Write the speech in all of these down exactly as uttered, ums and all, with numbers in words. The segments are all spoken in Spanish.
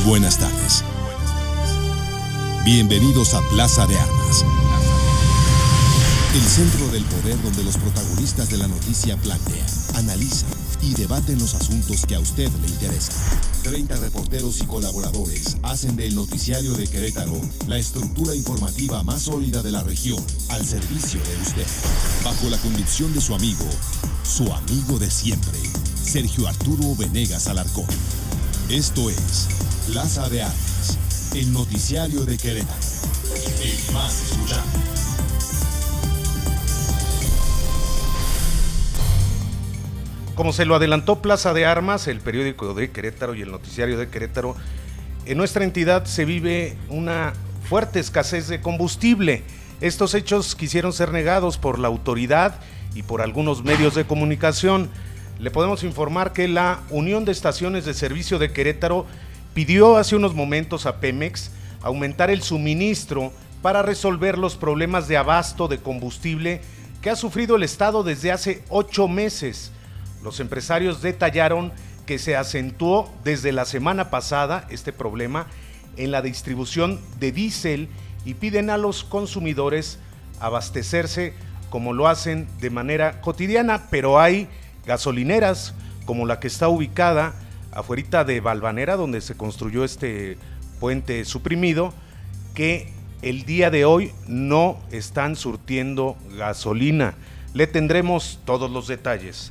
Buenas tardes. Bienvenidos a Plaza de Armas, el centro del poder donde los protagonistas de la noticia plantean, analizan y debaten los asuntos que a usted le interesan. treinta reporteros y colaboradores hacen del noticiario de Querétaro la estructura informativa más sólida de la región, al servicio de usted. Bajo la conducción de su amigo, su amigo de siempre, Sergio Arturo Venegas Alarcón. Esto es Plaza de Armas, el noticiario de Querétaro, el más escuchado. Como se lo adelantó Plaza de Armas, el periódico de Querétaro y el noticiario de Querétaro, en nuestra entidad se vive una fuerte escasez de combustible. Estos hechos quisieron ser negados por la autoridad y por algunos medios de comunicación. Le podemos informar que la Unión de Estaciones de Servicio de Querétaro pidió hace unos momentos a Pemex aumentar el suministro para resolver los problemas de abasto de combustible que ha sufrido el estado desde hace ocho meses. Los empresarios detallaron que se acentuó desde la semana pasada este problema en la distribución de diésel y piden a los consumidores abastecerse como lo hacen de manera cotidiana, pero hay gasolineras como la que está ubicada afuerita de Valvanera, donde se construyó este puente suprimido, que el día de hoy no están surtiendo gasolina. Le tendremos todos los detalles.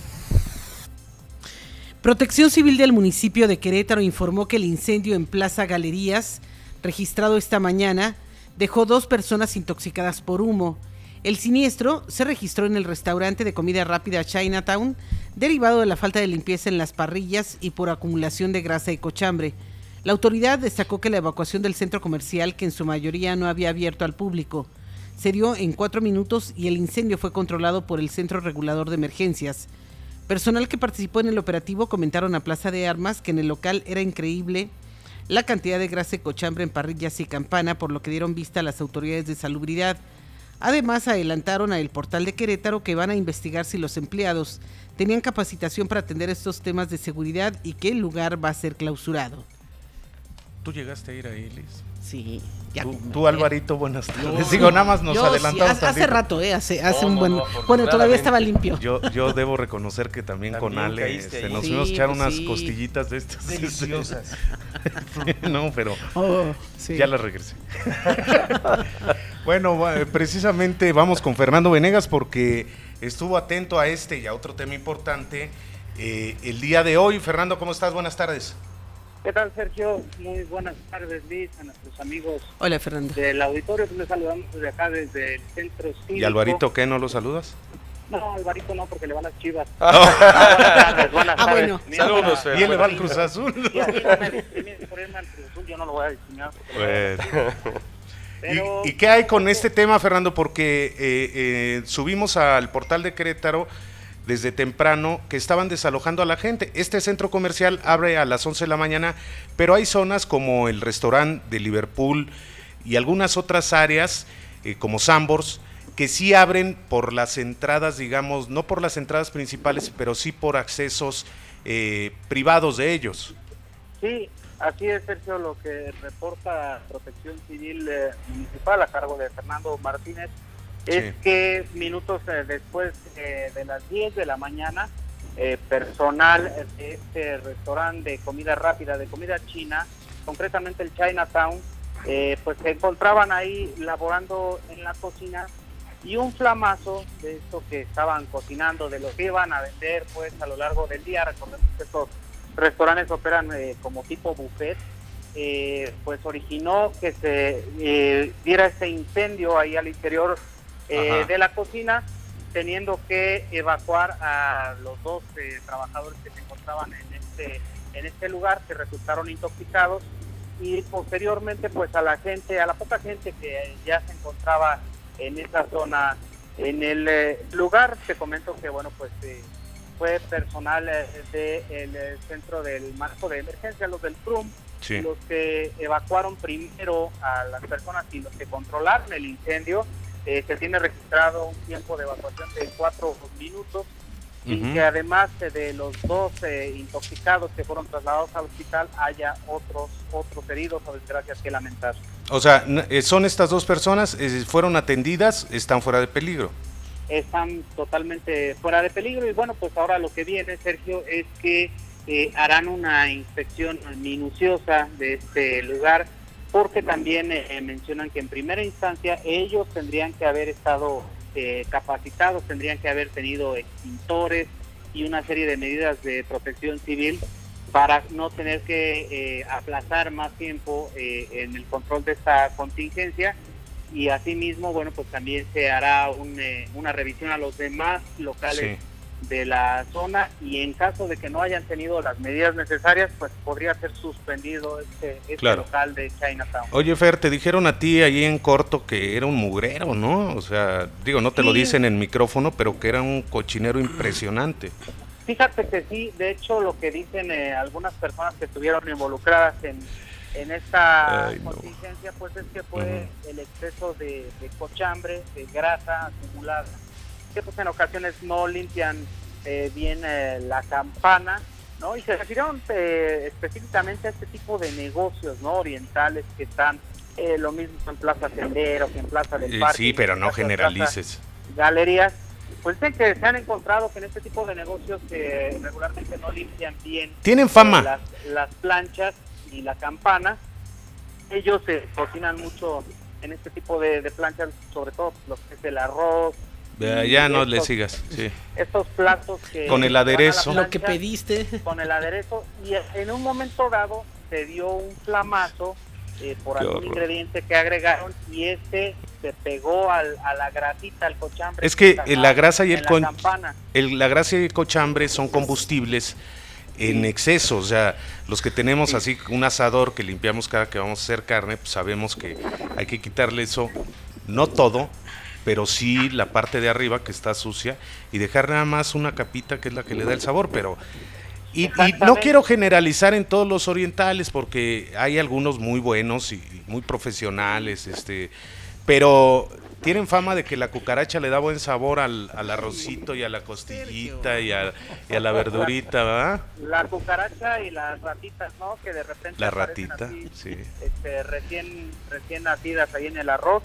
Protección Civil del municipio de Querétaro informó que el incendio en Plaza Galerías, registrado esta mañana, dejó dos personas intoxicadas por humo. El siniestro se registró en el restaurante de comida rápida Chinatown, derivado de la falta de limpieza en las parrillas y por acumulación de grasa y cochambre. La autoridad destacó que la evacuación del centro comercial, que en su mayoría no había abierto al público, se dio en cuatro minutos y el incendio fue controlado por el Centro Regulador de Emergencias. Personal que participó en el operativo comentaron a Plaza de Armas que en el local era increíble la cantidad de grasa y cochambre en parrillas y campana, por lo que dieron vista a las autoridades de salubridad. Además, adelantaron a El Portal de Querétaro que van a investigar si los empleados tenían capacitación para atender estos temas de seguridad y que el lugar va a ser clausurado. ¿Tú llegaste a ir ahí, Liz? Sí. Ya tú, tú Alvarito, buenas tardes. Digo, nada más nos yo, adelantamos. Sí, hace, hace rato, eh, hace, hace no, un buen... No, no, bueno, todavía estaba limpio. Yo, yo debo reconocer que también, también con Ale este, nos fuimos a echar pues unas sí. costillitas de estas. Deliciosas. No, pero oh, sí. ya las regresé. Bueno, precisamente vamos con Fernando Venegas porque estuvo atento a este y a otro tema importante eh, el día de hoy. Fernando, ¿cómo estás? Buenas tardes. ¿Qué tal, Sergio? Muy buenas tardes, Liz, a nuestros amigos. Hola, Fernando. Del auditorio, que les saludamos desde acá, desde el centro cívico. ¿Y Alvarito qué, no lo saludas? No, Alvarito no, porque le van las Chivas. Oh. Buenas tardes, buenas ah, tardes. Bueno. Mira, Saludos, para, ¿y él le va al Cruz Azul? Y a mí no me discriminen por irme al Cruz Azul, yo no lo voy a discriminar. Bueno. Pero... ¿Y, ¿Y qué hay con este tema, Fernando? Porque eh, eh, subimos al portal de Querétaro desde temprano que estaban desalojando a la gente. Este centro comercial abre a las once de la mañana, pero hay zonas como el restaurante de Liverpool y algunas otras áreas eh, como Sambors que sí abren por las entradas, digamos, no por las entradas principales, pero sí por accesos eh, privados de ellos. Sí, así es, Sergio, lo que reporta Protección Civil eh, Municipal a cargo de Fernando Martínez. Es sí. que minutos eh, después eh, de las diez de la mañana, eh, personal de este restaurante de comida rápida, de comida china, concretamente el Chinatown, eh, pues se encontraban ahí laborando en la cocina y un flamazo de esto que estaban cocinando, de lo que iban a vender pues a lo largo del día. Recordemos que estos restaurantes operan eh, como tipo buffet. Eh, pues originó que se eh, diera este incendio ahí al interior Eh, de la cocina, teniendo que evacuar a los dos eh, trabajadores que se encontraban en este en este lugar, que resultaron intoxicados, y posteriormente pues a la gente, a la poca gente que ya se encontraba en esa zona, en el eh, lugar. Te comento que bueno pues eh, fue personal eh, del de centro del marco de emergencia, los del P R U M, sí. los que evacuaron primero a las personas y los que controlaron el incendio. Eh, se tiene registrado un tiempo de evacuación de cuatro minutos y uh-huh. que además de los dos eh, intoxicados que fueron trasladados al hospital haya otros otros heridos o desgracias que lamentar. O sea, son estas dos personas, eh, fueron atendidas, están fuera de peligro. Están totalmente fuera de peligro y bueno, pues ahora lo que viene, Sergio, es que eh, harán una inspección minuciosa de este lugar, porque también eh, mencionan que en primera instancia ellos tendrían que haber estado eh, capacitados, tendrían que haber tenido extintores y una serie de medidas de protección civil para no tener que eh, aplazar más tiempo eh, en el control de esta contingencia. Y asimismo, bueno, pues también se hará un, eh, una revisión a los demás locales sí. de la zona, y en caso de que no hayan tenido las medidas necesarias, pues podría ser suspendido este, este claro. local de Chinatown. Oye, Fer, te dijeron a ti allí en corto que era un mugrero, ¿no? O sea, digo, no te sí. lo dicen en micrófono, pero que era un cochinero impresionante. Fíjate que sí, de hecho lo que dicen eh, algunas personas que estuvieron involucradas en en esta Ay, no. contingencia, pues es que fue uh-huh. el exceso de, de cochambre, de grasa acumulada, que pues en ocasiones no limpian eh, bien eh, la campana, ¿no? Y se refirieron eh, específicamente a este tipo de negocios, ¿no? Orientales que están eh, lo mismo en Plaza Senderos, en Plaza del Parque. Sí, pero no generalices. Galerías. Pues dicen que se han encontrado que en este tipo de negocios eh, regularmente no limpian bien. Tienen fama. Eh, las, las planchas y la campana. Ellos se eh, cocinan mucho en este tipo de, de planchas, sobre todo lo que es el arroz. Ya, ya no le sigas, sí. Estos platos que... Con el aderezo. Plancha, lo que pediste. Con el aderezo, y en un momento dado se dio un flamazo eh, por Qué algún horror. ingrediente que agregaron, y este se pegó al, a la grasita, al cochambre. Es que la, la grasa y el, con, la, el la grasa y el cochambre son combustibles en exceso, o sea, los que tenemos sí. así un asador que limpiamos cada que vamos a hacer carne, pues sabemos que hay que quitarle eso, no todo, pero sí la parte de arriba que está sucia, y dejar nada más una capita que es la que le da el sabor, pero y, y no quiero generalizar en todos los orientales, porque hay algunos muy buenos y muy profesionales, este, pero tienen fama de que la cucaracha le da buen sabor al, al arrocito y a la costillita y a, y a la verdurita, ¿verdad? La cucaracha y las ratitas, ¿no? Que de repente la ratita, así, sí. este, recién, recién nacidas ahí en el arroz.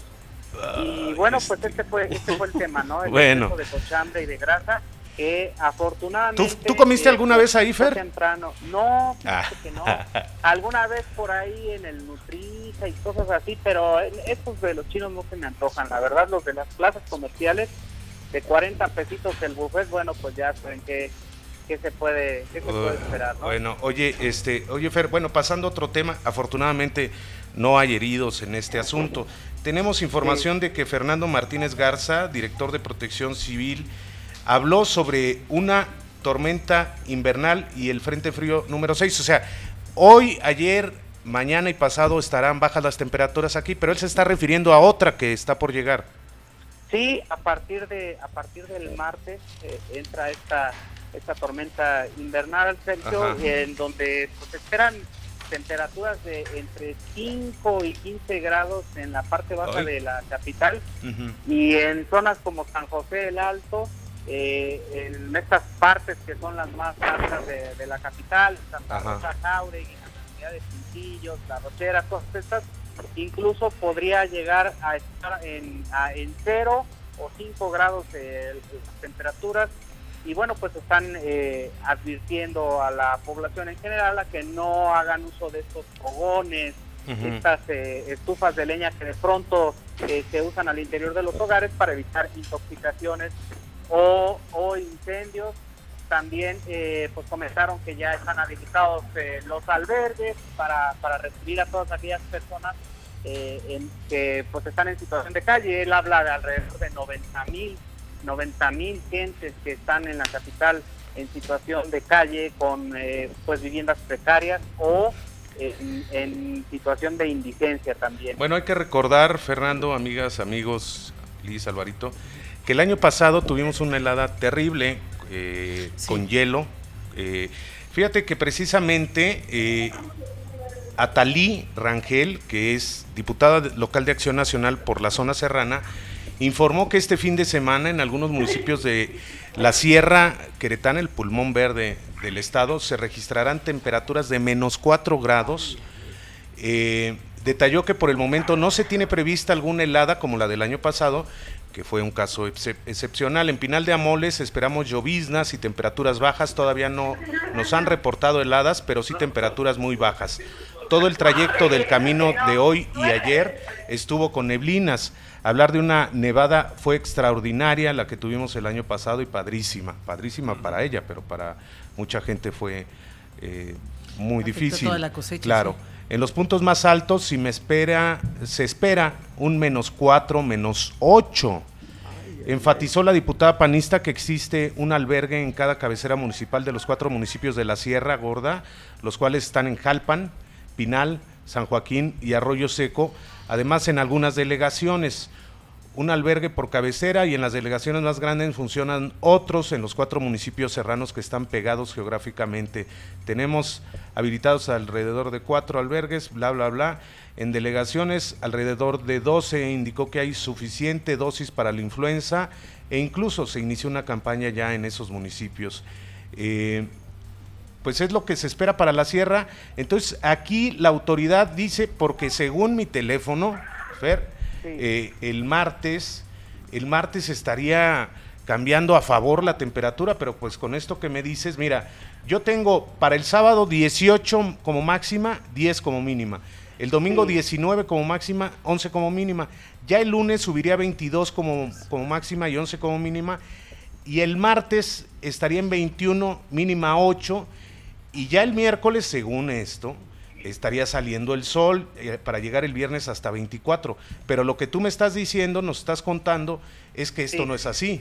Y bueno, pues este fue, este fue el tema, ¿no? El bueno. de cochambre y de grasa, que afortunadamente... ¿Tú, ¿tú comiste eh, alguna vez ahí, Fer? Temprano. No, fíjate ah. que no. Alguna vez por ahí en el Nutriza y cosas así, pero estos de los chinos no se me antojan. La verdad, los de las plazas comerciales, de cuarenta pesitos el buffet, bueno, pues ya saben que... ¿Qué se puede, qué se puede esperar, ¿no? Bueno, oye, este, oye Fer, bueno, pasando a otro tema, afortunadamente no hay heridos en este asunto. Tenemos información sí. de que Fernando Martínez Garza, director de Protección Civil, habló sobre una tormenta invernal y el Frente Frío número seis. O sea, hoy, ayer, mañana y pasado estarán bajas las temperaturas aquí, pero él se está refiriendo a otra que está por llegar. Sí, a partir de a partir del martes eh, entra esta esta tormenta invernal, Sergio, en donde pues, esperan temperaturas de entre cinco y quince grados en la parte baja Ay. de la capital, uh-huh. y en zonas como San José el Alto, eh, en estas partes que son las más altas de, de la capital, Santa Rosa, Jauregui, la comunidad de Pintillos, La Rochera, todas estas, incluso podría llegar a estar en, a, en cero o cinco grados de, de temperaturas. Y bueno, pues están eh, advirtiendo a la población en general a que no hagan uso de estos fogones, uh-huh. estas eh, estufas de leña que de pronto eh, se usan al interior de los hogares para evitar intoxicaciones o, o incendios. También eh, pues comentaron que ya están habilitados eh, los albergues para, para recibir a todas aquellas personas eh, en, que pues están en situación de calle. Él habla de alrededor de noventa mil gentes que están en la capital en situación de calle con eh, pues viviendas precarias o en, en situación de indigencia también. Bueno, hay que recordar, Fernando, amigas, amigos, Liz, Alvarito, que el año pasado tuvimos una helada terrible eh, sí. con hielo. Eh, fíjate que precisamente eh, Atalí Rangel, que es diputada local de Acción Nacional por la zona serrana, informó que este fin de semana en algunos municipios de la Sierra Queretana, el pulmón verde del estado, se registrarán temperaturas de menos cuatro grados. Eh, detalló que por el momento no se tiene prevista alguna helada como la del año pasado, que fue un caso excep- excepcional. En Pinal de Amoles esperamos lloviznas y temperaturas bajas, todavía no nos han reportado heladas, pero sí temperaturas muy bajas. Todo el trayecto del camino de hoy y ayer estuvo con neblinas. Hablar de una nevada fue extraordinaria, la que tuvimos el año pasado, y padrísima, padrísima para ella, pero para mucha gente fue eh, muy Afectó difícil. toda la cosecha, claro. sí. En los puntos más altos si me espera, se espera un menos cuatro, menos ocho. Enfatizó la diputada panista que existe un albergue en cada cabecera municipal de los cuatro municipios de la Sierra Gorda, los cuales están en Jalpan, Pinal, San Joaquín y Arroyo Seco, además en algunas delegaciones. Un albergue por cabecera, y en las delegaciones más grandes funcionan otros en los cuatro municipios serranos que están pegados geográficamente. Tenemos habilitados alrededor de cuatro albergues, bla, bla, bla. En delegaciones alrededor de doce, indicó que hay suficiente dosis para la influenza e incluso se inició una campaña ya en esos municipios. Eh, pues es lo que se espera para la sierra. Entonces aquí la autoridad dice, porque según mi teléfono, Fer, sí. eh, el martes, el martes estaría cambiando a favor la temperatura, pero pues con esto que me dices, mira, yo tengo para el sábado dieciocho como máxima, diez como mínima. El domingo sí. diecinueve como máxima, once como mínima. Ya el lunes subiría a veintidós como, como máxima y once como mínima. Y el martes estaría en veintiuno, mínima ocho. Y ya el miércoles, según esto, estaría saliendo el sol eh, para llegar el viernes hasta veinticuatro. Pero lo que tú me estás diciendo, nos estás contando, es que esto sí. no es así.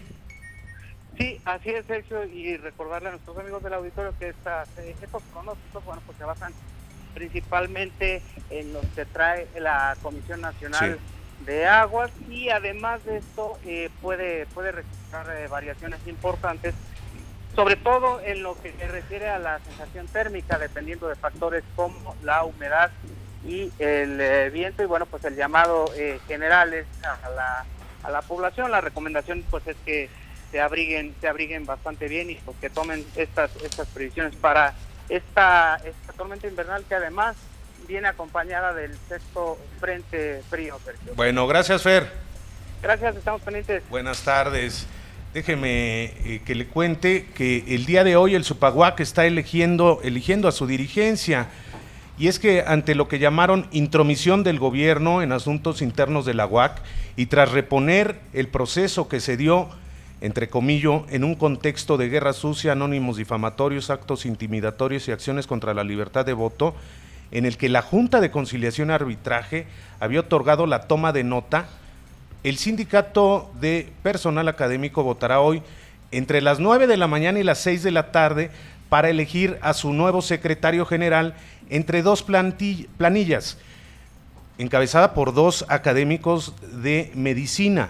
Sí, así es, Sergio, y recordarle a nuestros amigos del auditorio que estas, eh, estos pronósticos, bueno, pues se basan principalmente en los que trae la Comisión Nacional sí. de Aguas, y además de esto eh, puede puede registrar eh, variaciones importantes, sobre todo en lo que se refiere a la sensación térmica, dependiendo de factores como la humedad y el eh, viento, y bueno, pues el llamado eh, general es a la, a la población. La recomendación pues es que se abriguen, se abriguen bastante bien y pues que tomen estas, estas previsiones para esta, esta tormenta invernal, que además viene acompañada del sexto frente frío, Sergio. Bueno, gracias, Fer. Gracias, estamos pendientes. Buenas tardes. Déjeme eh, que le cuente que el día de hoy el Supaguac está eligiendo, eligiendo a su dirigencia, y es que ante lo que llamaron intromisión del gobierno en asuntos internos de la U A C, y tras reponer el proceso que se dio, entre comillas, en un contexto de guerra sucia, anónimos difamatorios, actos intimidatorios y acciones contra la libertad de voto, en el que la Junta de Conciliación y Arbitraje había otorgado la toma de nota, el sindicato de personal académico votará hoy entre las nueve de la mañana y las seis de la tarde para elegir a su nuevo secretario general entre dos planillas, encabezada por dos académicos de medicina,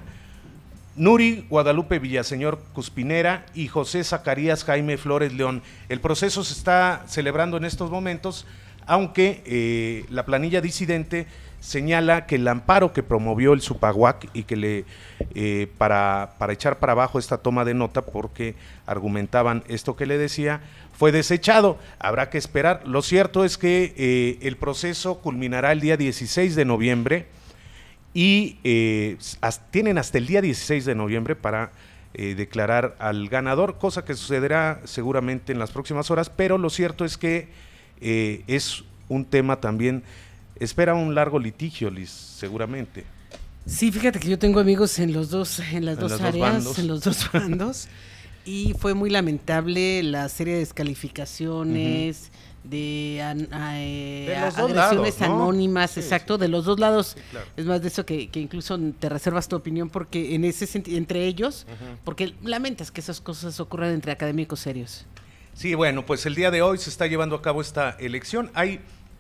Nuri Guadalupe Villaseñor Cuspinera y José Zacarías Jaime Flores León. El proceso se está celebrando en estos momentos, aunque eh, la planilla disidente señala que el amparo que promovió el Supaguac y que le eh, para, para echar para abajo esta toma de nota, porque argumentaban esto que le decía, fue desechado. Habrá que esperar. Lo cierto es que eh, el proceso culminará el día dieciséis de noviembre y eh, as, tienen hasta el día dieciséis de noviembre para eh, declarar al ganador, cosa que sucederá seguramente en las próximas horas, pero lo cierto es que eh, es un tema también. Espera un largo litigio, Liz, seguramente. Sí, fíjate que yo tengo amigos en los dos, en las en dos las áreas, dos en los dos bandos, y fue muy lamentable la serie de descalificaciones, uh-huh. de, an, a, eh, de los agresiones lados, ¿no? anónimas, sí, exacto, sí. de los dos lados. Sí, claro. Es más de eso que, que incluso te reservas tu opinión, porque en ese sentido, entre ellos, uh-huh. porque lamentas que esas cosas ocurran entre académicos serios. Sí, bueno, pues el día de hoy se está llevando a cabo esta elección. Hay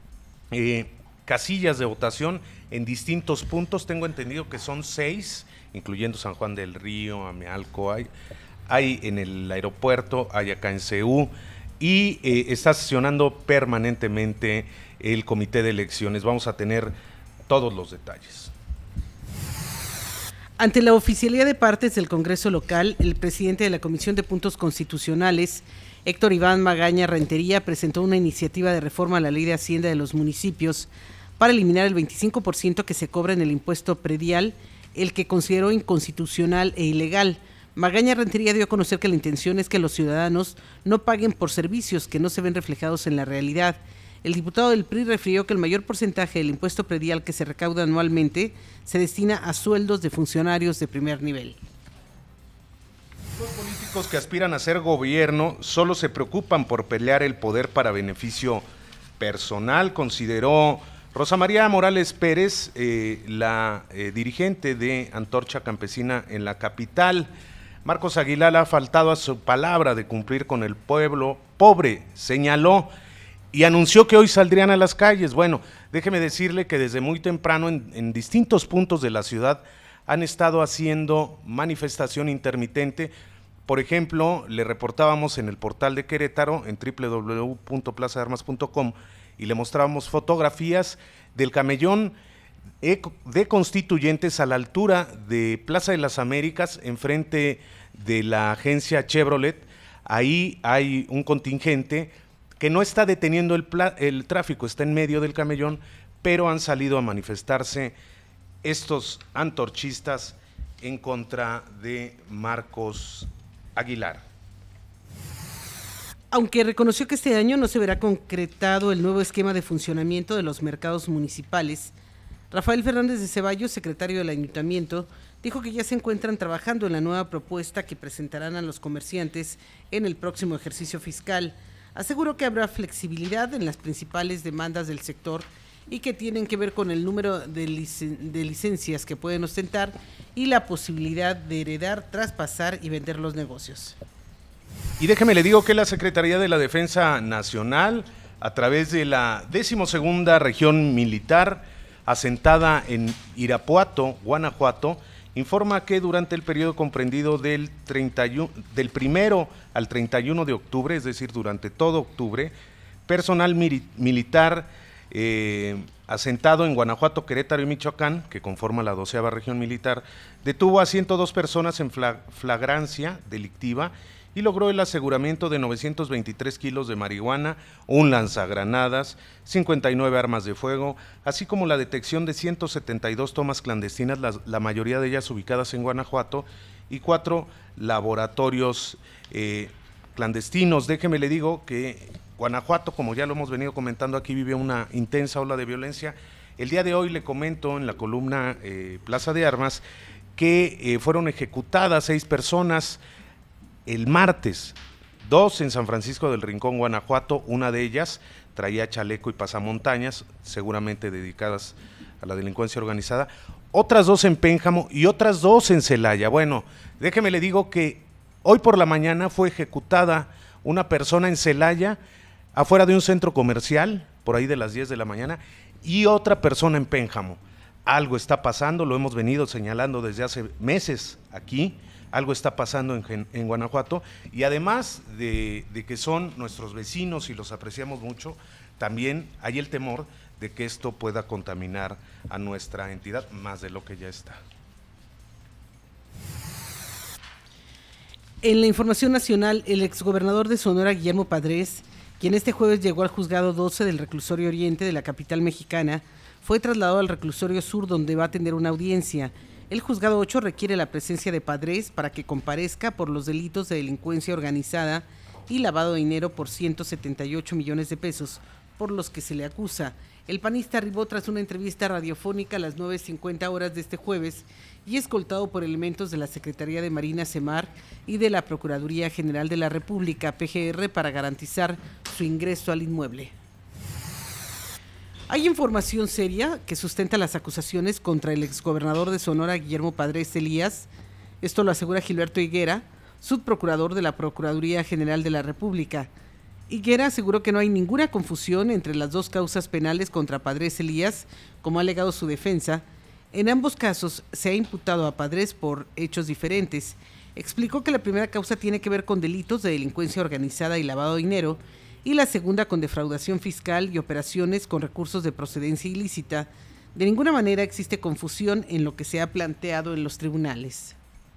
eh, casillas de votación en distintos puntos, tengo entendido que son seis, incluyendo San Juan del Río, Amealco, hay, hay en el aeropuerto, hay acá en C U, y eh, está sesionando permanentemente el comité de elecciones. Vamos a tener todos los detalles. Ante la oficialía de partes del Congreso local, el presidente de la Comisión de Puntos Constitucionales, Héctor Iván Magaña Rentería, presentó una iniciativa de reforma a la Ley de Hacienda de los municipios para eliminar el veinticinco por ciento que se cobra en el impuesto predial, el que consideró inconstitucional e ilegal. Magaña Rentería dio a conocer que la intención es que los ciudadanos no paguen por servicios que no se ven reflejados en la realidad. El diputado del P R I refirió que el mayor porcentaje del impuesto predial que se recauda anualmente se destina a sueldos de funcionarios de primer nivel. Los políticos que aspiran a ser gobierno solo se preocupan por pelear el poder para beneficio personal, consideró Rosa María Morales Pérez, eh, la eh, dirigente de Antorcha Campesina en la capital. Marcos Aguilar ha faltado a su palabra de cumplir con el pueblo pobre, señaló, y anunció que hoy saldrían a las calles. Bueno, déjeme decirle que desde muy temprano en, en distintos puntos de la ciudad han estado haciendo manifestación intermitente. Por ejemplo, le reportábamos en el portal de Querétaro, en doble u doble u doble u punto plaza de armas punto com, y le mostrábamos fotografías del camellón de Constituyentes a la altura de Plaza de las Américas, enfrente de la agencia Chevrolet. Ahí hay un contingente que no está deteniendo el, el tráfico, está en medio del camellón, pero han salido a manifestarse estos antorchistas en contra de Marcos Aguilar. Aunque reconoció que este año no se verá concretado el nuevo esquema de funcionamiento de los mercados municipales, Rafael Fernández de Ceballos, secretario del Ayuntamiento, dijo que ya se encuentran trabajando en la nueva propuesta que presentarán a los comerciantes en el próximo ejercicio fiscal. Aseguró que habrá flexibilidad en las principales demandas del sector y que tienen que ver con el número de, licen- de licencias que pueden ostentar y la posibilidad de heredar, traspasar y vender los negocios. Y déjeme le digo que la Secretaría de la Defensa Nacional, a través de la decimosegunda Región Militar, asentada en Irapuato, Guanajuato, informa que durante el periodo comprendido del, treinta y uno, del primero al treinta y uno de octubre, es decir, durante todo octubre, personal miri- militar eh, asentado en Guanajuato, Querétaro y Michoacán, que conforma la doceava región militar, detuvo a ciento dos personas en flag- flagrancia delictiva y logró el aseguramiento de novecientos veintitrés kilos de marihuana, un lanzagranadas, cincuenta y nueve armas de fuego, así como la detección de ciento setenta y dos tomas clandestinas, la, la mayoría de ellas ubicadas en Guanajuato, y cuatro laboratorios eh, clandestinos. Déjeme le digo que Guanajuato, como ya lo hemos venido comentando aquí, vive una intensa ola de violencia. El día de hoy le comento en la columna eh, Plaza de Armas que eh, fueron ejecutadas seis personas el martes, dos en San Francisco del Rincón, Guanajuato. Una de ellas traía chaleco y pasamontañas, seguramente dedicadas a la delincuencia organizada, otras dos en Pénjamo y otras dos en Celaya. Bueno, déjeme le digo que hoy por la mañana fue ejecutada una persona en Celaya, afuera de un centro comercial, por ahí de las diez de la mañana, y otra persona en Pénjamo. Algo está pasando, lo hemos venido señalando desde hace meses aquí. Algo está pasando en, en Guanajuato, y además de, de que son nuestros vecinos y los apreciamos mucho, también hay el temor de que esto pueda contaminar a nuestra entidad más de lo que ya está. En la información nacional, el exgobernador de Sonora, Guillermo Padres, quien este jueves llegó al juzgado doce del reclusorio oriente de la capital mexicana, fue trasladado al reclusorio sur, donde va a atender una audiencia. El juzgado ocho requiere la presencia de Padres para que comparezca por los delitos de delincuencia organizada y lavado de dinero por ciento setenta y ocho millones de pesos, por los que se le acusa. El panista arribó tras una entrevista radiofónica a las nueve cincuenta horas de este jueves y escoltado por elementos de la Secretaría de Marina Semar y de la Procuraduría General de la República, P G R, para garantizar su ingreso al inmueble. Hay información seria que sustenta las acusaciones contra el exgobernador de Sonora, Guillermo Padres Elías. Esto lo asegura Gilberto Higuera, subprocurador de la Procuraduría General de la República. Higuera aseguró que no hay ninguna confusión entre las dos causas penales contra Padres Elías, como ha alegado su defensa. En ambos casos se ha imputado a Padres por hechos diferentes. Explicó que la primera causa tiene que ver con delitos de delincuencia organizada y lavado de dinero, y la segunda con defraudación fiscal y operaciones con recursos de procedencia ilícita. De ninguna manera existe confusión en lo que se ha planteado en los tribunales.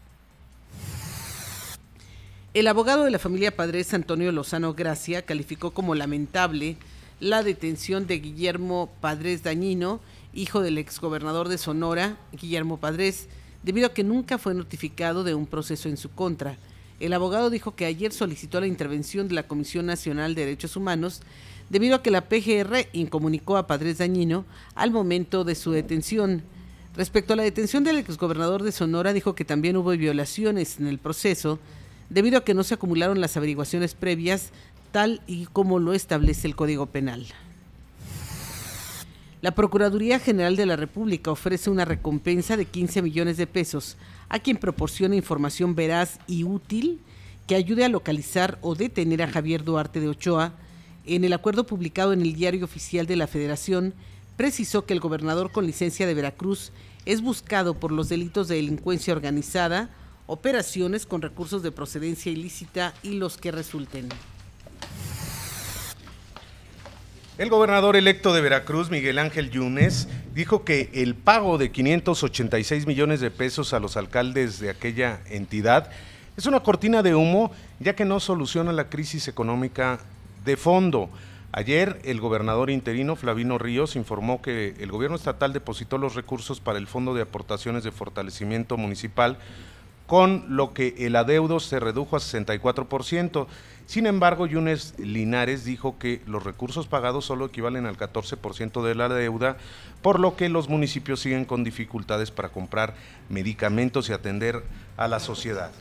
El abogado de la familia Padres, Antonio Lozano Gracia, calificó como lamentable la detención de Guillermo Padres Dañino, hijo del exgobernador de Sonora, Guillermo Padres, debido a que nunca fue notificado de un proceso en su contra. El abogado dijo que ayer solicitó la intervención de la Comisión Nacional de Derechos Humanos debido a que la P G R incomunicó a Padres Dañino al momento de su detención. Respecto a la detención del exgobernador de Sonora, dijo que también hubo violaciones en el proceso debido a que no se acumularon las averiguaciones previas, tal y como lo establece el Código Penal. La Procuraduría General de la República ofrece una recompensa de quince millones de pesos a quien proporcione información veraz y útil que ayude a localizar o detener a Javier Duarte de Ochoa. En el acuerdo publicado en el Diario Oficial de la Federación, precisó que el gobernador con licencia de Veracruz es buscado por los delitos de delincuencia organizada, operaciones con recursos de procedencia ilícita y los que resulten. El gobernador electo de Veracruz, Miguel Ángel Yunes, dijo que el pago de quinientos ochenta y seis millones de pesos a los alcaldes de aquella entidad es una cortina de humo, ya que no soluciona la crisis económica de fondo. Ayer, el gobernador interino, Flavino Ríos, informó que el gobierno estatal depositó los recursos para el Fondo de Aportaciones de Fortalecimiento Municipal, con lo que el adeudo se redujo a sesenta y cuatro por ciento. Sin embargo, Yunes Linares dijo que los recursos pagados solo equivalen al catorce por ciento de la deuda, por lo que los municipios siguen con dificultades para comprar medicamentos y atender a la sociedad.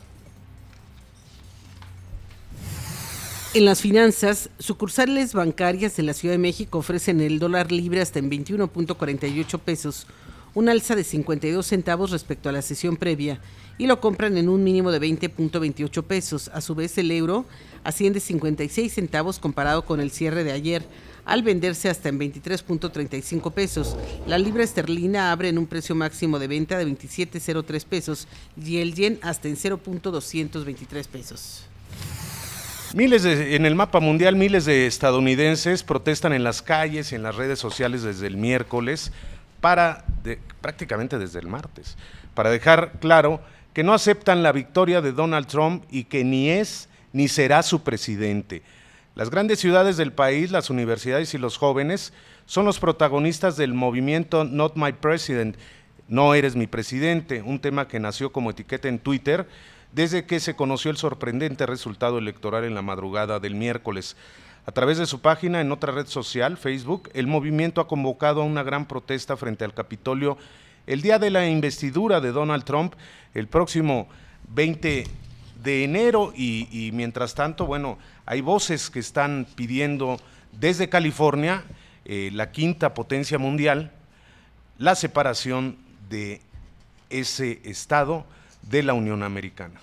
En las finanzas, sucursales bancarias de la Ciudad de México ofrecen el dólar libre hasta en veintiuno punto cuarenta y ocho pesos, un alza de cincuenta y dos centavos respecto a la sesión previa, y lo compran en un mínimo de veinte punto veintiocho pesos. A su vez, el euro asciende cincuenta y seis centavos comparado con el cierre de ayer, al venderse hasta en veintitrés punto treinta y cinco pesos. La libra esterlina abre en un precio máximo de venta de veintisiete punto cero tres pesos y el yen hasta en cero punto doscientos veintitrés pesos. Miles de, en el mapa mundial, miles de estadounidenses protestan en las calles y en las redes sociales desde el miércoles, para de, prácticamente desde el martes, para dejar claro que no aceptan la victoria de Donald Trump y que ni es ni será su presidente. Las grandes ciudades del país, las universidades y los jóvenes son los protagonistas del movimiento Not My President, no eres mi presidente, un tema que nació como etiqueta en Twitter desde que se conoció el sorprendente resultado electoral en la madrugada del miércoles. A través de su página en otra red social, Facebook, el movimiento ha convocado a una gran protesta frente al Capitolio el día de la investidura de Donald Trump, el próximo veinte de enero, y, y mientras tanto, bueno, hay voces que están pidiendo desde California, eh, la quinta potencia mundial, la separación de ese estado de la Unión Americana.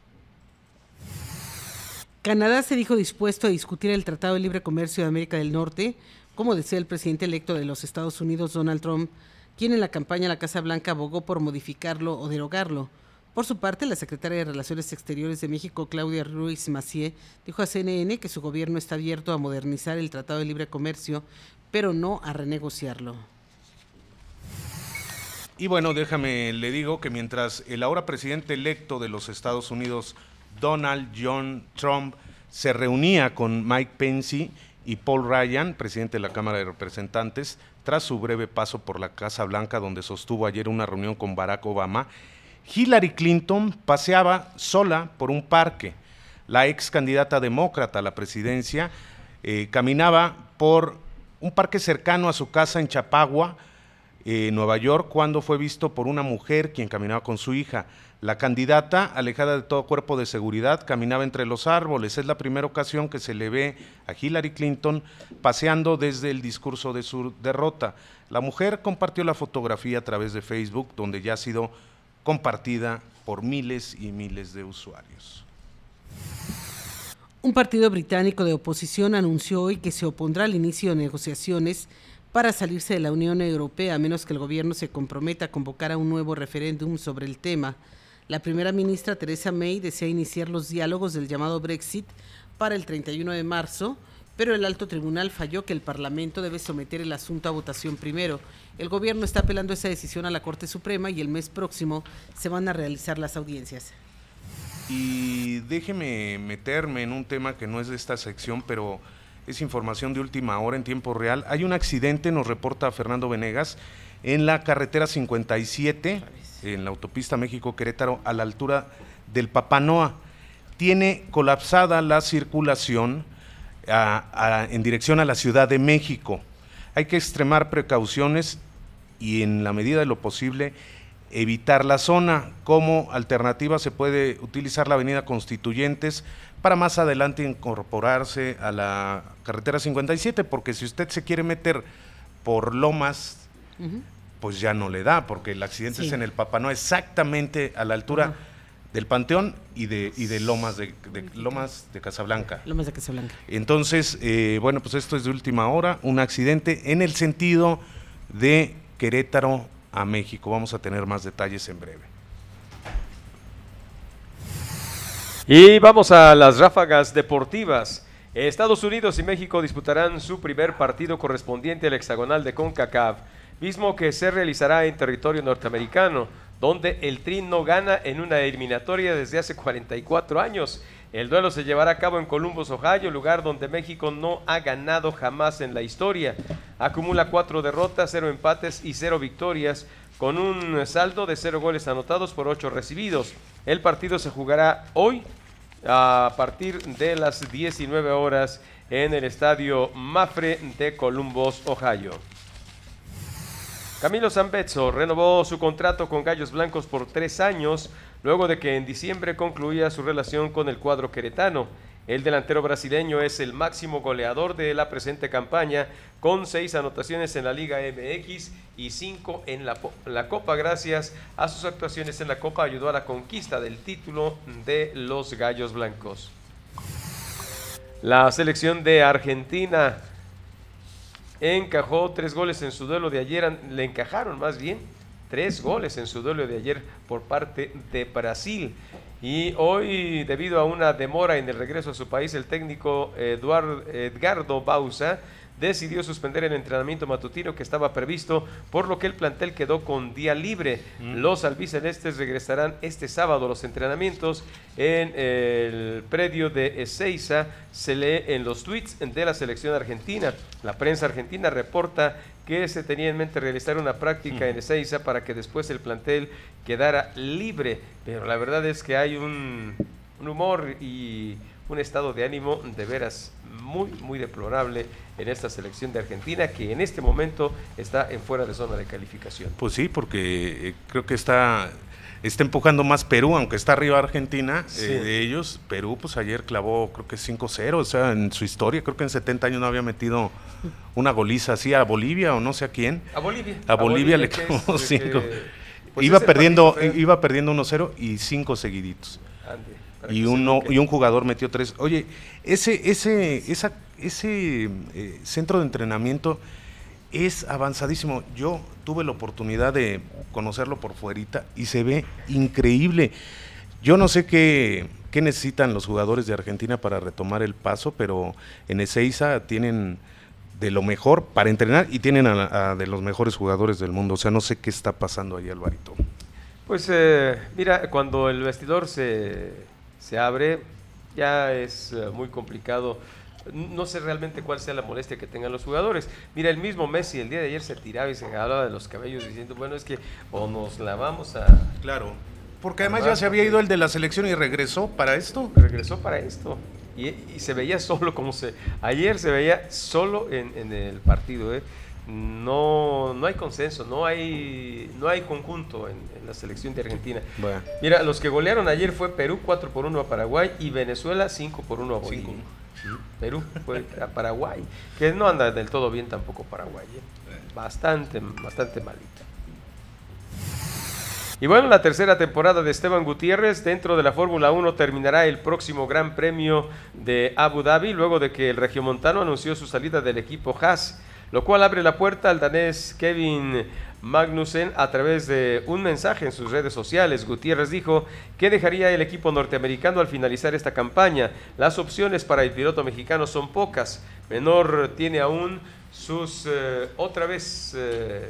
Canadá se dijo dispuesto a discutir el Tratado de Libre Comercio de América del Norte, como desea el presidente electo de los Estados Unidos, Donald Trump, quien en la campaña a la Casa Blanca abogó por modificarlo o derogarlo. Por su parte, la secretaria de Relaciones Exteriores de México, Claudia Ruiz Massieu, dijo a C N N que su gobierno está abierto a modernizar el Tratado de Libre Comercio, pero no a renegociarlo. Y bueno, déjame, le digo que mientras el ahora presidente electo de los Estados Unidos, Donald John Trump, se reunía con Mike Pence y Paul Ryan, presidente de la Cámara de Representantes, tras su breve paso por la Casa Blanca, donde sostuvo ayer una reunión con Barack Obama, Hillary Clinton paseaba sola por un parque. La ex candidata demócrata a la presidencia eh, caminaba por un parque cercano a su casa en Chapagua, eh, Nueva York, cuando fue visto por una mujer quien caminaba con su hija. La candidata, alejada de todo cuerpo de seguridad, caminaba entre los árboles. Es la primera ocasión que se le ve a Hillary Clinton paseando desde el discurso de su derrota. La mujer compartió la fotografía a través de Facebook, donde ya ha sido compartida por miles y miles de usuarios. Un partido británico de oposición anunció hoy que se opondrá al inicio de negociaciones para salirse de la Unión Europea, a menos que el gobierno se comprometa a convocar a un nuevo referéndum sobre el tema. La primera ministra Theresa May desea iniciar los diálogos del llamado Brexit para el treinta y uno de marzo, pero el alto tribunal falló que el Parlamento debe someter el asunto a votación primero. El gobierno está apelando esa decisión a la Corte Suprema y el mes próximo se van a realizar las audiencias. Y déjeme meterme en un tema que no es de esta sección, pero es información de última hora en tiempo real. Hay un accidente, nos reporta Fernando Venegas, en la carretera cincuenta y siete, en la autopista México-Querétaro, a la altura del Papanoa. Tiene colapsada la circulación a, a, en dirección a la Ciudad de México. Hay que extremar precauciones y en la medida de lo posible evitar la zona. Como alternativa se puede utilizar la avenida Constituyentes para más adelante incorporarse a la carretera cincuenta y siete, porque si usted se quiere meter por Lomas, uh-huh. pues ya no le da, porque el accidente sí. es en el Papanoa, exactamente a la altura uh-huh. del Panteón y de, y de Lomas de, de Lomas de Casablanca. Lomas de Casablanca. Entonces, eh, bueno, pues esto es de última hora, un accidente en el sentido de Querétaro a México. Vamos a tener más detalles en breve. Y vamos a las ráfagas deportivas. Estados Unidos y México disputarán su primer partido correspondiente al hexagonal de CONCACAF, mismo que se realizará en territorio norteamericano, donde el Tri no gana en una eliminatoria desde hace cuarenta y cuatro años. El duelo se llevará a cabo en Columbus, Ohio, lugar donde México no ha ganado jamás en la historia. Acumula cuatro derrotas, cero empates y cero victorias, con un saldo de cero goles anotados por ocho recibidos. El partido se jugará hoy a partir de las diecinueve horas en el estadio Mafre de Columbus, Ohio. Camilo Zambezzo renovó su contrato con Gallos Blancos por tres años, luego de que en diciembre concluía su relación con el cuadro queretano. El delantero brasileño es el máximo goleador de la presente campaña, con seis anotaciones en la Liga M X y cinco en la, la Copa. Gracias a sus actuaciones en la Copa ayudó a la conquista del título de los Gallos Blancos. La selección de Argentina encajó tres goles en su duelo de ayer, le encajaron más bien tres goles en su duelo de ayer por parte de Brasil. Y hoy, debido a una demora en el regreso a su país, el técnico Eduardo, Edgardo Bauza decidió suspender el entrenamiento matutino que estaba previsto, por lo que el plantel quedó con día libre. Mm. Los albicelestes regresarán este sábado a los entrenamientos en el predio de Ezeiza. Se lee en los tweets de la selección argentina. La prensa argentina reporta que se tenía en mente realizar una práctica mm. en Ezeiza para que después el plantel quedara libre, pero la verdad es que hay un, un humor y un estado de ánimo de veras muy, muy deplorable en esta selección de Argentina, que en este momento está en fuera de zona de calificación. Pues sí, porque eh, creo que está, está empujando más Perú, aunque está arriba Argentina, sí. eh, de ellos. Perú, pues ayer clavó, creo que cinco cero, o sea, en su historia, creo que en setenta años no había metido una goliza así a Bolivia o no sé a quién. A Bolivia. A, a Bolivia, Bolivia le clavó cinco. Pues iba, perdiendo, iba perdiendo uno cero y cinco seguiditos. Ande. Y uno y un jugador metió tres. Oye, ese ese esa, ese eh, centro de entrenamiento es avanzadísimo. Yo tuve la oportunidad de conocerlo por fuerita y se ve increíble. Yo no sé qué, qué necesitan los jugadores de Argentina para retomar el paso, pero en Ezeiza tienen de lo mejor para entrenar y tienen a, a de los mejores jugadores del mundo. O sea, no sé qué está pasando ahí, Alvarito. Pues eh, mira, cuando el vestidor se, se abre, ya es uh, muy complicado. No sé realmente cuál sea la molestia que tengan los jugadores. Mira, el mismo Messi el día de ayer se tiraba y se jalaba de los cabellos diciendo, bueno, es que o nos la vamos a... Claro, porque además ya se había ido el de la selección y regresó para esto. Regresó para esto. Y, y se veía solo como se... Ayer se veía solo en, en el partido, ¿eh? No, no hay consenso, no hay, no hay conjunto en, en la selección de Argentina. Bueno. Mira, los que golearon ayer fue Perú cuatro por uno a Paraguay y Venezuela cinco por uno a Bolivia. cinco. Perú fue a Paraguay, que no anda del todo bien tampoco Paraguay, ¿eh? Bastante, bastante malita. Y bueno, la tercera temporada de Esteban Gutiérrez dentro de la Fórmula uno terminará el próximo Gran Premio de Abu Dhabi, luego de que el regiomontano anunció su salida del equipo Haas. lo cual abre la puerta al danés Kevin Magnussen a través de un mensaje en sus redes sociales. Gutiérrez dijo que dejaría el equipo norteamericano al finalizar esta campaña. Las opciones para el piloto mexicano son pocas. Menor tiene aún sus, eh, otra vez, eh,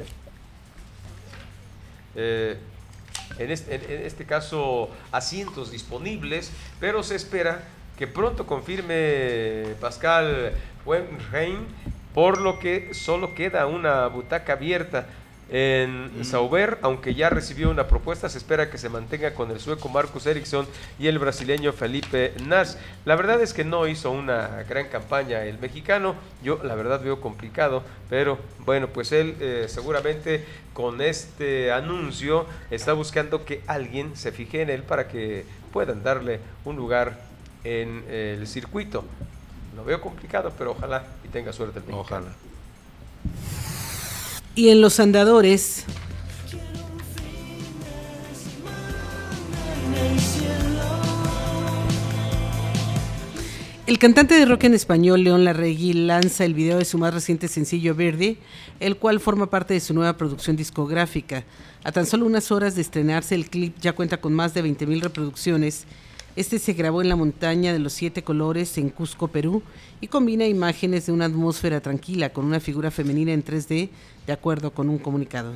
eh, en, este, en, en este caso, asientos disponibles, pero se espera que pronto confirme Pascal Wehrlein, por lo que solo queda una butaca abierta en mm. Sauber, aunque ya recibió una propuesta. Se espera que se mantenga con el sueco Marcus Ericsson y el brasileño Felipe Nasr. La verdad es que no hizo una gran campaña el mexicano, yo la verdad veo complicado, pero bueno, pues él eh, seguramente con este anuncio está buscando que alguien se fije en él para que puedan darle un lugar en el circuito. Lo veo complicado, pero ojalá y tenga suerte el mexicano. Ojalá. Y en los andadores, el cantante de rock en español León Larregui lanza el video de su más reciente sencillo Verde, el cual forma parte de su nueva producción discográfica. A tan solo unas horas de estrenarse, el clip ya cuenta con más de veinte mil reproducciones. Este se grabó en la montaña de los Siete Colores en Cusco, Perú, y combina imágenes de una atmósfera tranquila con una figura femenina en tres D, de acuerdo con un comunicado.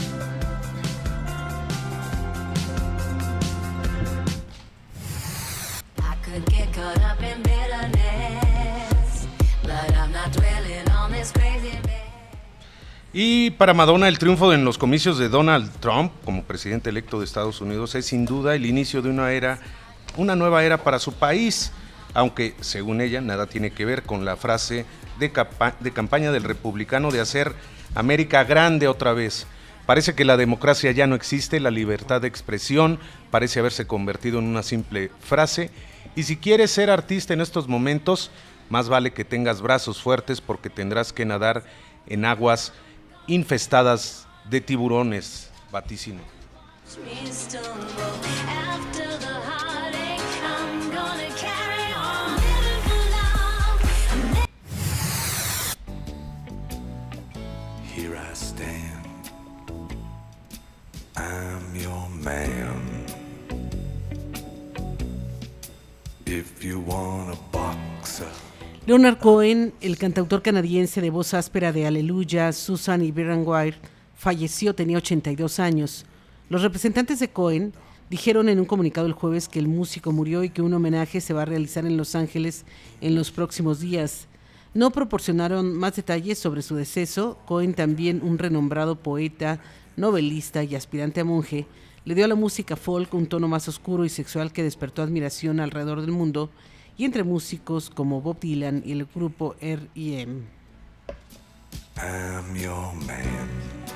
Y para Madonna, el triunfo en los comicios de Donald Trump como presidente electo de Estados Unidos es sin duda el inicio de una era, una nueva era para su país, aunque según ella nada tiene que ver con la frase de, capa- de campaña del republicano de hacer América grande otra vez. Parece que la democracia ya no existe, la libertad de expresión parece haberse convertido en una simple frase, y si quieres ser artista en estos momentos, más vale que tengas brazos fuertes porque tendrás que nadar en aguas infestadas de tiburones, vaticino. Here I stand, I'm your man. If you want a boxer. Leonard Cohen, el cantautor canadiense de voz áspera de Aleluya, Susan y Berenguer, falleció, tenía ochenta y dos años. Los representantes de Cohen dijeron en un comunicado el jueves que el músico murió y que un homenaje se va a realizar en Los Ángeles en los próximos días. No proporcionaron más detalles sobre su deceso. Cohen, también un renombrado poeta, novelista y aspirante a monje, le dio a la música folk un tono más oscuro y sexual que despertó admiración alrededor del mundo y entre músicos como Bob Dylan y el grupo R E M. I'm your man.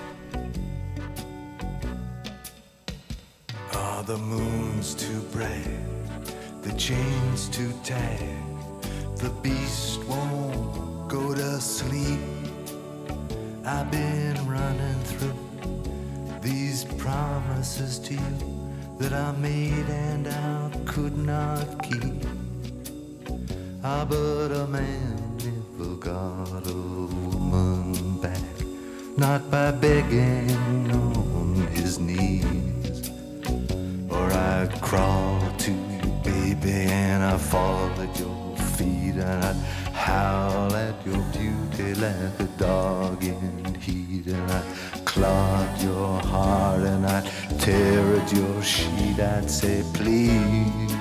Are the moons too bright? The chains too tight? The beast won't go to sleep. I've been running through these promises to you that I made and I could not keep. Ah, but a man never got a woman back, not by begging on his knees. Or I'd crawl to you, baby, and I'd fall at your feet, and I'd howl at your beauty like a dog in heat, and I'd clog your heart, and I'd tear at your sheet. I'd say, please.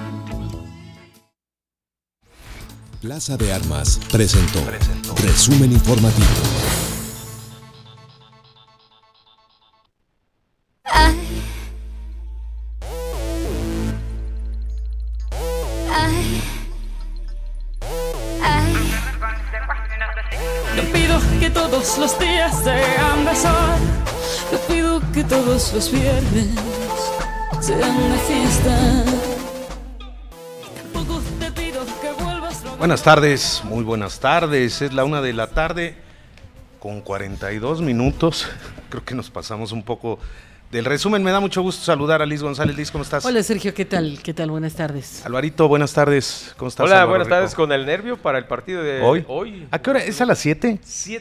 Plaza de Armas presentó, presentó. Resumen informativo. I, I, I. Yo pido que todos los días sean de sol. Yo pido que todos los viernes sean de fiesta. Tampoco te pido que vuelvas. Buenas tardes, muy buenas tardes. Es la una de la tarde con cuarenta y dos minutos. Creo que nos pasamos un poco del resumen. Me da mucho gusto saludar a Liz González. Liz, ¿cómo estás? Hola Sergio, ¿qué tal? ¿Qué tal? Buenas tardes. Alvarito, buenas tardes. ¿Cómo estás? Hola, Álvaro buenas Rico? tardes. Con el nervio para el partido de ¿Hoy? hoy. ¿A qué hora? ¿Es a las siete? Siete.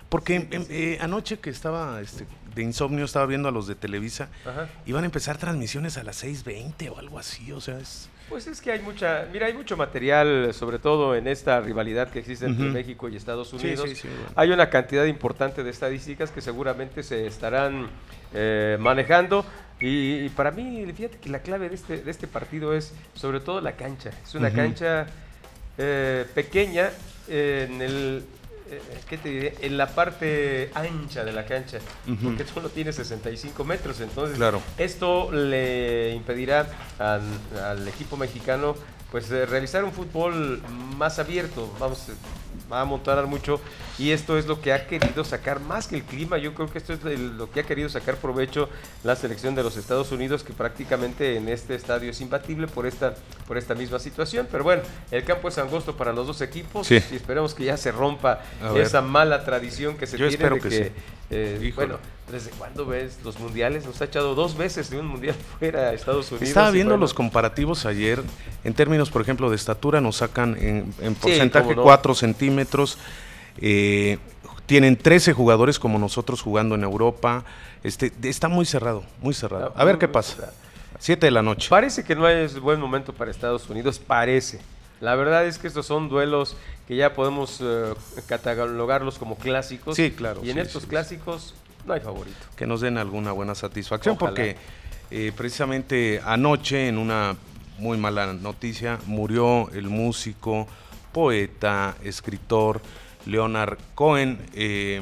Porque eh, eh, anoche que estaba este, de insomnio, estaba viendo a los de Televisa, Ajá. iban a empezar transmisiones a las seis veinte o algo así, o sea, es... Pues es que hay mucha, mira, hay mucho material, sobre todo en esta rivalidad que existe entre Ujú. México y Estados Sí, Unidos. sí, sí, bueno. Hay una cantidad importante de estadísticas que seguramente se estarán eh, manejando. Y, y para mí, fíjate que la clave de este, de este partido es sobre todo la cancha. Es una Ujú. cancha eh, pequeña eh, en el... eh, ¿Qué te diré? En la parte ancha de la cancha, Ujú. porque solo tiene sesenta y cinco metros, entonces Claro. esto le impedirá al, al equipo mexicano pues eh, realizar un fútbol más abierto, vamos, eh, va a montar mucho, y esto es lo que ha querido sacar más que el clima. Yo creo que esto es el- lo que ha querido sacar provecho la selección de los Estados Unidos, que prácticamente en este estadio es imbatible por esta, por esta misma situación. Pero bueno, el campo es angosto para los dos equipos, Sí. y esperemos que ya se rompa A ver. esa mala tradición que se Yo tiene espero de que que, sí. eh, Híjole. bueno, ¿desde cuándo ves los mundiales? Nos ha echado dos veces de un mundial fuera a Estados Unidos. Estaba y viendo bueno, los comparativos ayer, en términos, por ejemplo, de estatura, nos sacan en, en porcentaje cómo no. cuatro centímetros, eh, tienen trece jugadores como nosotros jugando en Europa, este, está muy cerrado, muy cerrado. Ah, A ver muy qué cerrado. pasa. siete de la noche. Parece que no es buen momento para Estados Unidos, parece. La verdad es que estos son duelos que ya podemos eh, catalogarlos como clásicos. Sí, claro, Y en sí, estos sí, sí. clásicos no hay favorito. Que nos den alguna buena satisfacción, Ojalá. porque eh, precisamente anoche, en una muy mala noticia, murió el músico, poeta, escritor Leonard Cohen, eh,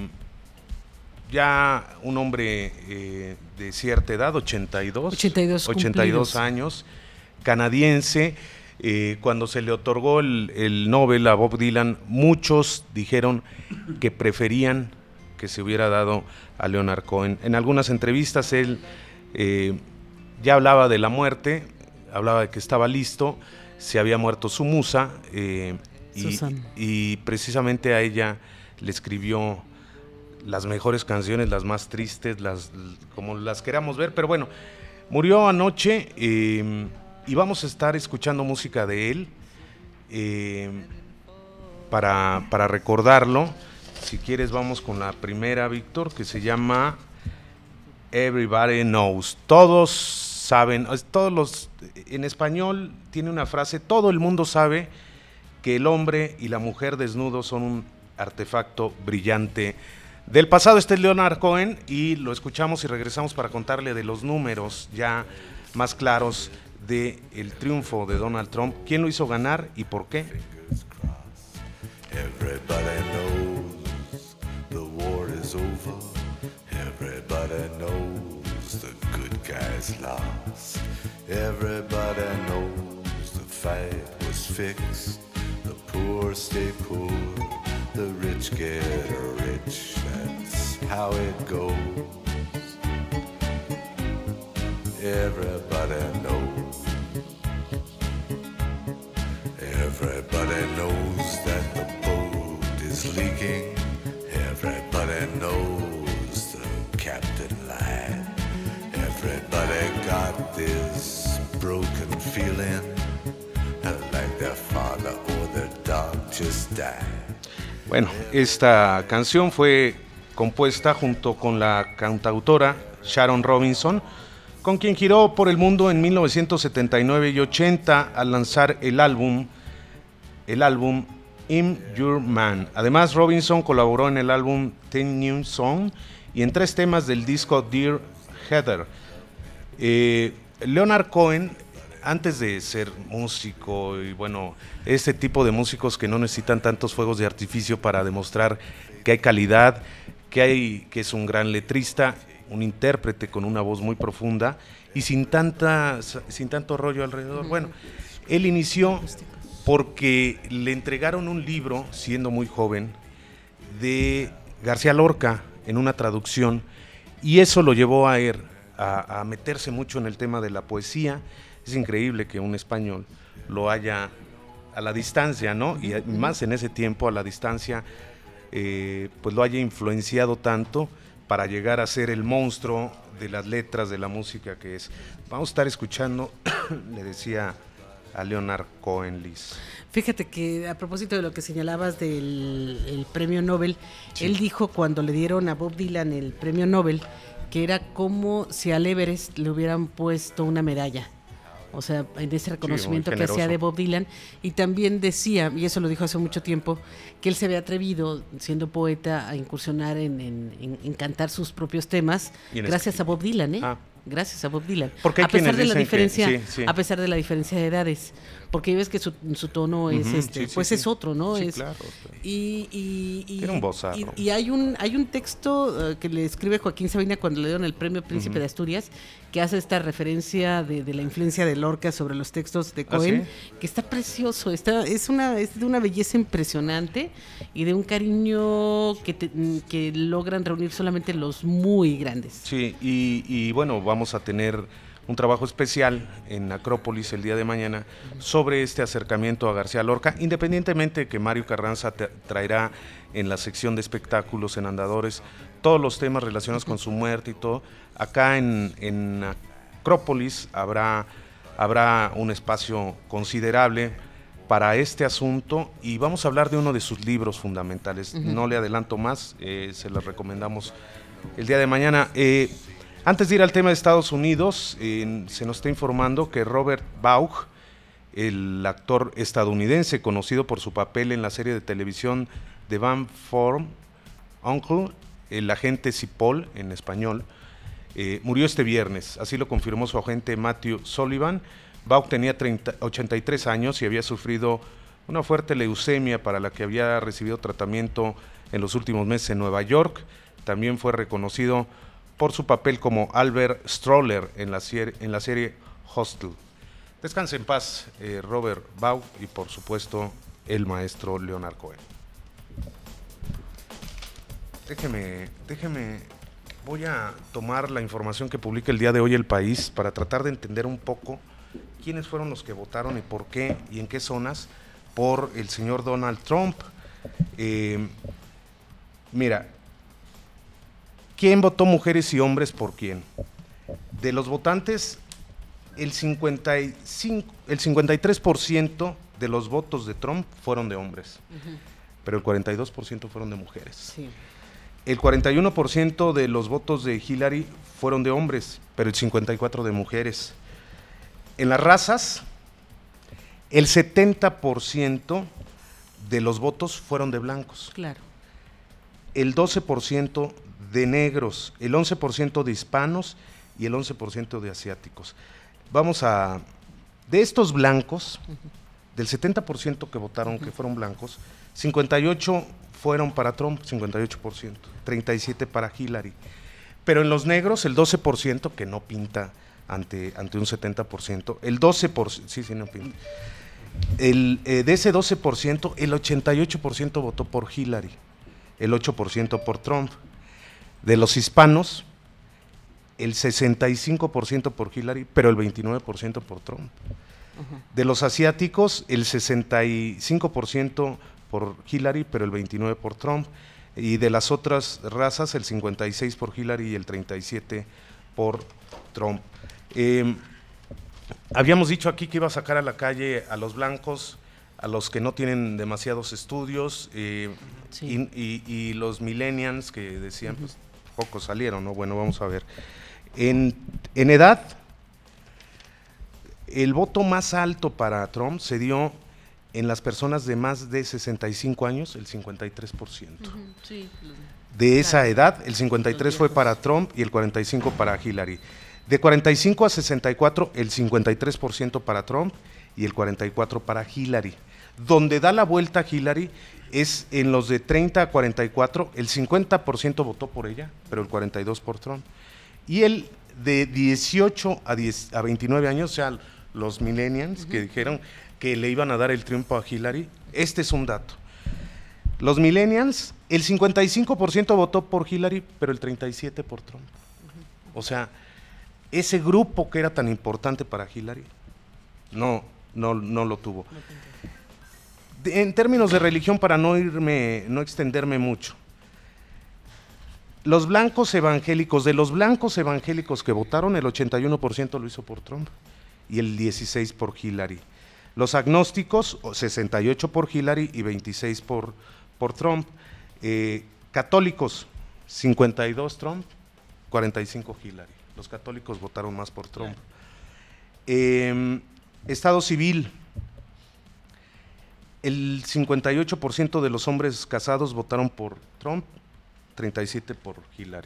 ya un hombre eh, de cierta edad, ochenta y dos, ochenta y dos ochenta y dos cumplidos. años, canadiense. Eh, cuando se le otorgó el, el Nobel a Bob Dylan, muchos dijeron que preferían que se hubiera dado a Leonard Cohen. En algunas entrevistas él eh, ya hablaba de la muerte, hablaba de que estaba listo, se había muerto su musa, eh, y, Susan. y precisamente a ella le escribió las mejores canciones, las más tristes, las como las queramos ver, pero bueno, murió anoche, eh, y vamos a estar escuchando música de él eh, para, para recordarlo. Si quieres vamos con la primera, Víctor, que se llama Everybody Knows. Todos saben, es- todos los, en español tiene una frase, todo el mundo sabe que el hombre y la mujer desnudos son un artefacto brillante del pasado. Este es Leonard Cohen y lo escuchamos y regresamos para contarle de los números ya más claros de el triunfo de Donald Trump, quién lo hizo ganar y por qué. Everybody knows the war is over. Everybody knows the good guys lost. Everybody knows the fight was fixed. The poor stay poor, the rich get rich. That's how it goes. Everybody knows. Everybody knows that the boat is leaking. Everybody knows the captain lied. Everybody got this broken feeling like their father or their dog just died. Bueno, esta canción fue compuesta junto con la cantautora Sharon Robinson, con quien giró por el mundo en mil novecientos setenta y nueve y ochenta al lanzar el álbum, el álbum I'm Your Man. Además, Robinson colaboró en el álbum Ten New Song y en tres temas del disco Dear Heather. Eh, Leonard Cohen, antes de ser músico y bueno, este tipo de músicos que no necesitan tantos fuegos de artificio para demostrar que hay calidad, que hay, que es un gran letrista, un intérprete con una voz muy profunda y sin tanta, sin tanto rollo alrededor. Bueno, él inició porque le entregaron un libro, siendo muy joven, de García Lorca en una traducción, y eso lo llevó a él a, a meterse mucho en el tema de la poesía. Es increíble que un español lo haya a la distancia, ¿no? Y más en ese tiempo, a la distancia, eh, pues lo haya influenciado tanto para llegar a ser el monstruo de las letras, de la música que es. Vamos a estar escuchando, le decía a Leonard Cohen, Liz. Fíjate que a propósito de lo que señalabas del el premio Nobel, sí. Él dijo cuando le dieron a Bob Dylan el premio Nobel que era como si al Everest le hubieran puesto una medalla. O sea, en ese reconocimiento sí, que hacía de Bob Dylan. Y también decía, y eso lo dijo hace mucho tiempo, que él se había atrevido, siendo poeta, a incursionar en, en, en, en cantar sus propios temas, gracias este... a Bob Dylan, ¿eh? Ah. Gracias a Bob Dylan. Porque a pesar de la diferencia, que, sí, sí. a pesar de la diferencia de edades, porque ves que su, su tono es uh-huh, este, sí, pues sí, es sí. otro, ¿no? Sí, es, claro. Y, y, y, Tiene un bozarro. Y, y hay un hay un texto uh, que le escribe Joaquín Sabina cuando le dieron el premio Príncipe uh-huh. de Asturias, que hace esta referencia de, de la influencia de Lorca sobre los textos de Cohen, ¿ah, sí? Que está precioso, está es una es de una belleza impresionante y de un cariño que te, que logran reunir solamente los muy grandes. Sí, y, y bueno, vamos a tener un trabajo especial en Acrópolis el día de mañana sobre este acercamiento a García Lorca, independientemente de que Mario Carranza te traerá en la sección de espectáculos, en Andadores, todos los temas relacionados con su muerte y todo. Acá en, en Acrópolis habrá, habrá un espacio considerable para este asunto y vamos a hablar de uno de sus libros fundamentales. Uh-huh. No le adelanto más, eh, se los recomendamos el día de mañana. Eh, Antes de ir al tema de Estados Unidos, eh, se nos está informando que Robert Vaughn, el actor estadounidense conocido por su papel en la serie de televisión The Van Form Uncle, el agente Cipoll en español, eh, murió este viernes, así lo confirmó su agente Matthew Sullivan. Vaughn tenía treinta, ochenta y tres años y había sufrido una fuerte leucemia para la que había recibido tratamiento en los últimos meses en Nueva York. También fue reconocido por su papel como Albert Stroller en la serie, en la serie Hostel. Descanse en paz, eh, Robert Vaughn, y por supuesto el maestro Leonard Cohen. Déjeme, déjeme, voy a tomar la información que publica el día de hoy El País para tratar de entender un poco quiénes fueron los que votaron y por qué y en qué zonas por el señor Donald Trump. Eh, mira, ¿quién votó mujeres y hombres por quién? De los votantes, el cincuenta y cinco, el cincuenta y tres por ciento de los votos de Trump fueron de hombres, uh-huh. pero el cuarenta y dos por ciento fueron de mujeres. Sí. El cuarenta y uno por ciento de los votos de Hillary fueron de hombres, pero el cincuenta y cuatro por ciento de mujeres. En las razas, el setenta por ciento de los votos fueron de blancos. Claro. El doce por ciento de negros, el once por ciento de hispanos y el once por ciento de asiáticos. Vamos a, de estos blancos, uh-huh. del setenta por ciento que votaron, uh-huh. que fueron blancos, cincuenta y ocho fueron para Trump, cincuenta y ocho por ciento, treinta y siete para Hillary. Pero en los negros, el doce por ciento, que no pinta ante, ante un setenta por ciento, el doce por ciento, sí, sí, no pinta. El, eh, de ese doce por ciento, el ochenta y ocho por ciento votó por Hillary, el ocho por ciento por Trump. De los hispanos, el sesenta y cinco por ciento por Hillary, pero el veintinueve por ciento por Trump. Uh-huh. De los asiáticos, el sesenta y cinco por ciento por Hillary, pero el veintinueve por ciento por Trump. Y de las otras razas, el cincuenta y seis por Hillary y el treinta y siete por ciento por Trump. Eh, habíamos dicho aquí que iba a sacar a la calle a los blancos, a los que no tienen demasiados estudios, eh, sí. y, y, y los millennials que decían, uh-huh. pues, pocos salieron, ¿no? Bueno, vamos a ver. En, en edad, el voto más alto para Trump se dio en las personas de más de sesenta y cinco años, el cincuenta y tres por ciento. Uh-huh. Sí. De esa claro. edad, el cincuenta y tres por ciento fue para Trump y el cuarenta y cinco por ciento para Hillary. De cuarenta y cinco a sesenta y cuatro, el cincuenta y tres por ciento para Trump y el cuarenta y cuatro por ciento para Hillary. Donde da la vuelta Hillary es en los de treinta a cuarenta y cuatro, el cincuenta por ciento votó por ella, pero el cuarenta y dos por ciento por Trump. Y el de dieciocho a, diez, a veintinueve años, o sea, los millennials uh-huh. que dijeron que le iban a dar el triunfo a Hillary, este es un dato. Los millennials, el cincuenta y cinco por ciento votó por Hillary, pero el treinta y siete por ciento por Trump. Uh-huh. O sea, ese grupo que era tan importante para Hillary, no, no, no lo tuvo. De, en términos de religión, para no irme, no extenderme mucho, los blancos evangélicos, de los blancos evangélicos que votaron, el ochenta y uno por ciento lo hizo por Trump y el dieciséis por ciento por Hillary. Los agnósticos, sesenta y ocho por Hillary y veintiséis por, por Trump. Eh, católicos, cincuenta y dos Trump, cuarenta y cinco Hillary. Los católicos votaron más por Trump. Eh, estado civil, el cincuenta y ocho por ciento de los hombres casados votaron por Trump, treinta y siete por Hillary.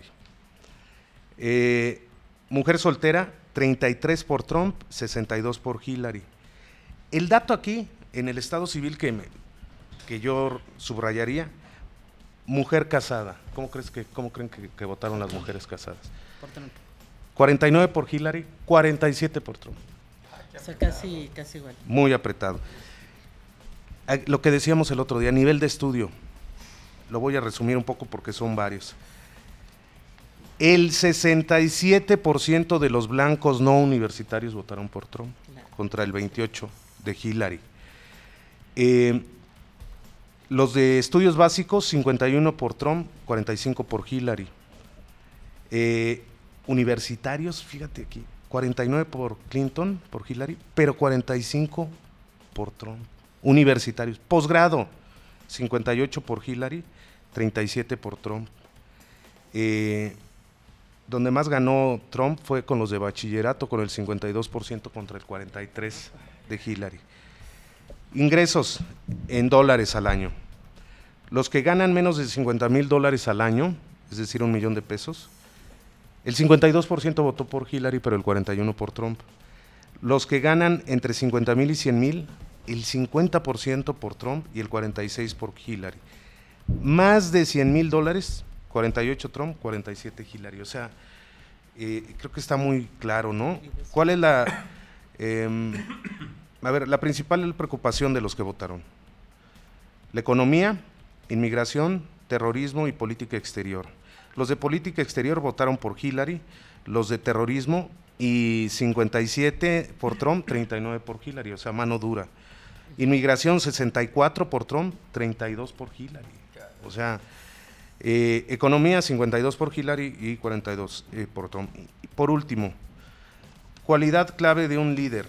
Eh, mujer soltera, treinta y tres por Trump, sesenta y dos por Hillary. El dato aquí, en el estado civil que, me, que yo subrayaría, mujer casada. ¿Cómo, crees que, cómo creen que, que votaron las mujeres casadas? Por Trump. cuarenta y nueve por Hillary, cuarenta y siete por Trump. O sea, casi, casi igual. Muy apretado. Lo que decíamos el otro día, nivel de estudio, lo voy a resumir un poco porque son varios. El sesenta y siete por ciento de los blancos no universitarios votaron por Trump, claro, contra el veintiocho por ciento de Hillary. Eh, los de estudios básicos, cincuenta y uno por Trump, cuarenta y cinco por Hillary. Eh, universitarios, fíjate aquí, cuarenta y nueve por Clinton, por Hillary, pero cuarenta y cinco por Trump. Universitarios, posgrado, cincuenta y ocho por Hillary, treinta y siete por Trump. Eh, donde más ganó Trump fue con los de bachillerato, con el cincuenta y dos por ciento contra el cuarenta y tres por ciento de Hillary. Ingresos en dólares al año. Los que ganan menos de cincuenta mil dólares al año, es decir, un millón de pesos, el cincuenta y dos por ciento votó por Hillary, pero el cuarenta y uno por ciento por Trump. Los que ganan entre cincuenta mil y cien mil, el cincuenta por ciento por Trump y el cuarenta y seis por ciento por Hillary. Más de cien mil dólares, cuarenta y ocho Trump, cuarenta y siete Hillary. O sea, eh, creo que está muy claro, ¿no? ¿Cuál es la, eh, a ver, la principal preocupación de los que votaron? La economía, inmigración, terrorismo y política exterior. Los de política exterior votaron por Hillary, los de terrorismo y cincuenta y siete por Trump, treinta y nueve por Hillary, o sea, mano dura. Inmigración, sesenta y cuatro por Trump, treinta y dos por Hillary. O sea, eh, economía, cincuenta y dos por Hillary y cuarenta y dos eh, por Trump. Y por último, cualidad clave de un líder.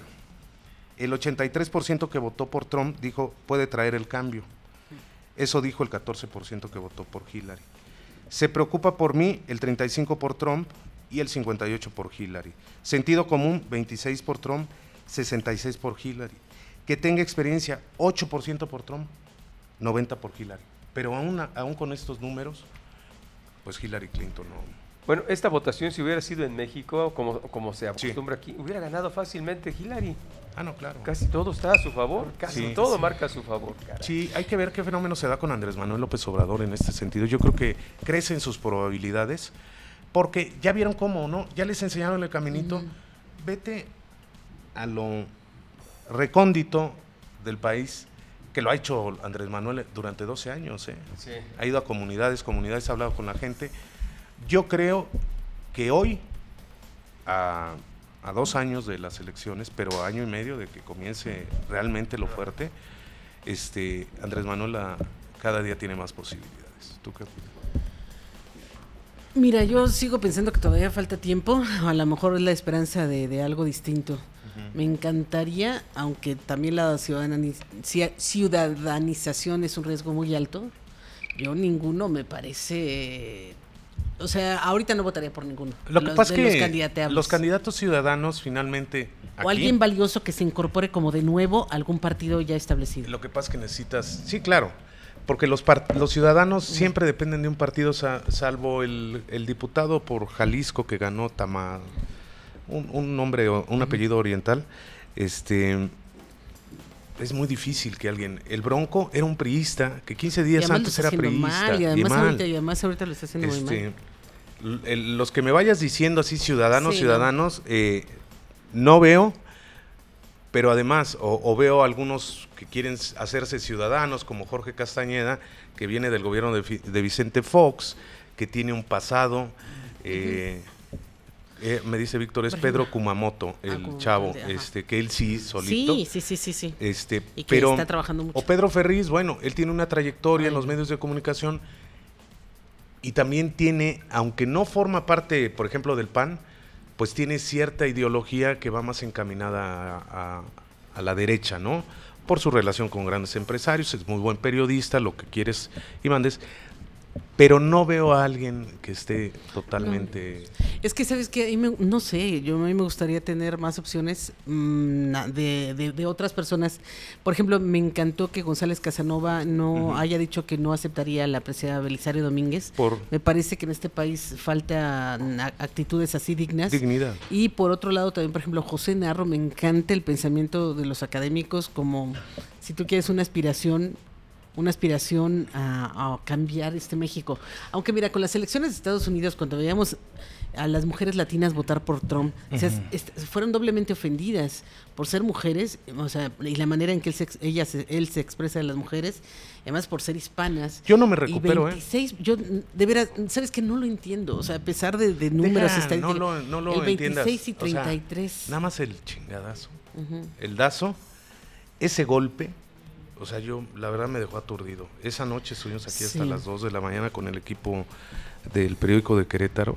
El ochenta y tres por ciento que votó por Trump dijo, puede traer el cambio. Eso dijo el catorce por ciento que votó por Hillary. Se preocupa por mí, el treinta y cinco por ciento por Trump y el cincuenta y ocho por ciento por Hillary. Sentido común, veintiséis por ciento por Trump, sesenta y seis por ciento por Hillary. Que tenga experiencia, ocho por ciento por Trump, noventa por ciento por Hillary. Pero aún, aún con estos números, pues Hillary Clinton no. Bueno, esta votación, si hubiera sido en México, como, como se acostumbra sí. aquí, hubiera ganado fácilmente Hillary. Ah, no, claro. Casi todo está a su favor, casi sí, todo sí. marca a su favor. Caray. Sí, hay que ver qué fenómeno se da con Andrés Manuel López Obrador en este sentido. Yo creo que crecen sus probabilidades, porque ya vieron cómo, ¿no? Ya les enseñaron el caminito. Mm. Vete a lo recóndito del país, que lo ha hecho Andrés Manuel durante doce años, ¿eh? Sí. Ha ido a comunidades, comunidades, ha hablado con la gente. Yo creo que hoy, a, a dos años de las elecciones, pero a año y medio de que comience realmente lo fuerte, este, Andrés Manuel a, cada día tiene más posibilidades. ¿Tú qué opinas? Mira, yo sigo pensando que todavía falta tiempo, a lo mejor es la esperanza de, de algo distinto. Uh-huh. Me encantaría, aunque también la ciudadaniz- ciudadanización es un riesgo muy alto, yo ninguno me parece... O sea, ahorita no votaría por ninguno. Lo que los, pasa es que los candidatos ciudadanos finalmente... O aquí, alguien valioso que se incorpore como de nuevo a algún partido ya establecido. Lo que pasa es que necesitas... Sí, claro, porque los, part- los ciudadanos uh-huh. siempre dependen de un partido, sa- salvo el, el diputado por Jalisco que ganó Tama, un, un nombre, un uh-huh. apellido oriental. Este... Es muy difícil que alguien... El Bronco era un priista, que quince días antes era priista. Mal, y, además y, mal. Ahorita, y además ahorita lo está haciendo este, muy mal. El, los que me vayas diciendo así, ciudadanos, sí, ciudadanos, no. Eh, no veo, pero además, o, o veo algunos que quieren hacerse ciudadanos, como Jorge Castañeda, que viene del gobierno de, de Vicente Fox, que tiene un pasado... Eh, uh-huh. Eh, me dice Víctor, es Pedro Kumamoto, el ah, chavo, de, este, que él sí solito. Sí, sí, sí, sí, sí. Este, y que pero, está trabajando mucho. O Pedro Ferriz, bueno, él tiene una trayectoria Ay. en los medios de comunicación y también tiene, aunque no forma parte, por ejemplo, del P A N, pues tiene cierta ideología que va más encaminada a, a, a la derecha, ¿no? Por su relación con grandes empresarios, es muy buen periodista, lo que quieres y mandes, pero no veo a alguien que esté totalmente... No. Es que, ¿sabes qué? No sé, yo a mí me gustaría tener más opciones mmm, de, de, de otras personas. Por ejemplo, me encantó que González Casanova no uh-huh. haya dicho que no aceptaría la presidencia de Belisario Domínguez. Por... Me parece que en este país faltan actitudes así dignas. Dignidad. Y por otro lado, también, por ejemplo, José Narro, me encanta el pensamiento de los académicos como, si tú quieres una aspiración... una aspiración a, a cambiar este México. Aunque mira, con las elecciones de Estados Unidos, cuando veíamos a las mujeres latinas votar por Trump, uh-huh. o sea, est- fueron doblemente ofendidas por ser mujeres, o sea, y la manera en que él se, ella se, él se expresa de las mujeres, además por ser hispanas. Yo no me recupero, y veintiséis, ¿eh? Yo, de veras, ¿sabes qué? No lo entiendo, o sea, a pesar de, de números Deja, estadísticos. No lo, no lo el veintiséis entiendas. y treinta y tres. O sea, nada más el chingadazo, uh-huh. el dazo, ese golpe. O sea, yo la verdad me dejó aturdido. Esa noche estuvimos aquí sí. hasta las dos de la mañana con el equipo del periódico de Querétaro.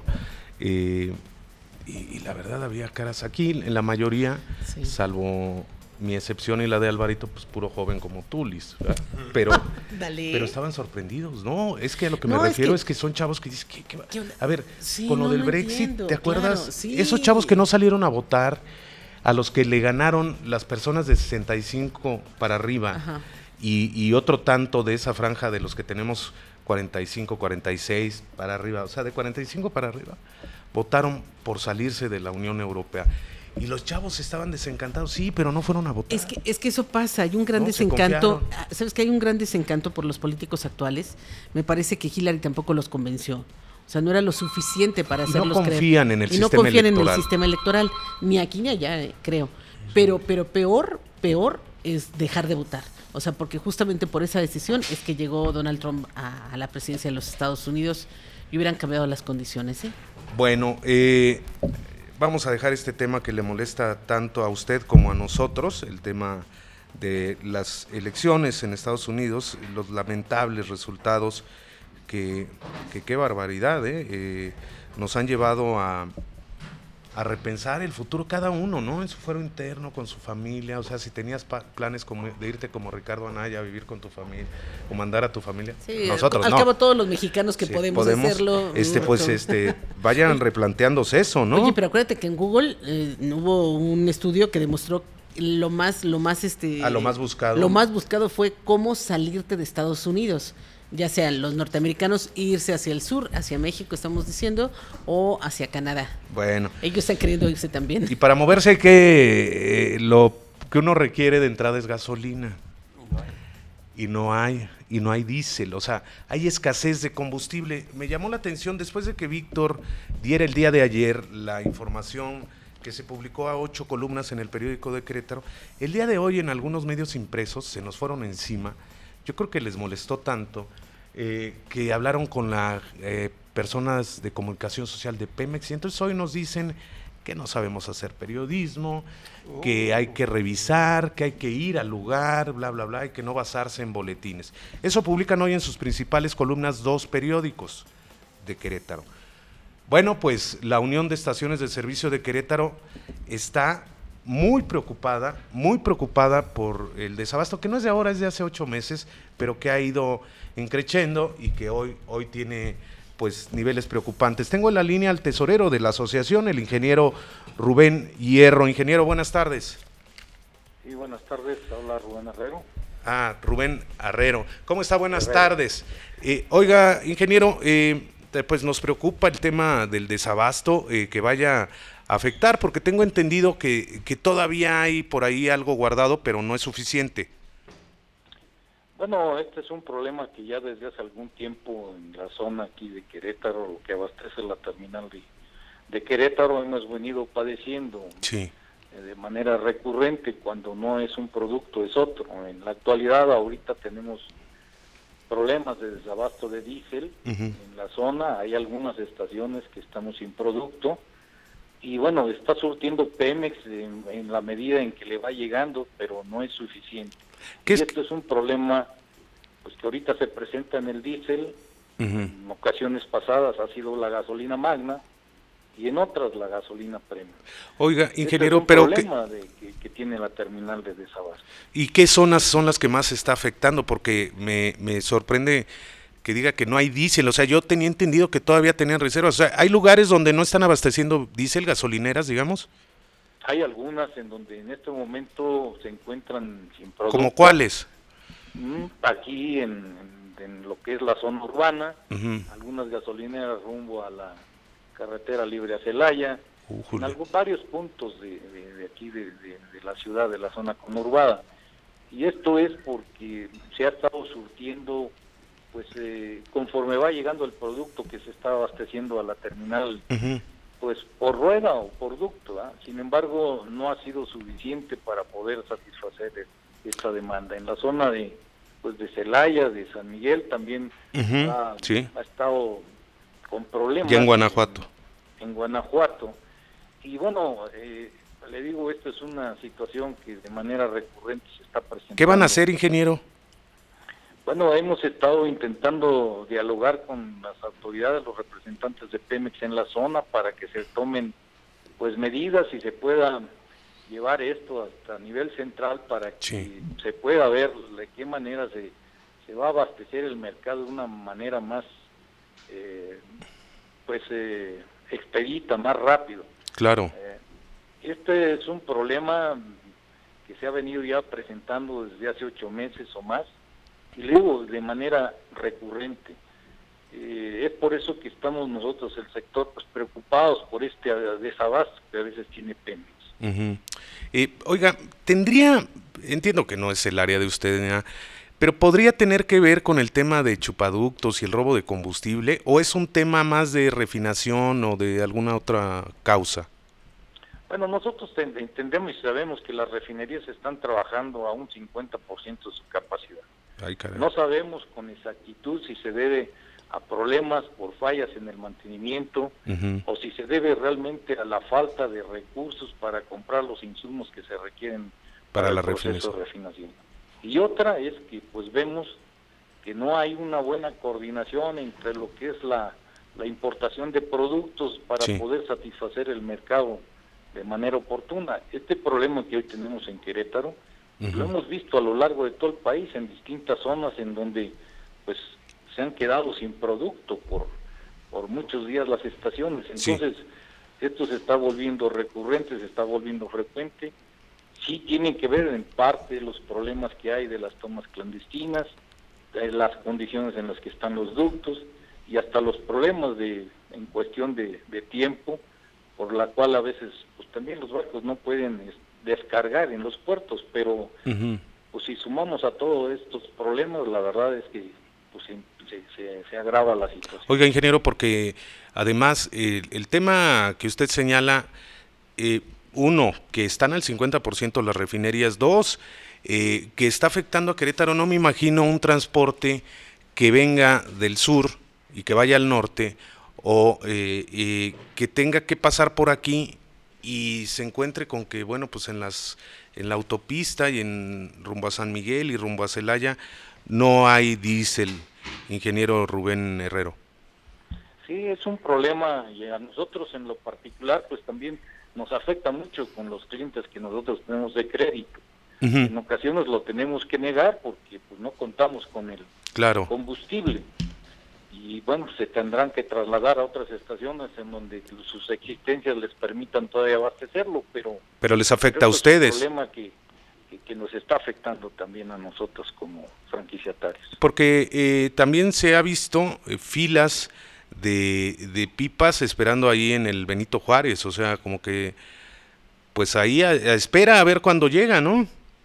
Eh, y, y la verdad había caras aquí, en la mayoría, sí. salvo mi excepción y la de Alvarito, pues puro joven como tú, Liz. ¿verdad? Pero, pero estaban sorprendidos. No, es que a lo que me no, refiero es que, es que son chavos que dicen, ¿qué, qué ¿qué a ver, sí, con lo no del Brexit, entiendo, ¿te acuerdas? Claro, sí. Esos chavos que no salieron a votar, a los que le ganaron las personas de sesenta y cinco para arriba y, y otro tanto de esa franja de los que tenemos cuarenta y cinco, cuarenta y seis para arriba, o sea, de cuarenta y cinco para arriba, votaron por salirse de la Unión Europea. Y los chavos estaban desencantados, sí, pero no fueron a votar. Es que, es que eso pasa, hay un gran no, desencanto, ¿sabes que hay un gran desencanto por los políticos actuales? Me parece que Hillary tampoco los convenció. O sea, no era lo suficiente para hacerlos creer. No confían creer. en el y sistema no confían electoral. en el sistema electoral, ni aquí ni allá, eh, creo. Pero, pero peor, peor es dejar de votar. O sea, porque justamente por esa decisión es que llegó Donald Trump a, a la presidencia de los Estados Unidos y hubieran cambiado las condiciones, ¿eh? Bueno, eh, vamos a dejar este tema que le molesta tanto a usted como a nosotros, el tema de las elecciones en Estados Unidos, los lamentables resultados. Que, que qué barbaridad, ¿eh? Eh, nos han llevado a, a repensar el futuro cada uno, ¿no? En su fuero interno, con su familia, o sea, si tenías pa- planes como de irte como Ricardo Anaya a vivir con tu familia, o mandar a tu familia, sí, nosotros al, no. Al cabo todos los mexicanos que sí, podemos, podemos hacerlo. Este, pues, este, vayan replanteándose eso, ¿no? Oye, pero acuérdate que en Google eh, hubo un estudio que demostró lo más, lo más, este... A lo más buscado. Lo más buscado fue cómo salirte de Estados Unidos. Ya sean los norteamericanos irse hacia el sur, hacia México, estamos diciendo, o hacia Canadá. Bueno. Ellos están queriendo irse también. Y para moverse, que eh, lo que uno requiere de entrada es gasolina. Y no hay, y no hay diésel, o sea, hay escasez de combustible. Me llamó la atención después de que Víctor diera el día de ayer la información que se publicó a ocho columnas en el periódico de Querétaro. El día de hoy en algunos medios impresos se nos fueron encima. Yo creo que les molestó tanto eh, que hablaron con las eh, personas de comunicación social de Pemex y entonces hoy nos dicen que no sabemos hacer periodismo, oh. que hay que revisar, que hay que ir al lugar, bla, bla, bla, y que no basarse en boletines. Eso publican hoy en sus principales columnas dos periódicos de Querétaro. Bueno, pues la Unión de Estaciones de Servicio de Querétaro está muy preocupada, muy preocupada por el desabasto, que no es de ahora, es de hace ocho meses, pero que ha ido increciendo y que hoy, hoy tiene pues niveles preocupantes. Tengo en la línea al tesorero de la asociación, el ingeniero Rubén Hierro. Ingeniero, buenas tardes. Sí, buenas tardes, habla Rubén Herrero. Ah, Rubén Herrero. ¿Cómo está? Buenas Herrero. tardes. Eh, oiga, ingeniero, eh, pues nos preocupa el tema del desabasto, eh, que vaya afectar, porque tengo entendido que, que todavía hay por ahí algo guardado, pero no es suficiente. Bueno, este es un problema que ya desde hace algún tiempo en la zona aquí de Querétaro, lo que abastece la terminal de, de Querétaro, hemos venido padeciendo sí. eh, de manera recurrente. Cuando no es un producto es otro. En la actualidad ahorita tenemos problemas de desabasto de diésel uh-huh. en la zona, hay algunas estaciones que estamos sin producto, y bueno, está surtiendo Pemex en, en la medida en que le va llegando, pero no es suficiente. Y es? esto es un problema pues que ahorita se presenta en el diésel, uh-huh. en ocasiones pasadas ha sido la gasolina magna, y en otras la gasolina premium. Oiga, ingeniero, este es un pero problema de, que, que tiene la terminal de desabasto. ¿Y qué zonas son las que más se está afectando? Porque me, me sorprende que diga que no hay diésel. O sea, yo tenía entendido que todavía tenían reservas. O sea, ¿hay lugares donde no están abasteciendo diésel, gasolineras, digamos? Hay algunas en donde en este momento se encuentran sin producto. ¿Como cuáles? Aquí en, en, en lo que es la zona urbana, uh-huh. algunas gasolineras rumbo a la carretera libre a Celaya, uh, en algo, varios puntos de, de, de aquí de, de, de la ciudad, de la zona conurbada. Y esto es porque se ha estado surtiendo, pues eh, conforme va llegando el producto que se está abasteciendo a la terminal, uh-huh. pues por rueda o por ducto, ¿eh? Sin embargo no ha sido suficiente para poder satisfacer esta demanda. En la zona de pues de Celaya, de San Miguel también uh-huh. ha, sí. ha estado con problemas. Y en Guanajuato. En, en Guanajuato. Y bueno, eh, le digo, esto es una situación que de manera recurrente se está presentando. ¿Qué van a hacer, ingeniero? Bueno, hemos estado intentando dialogar con las autoridades, los representantes de Pemex en la zona para que se tomen pues medidas y se pueda llevar esto hasta nivel central para que sí. se pueda ver de qué manera se, se va a abastecer el mercado de una manera más eh, pues eh, expedita, más rápido. Claro. Eh, este es un problema que se ha venido ya presentando desde hace ocho meses o más, y luego de manera recurrente. Eh, es por eso que estamos nosotros, el sector, pues preocupados por este desabasto que a veces tiene Pemex. Uh-huh. eh, oiga, tendría, entiendo que no es el área de usted, ¿no? Pero podría tener que ver con el tema de chupaductos y el robo de combustible, ¿o es un tema más de refinación o de alguna otra causa? Bueno, nosotros entendemos y sabemos que las refinerías están trabajando a un cincuenta por ciento de su capacidad. Ay, no sabemos con exactitud si se debe a problemas por fallas en el mantenimiento uh-huh. o si se debe realmente a la falta de recursos para comprar los insumos que se requieren para, para el la proceso de refinación. Y otra es que pues vemos que no hay una buena coordinación entre lo que es la, la importación de productos para sí. poder satisfacer el mercado de manera oportuna. Este problema que hoy tenemos en Querétaro uh-huh. lo hemos visto a lo largo de todo el país en distintas zonas en donde pues se han quedado sin producto por por muchos días las estaciones. Entonces sí. esto se está volviendo recurrente, se está volviendo frecuente. Sí tienen que ver en parte los problemas que hay de las tomas clandestinas, de las condiciones en las que están los ductos y hasta los problemas de en cuestión de, de tiempo, por la cual a veces pues también los barcos no pueden descargar en los puertos, pero uh-huh. pues si sumamos a todos estos problemas, la verdad es que pues se, se, se agrava la situación. Oiga, ingeniero, porque además eh, el tema que usted señala, eh, uno, que están al cincuenta por ciento las refinerías, dos, eh, que está afectando a Querétaro, no me imagino un transporte que venga del sur y que vaya al norte, o eh, eh, que tenga que pasar por aquí y se encuentre con que, bueno, pues en las en la autopista y en rumbo a San Miguel y rumbo a Celaya no hay diésel, ingeniero Rubén Herrero. Sí, es un problema y a nosotros en lo particular pues también nos afecta mucho con los clientes que nosotros tenemos de crédito. Uh-huh. En ocasiones lo tenemos que negar porque pues no contamos con el claro. combustible. Y bueno, se tendrán que trasladar a otras estaciones en donde sus existencias les permitan todavía abastecerlo, pero... Pero les afecta a ustedes. Es un problema que, que, que nos está afectando también a nosotros como franquiciatarios. Porque eh, también se ha visto eh, filas de, de pipas esperando ahí en el Benito Juárez, o sea, como que pues ahí a, a espera a ver cuándo llega, ¿no?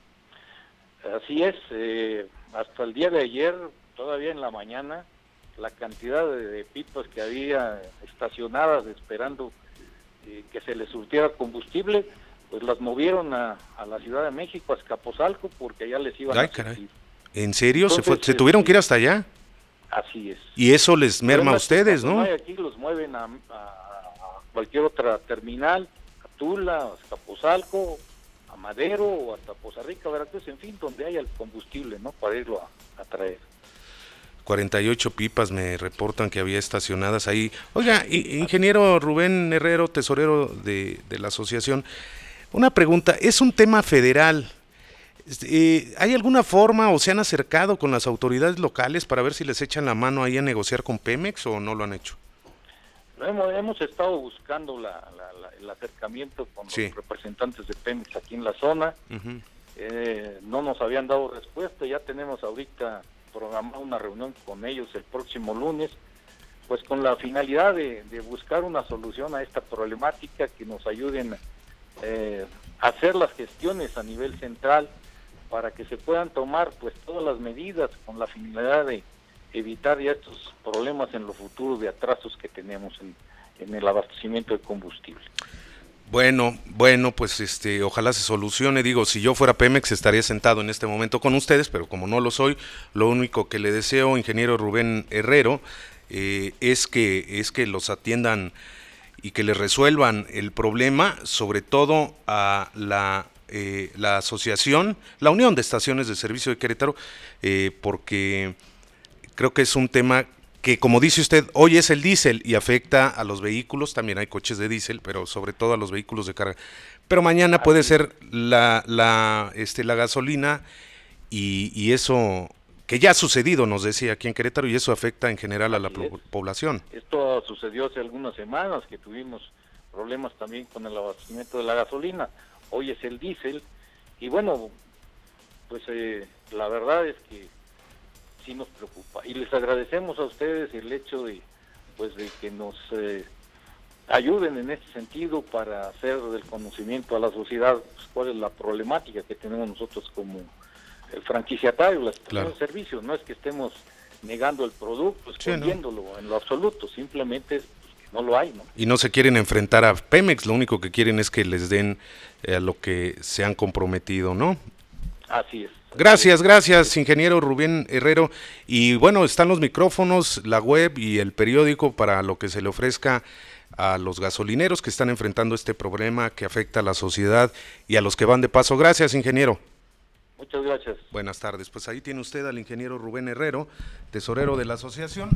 Así es, eh, hasta el día de ayer, todavía en la mañana, la cantidad de, de pipas que había estacionadas esperando eh, que se les surtiera combustible, pues las movieron a, a la Ciudad de México, a Azcapotzalco, porque allá les iban Ay, a surtir. Caray. ¿En serio? Entonces, ¿Se, fue, ¿Se tuvieron que ir hasta allá? Así es. Y eso les merma a ustedes, ¿no? No hay aquí, los mueven a, a, a cualquier otra terminal, a Tula, a Azcapotzalco, a Madero, o hasta Poza Rica, Veracruz, en fin, donde haya el combustible, ¿no? Para irlo a, a traer. cuarenta y ocho pipas me reportan que había estacionadas ahí. Oiga, ingeniero Rubén Herrero, tesorero de, de la asociación, una pregunta, es un tema federal. Eh, ¿Hay alguna forma o se han acercado con las autoridades locales para ver si les echan la mano ahí a negociar con Pemex o no lo han hecho? Hemos, hemos estado buscando la, la, la, el acercamiento con sí. los representantes de Pemex aquí en la zona. Uh-huh. eh, no nos habían dado respuesta. Ya tenemos ahorita programada una reunión con ellos el próximo lunes, pues con la finalidad de, de buscar una solución a esta problemática, que nos ayuden eh, a hacer las gestiones a nivel central para que se puedan tomar pues todas las medidas con la finalidad de evitar ya estos problemas en lo futuro de atrasos que tenemos en, en el abastecimiento de combustible. Bueno, bueno, pues este, ojalá se solucione. Digo, si yo fuera Pemex estaría sentado en este momento con ustedes, pero como no lo soy, lo único que le deseo, ingeniero Rubén Herrero, eh, es que es que los atiendan y que les resuelvan el problema, sobre todo a la eh, la asociación, la Unión de Estaciones de Servicio de Querétaro, eh, porque creo que es un tema que, como dice usted, hoy es el diésel y afecta a los vehículos, también hay coches de diésel, pero sobre todo a los vehículos de carga. Pero mañana puede ser la la este la gasolina y, y eso que ya ha sucedido, nos decía aquí en Querétaro, y eso afecta en general a la po- población. Esto sucedió hace algunas semanas, que tuvimos problemas también con el abastecimiento de la gasolina. Hoy es el diésel y bueno, pues eh, la verdad es que sí nos preocupa, y les agradecemos a ustedes el hecho de pues de que nos eh, ayuden en este sentido para hacer del conocimiento a la sociedad pues, cuál es la problemática que tenemos nosotros como el franquiciatario, la estación claro. de servicio. No es que estemos negando el producto, escondiéndolo sí, ¿no? en lo absoluto, simplemente es pues, que no lo hay, ¿no? Y no se quieren enfrentar a Pemex, lo único que quieren es que les den eh, a lo que se han comprometido, ¿no? Así es. Gracias, gracias, ingeniero Rubén Herrero. Y bueno, están los micrófonos, la web y el periódico para lo que se le ofrezca a los gasolineros que están enfrentando este problema que afecta a la sociedad y a los que van de paso. Gracias, ingeniero. Muchas gracias. Buenas tardes. Pues ahí tiene usted al ingeniero Rubén Herrero, tesorero de la asociación.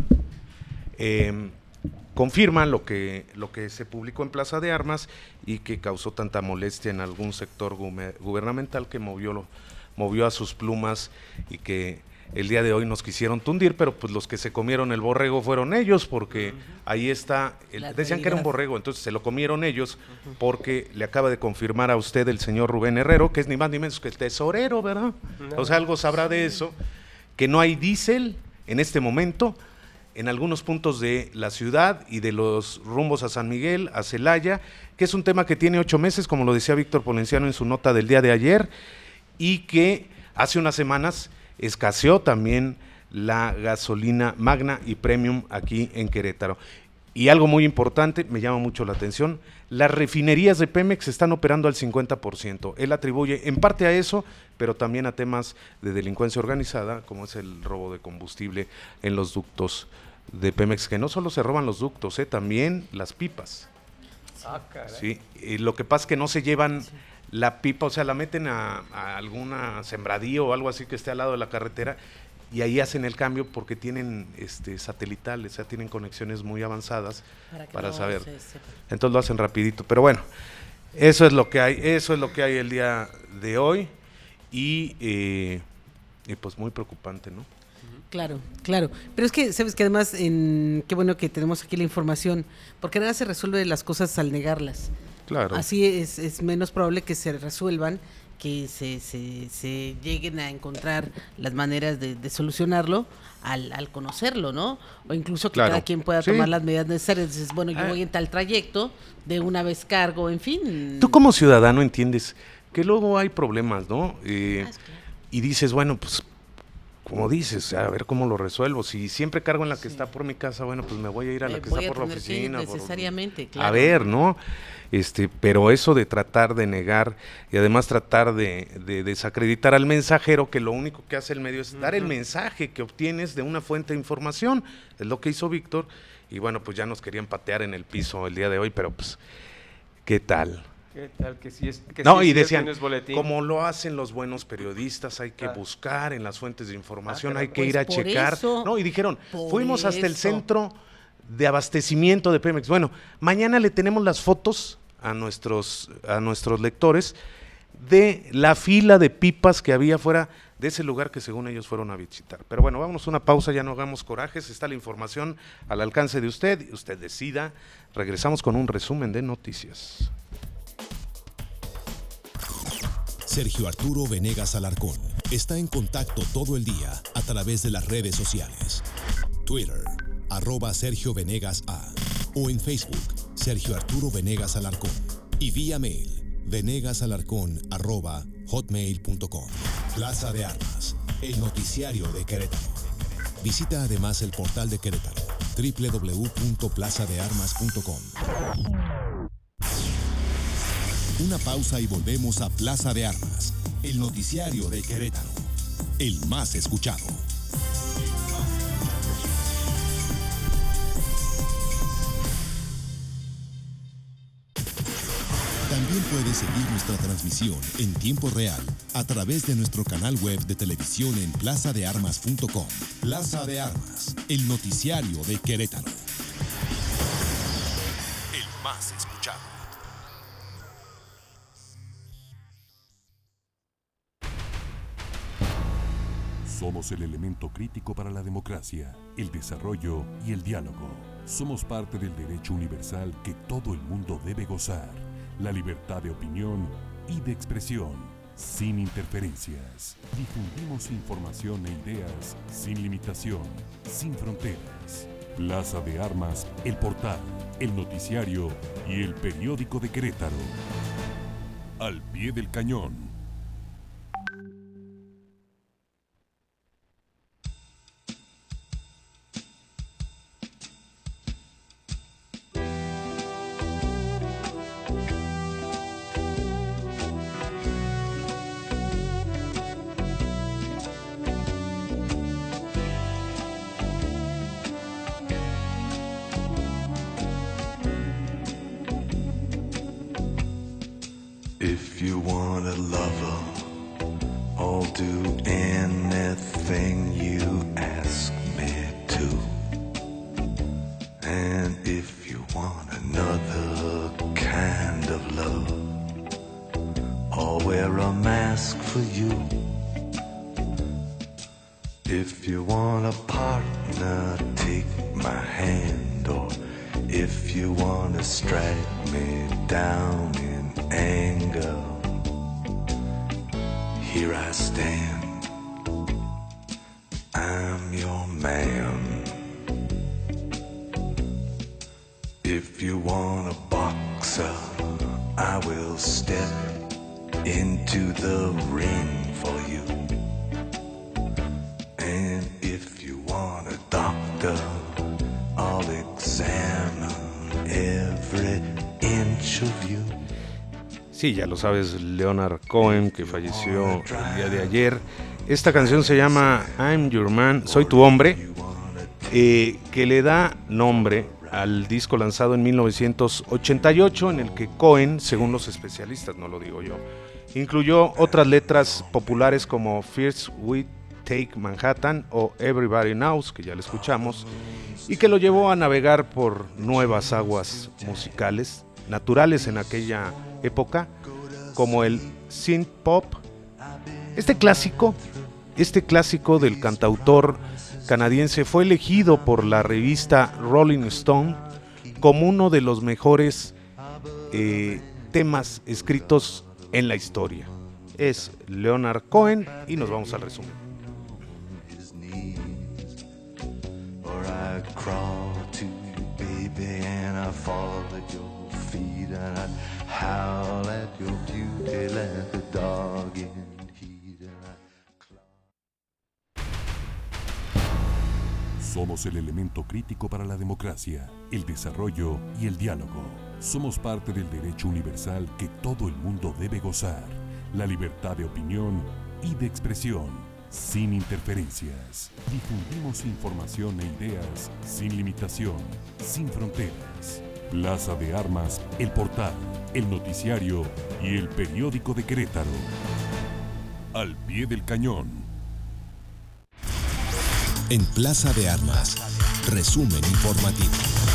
Eh, confirma lo que, lo que se publicó en Plaza de Armas y que causó tanta molestia en algún sector gu- gubernamental que movió lo movió a sus plumas y que el día de hoy nos quisieron tundir, pero pues los que se comieron el borrego fueron ellos, porque uh-huh. ahí está, el, decían realidad. Que era un borrego, entonces se lo comieron ellos, uh-huh. porque le acaba de confirmar a usted el señor Rubén Herrero, que es ni más ni menos que el tesorero, ¿verdad? No. O sea, algo sabrá de eso, que no hay diésel en este momento en algunos puntos de la ciudad y de los rumbos a San Miguel, a Celaya, que es un tema que tiene ocho meses, como lo decía Víctor Polenciano en su nota del día de ayer, y que hace unas semanas escaseó también la gasolina Magna y Premium aquí en Querétaro. Y algo muy importante, me llama mucho la atención, las refinerías de Pemex están operando al cincuenta por ciento. Él atribuye en parte a eso, pero también a temas de delincuencia organizada, como es el robo de combustible en los ductos de Pemex, que no solo se roban los ductos, eh, también las pipas. Ah, caray. Sí, y lo que pasa es que no se llevan... Sí. La pipa, o sea, la meten a, a alguna sembradío o algo así que esté al lado de la carretera y ahí hacen el cambio porque tienen este satelitales, o sea, tienen conexiones muy avanzadas para, para no saber. Se, se... Entonces lo hacen rapidito, pero bueno, eso es lo que hay, eso es lo que hay el día de hoy y, eh, y pues muy preocupante, ¿no? Claro, claro, pero es que sabes que además, en, qué bueno que tenemos aquí la información, porque nada se resuelve las cosas al negarlas. Claro. Así es, es menos probable que se resuelvan, que se, se, se lleguen a encontrar las maneras de, de solucionarlo al, al conocerlo, ¿no? O incluso que claro. cada quien pueda tomar sí. las medidas necesarias. Dices, bueno, yo ah. voy en tal trayecto, de una vez cargo, en fin. Tú como ciudadano entiendes que luego hay problemas, ¿no? Eh, ah, claro. Y dices, bueno, pues, como dices, a ver cómo lo resuelvo. Si siempre cargo en la que sí. está por mi casa, bueno, pues me voy a ir a la eh, que está por la oficina. Necesariamente, por, claro. A ver, ¿no? Este, pero eso de tratar de negar y además tratar de, de desacreditar al mensajero, que lo único que hace el medio es uh-huh. dar el mensaje que obtienes de una fuente de información, es lo que hizo Víctor, y bueno, pues ya nos querían patear en el piso el día de hoy, pero pues, ¿qué tal? ¿Qué tal que sí es? Que no, sí y es decían, no es boletín. como lo hacen los buenos periodistas, hay que Ah. buscar en las fuentes de información, Ah, hay que pues ir a por checar. eso, no, y dijeron, por fuimos hasta el eso. centro de abastecimiento de Pemex. Bueno, mañana le tenemos las fotos a nuestros, a nuestros lectores de la fila de pipas que había fuera de ese lugar que según ellos fueron a visitar. Pero bueno, vámonos a una pausa, ya no hagamos corajes, está la información al alcance de usted, usted decida. Regresamos con un resumen de noticias. Sergio Arturo Venegas Alarcón está en contacto todo el día a través de las redes sociales. Twitter, arroba Sergio Venegas A, o en Facebook, Sergio Arturo Venegas Alarcón, y vía mail, venegasalarcón arroba hotmail punto com. Plaza de Armas, el noticiario de Querétaro. Visita además el portal de Querétaro, doble u doble u doble u punto plaza de armas punto com. Una pausa y volvemos a Plaza de Armas, el noticiario de Querétaro, el más escuchado. También puedes seguir nuestra transmisión en tiempo real a través de nuestro canal web de televisión en plaza de armas punto com. Plaza de Armas, el noticiario de Querétaro. El más escuchado. Somos el elemento crítico para la democracia, el desarrollo y el diálogo. Somos parte del derecho universal que todo el mundo debe gozar, la libertad de opinión y de expresión, sin interferencias. Difundimos información e ideas sin limitación, sin fronteras. Plaza de Armas, el portal, el noticiario y el periódico de Querétaro. Al pie del cañón. If you want a lover, I'll do anything you ask me to. And if you want another kind of love, I'll wear a mask for you. If you want a partner, take my hand. Or if you want to strike me down in anger, here I stand, I'm your man. If you want a boxer, I will step into the ring for you. And if you want a doctor, I'll examine every inch of you. Sí, ya lo sabes, Leonard Cohen, que falleció el día de ayer. Esta canción se llama I'm Your Man, Soy Tu Hombre, eh, que le da nombre al disco lanzado en mil novecientos ochenta y ocho, en el que Cohen, según los especialistas, no lo digo yo, incluyó otras letras populares como First We Take Manhattan o Everybody Knows, que ya lo escuchamos, y que lo llevó a navegar por nuevas aguas musicales, naturales en aquella época, como el synth pop. Este clásico, este clásico del cantautor canadiense fue elegido por la revista Rolling Stone como uno de los mejores eh, temas escritos en la historia. Es Leonard Cohen y nos vamos al resumen. Howl at your beauty like a dog in heat. Somos el elemento crítico para la democracia, el desarrollo y el diálogo. Somos parte del derecho universal que todo el mundo debe gozar, la libertad de opinión y de expresión, sin interferencias. Difundimos información e ideas sin limitación, sin fronteras. Plaza de Armas, El Portal, el noticiario y el periódico de Querétaro. Al pie del cañón. En Plaza de Armas, resumen informativo.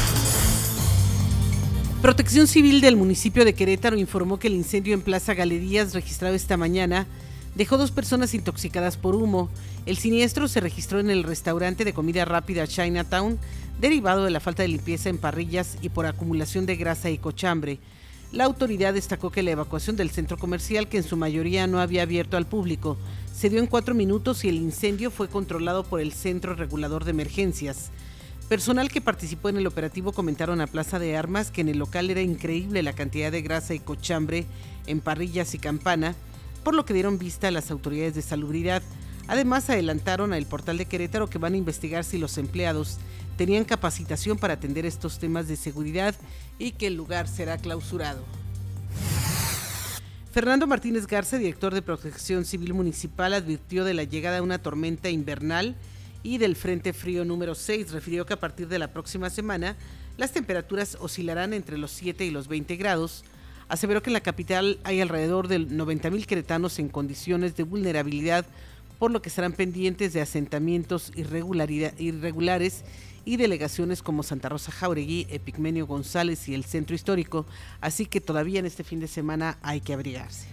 Protección Civil del municipio de Querétaro informó que el incendio en Plaza Galerías registrado esta mañana dejó dos personas intoxicadas por humo. El siniestro se registró en el restaurante de comida rápida Chinatown, derivado de la falta de limpieza en parrillas y por acumulación de grasa y cochambre. La autoridad destacó que la evacuación del centro comercial, que en su mayoría no había abierto al público, se dio en cuatro minutos y el incendio fue controlado por el Centro Regulador de Emergencias. Personal que participó en el operativo comentaron a Plaza de Armas que en el local era increíble la cantidad de grasa y cochambre en parrillas y campana, por lo que dieron vista a las autoridades de salubridad. Además, adelantaron al Portal de Querétaro que van a investigar si los empleados tenían capacitación para atender estos temas de seguridad y que el lugar será clausurado. Fernando Martínez Garza, director de Protección Civil Municipal, advirtió de la llegada de una tormenta invernal y del Frente Frío número seis. Refirió que a partir de la próxima semana las temperaturas oscilarán entre los siete y los veinte grados. Aseveró que en la capital hay alrededor de noventa mil queretanos en condiciones de vulnerabilidad, por lo que estarán pendientes de asentamientos irregulares y delegaciones como Santa Rosa Jauregui, Epigmenio González y el Centro Histórico, así que todavía en este fin de semana hay que abrigarse.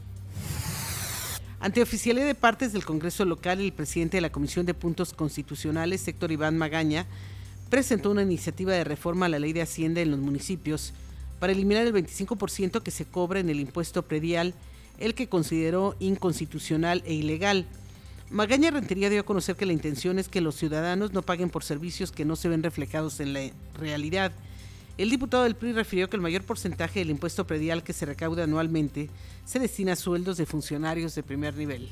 Ante oficialía de partes del Congreso local, el presidente de la Comisión de Puntos Constitucionales, Héctor Iván Magaña, presentó una iniciativa de reforma a la Ley de Hacienda en los municipios para eliminar el veinticinco por ciento que se cobra en el impuesto predial, el que consideró inconstitucional e ilegal. Magaña Rentería dio a conocer que la intención es que los ciudadanos no paguen por servicios que no se ven reflejados en la realidad. El diputado del P R I refirió que el mayor porcentaje del impuesto predial que se recauda anualmente se destina a sueldos de funcionarios de primer nivel.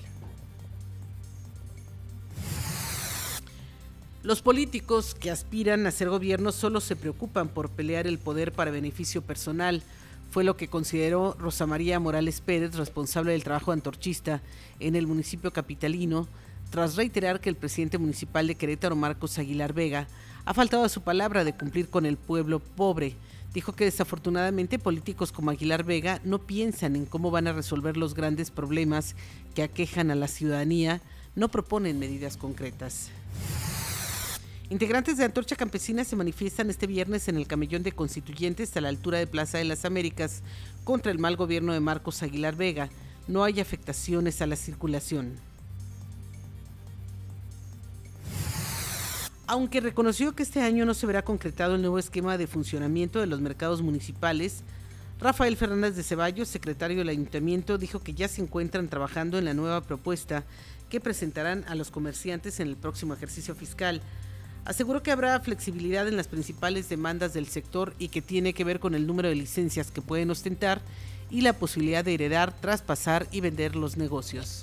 Los políticos que aspiran a ser gobierno solo se preocupan por pelear el poder para beneficio personal, fue lo que consideró Rosa María Morales Pérez, responsable del trabajo antorchista en el municipio capitalino, tras reiterar que el presidente municipal de Querétaro, Marcos Aguilar Vega, ha faltado a su palabra de cumplir con el pueblo pobre. Dijo que desafortunadamente políticos como Aguilar Vega no piensan en cómo van a resolver los grandes problemas que aquejan a la ciudadanía, no proponen medidas concretas. Integrantes de Antorcha Campesina se manifiestan este viernes en el Camellón de Constituyentes a la altura de Plaza de las Américas contra el mal gobierno de Marcos Aguilar Vega. No hay afectaciones a la circulación. Aunque reconoció que este año no se verá concretado el nuevo esquema de funcionamiento de los mercados municipales, Rafael Fernández de Ceballos, secretario del Ayuntamiento, dijo que ya se encuentran trabajando en la nueva propuesta que presentarán a los comerciantes en el próximo ejercicio fiscal. Aseguró que habrá flexibilidad en las principales demandas del sector y que tiene que ver con el número de licencias que pueden ostentar y la posibilidad de heredar, traspasar y vender los negocios.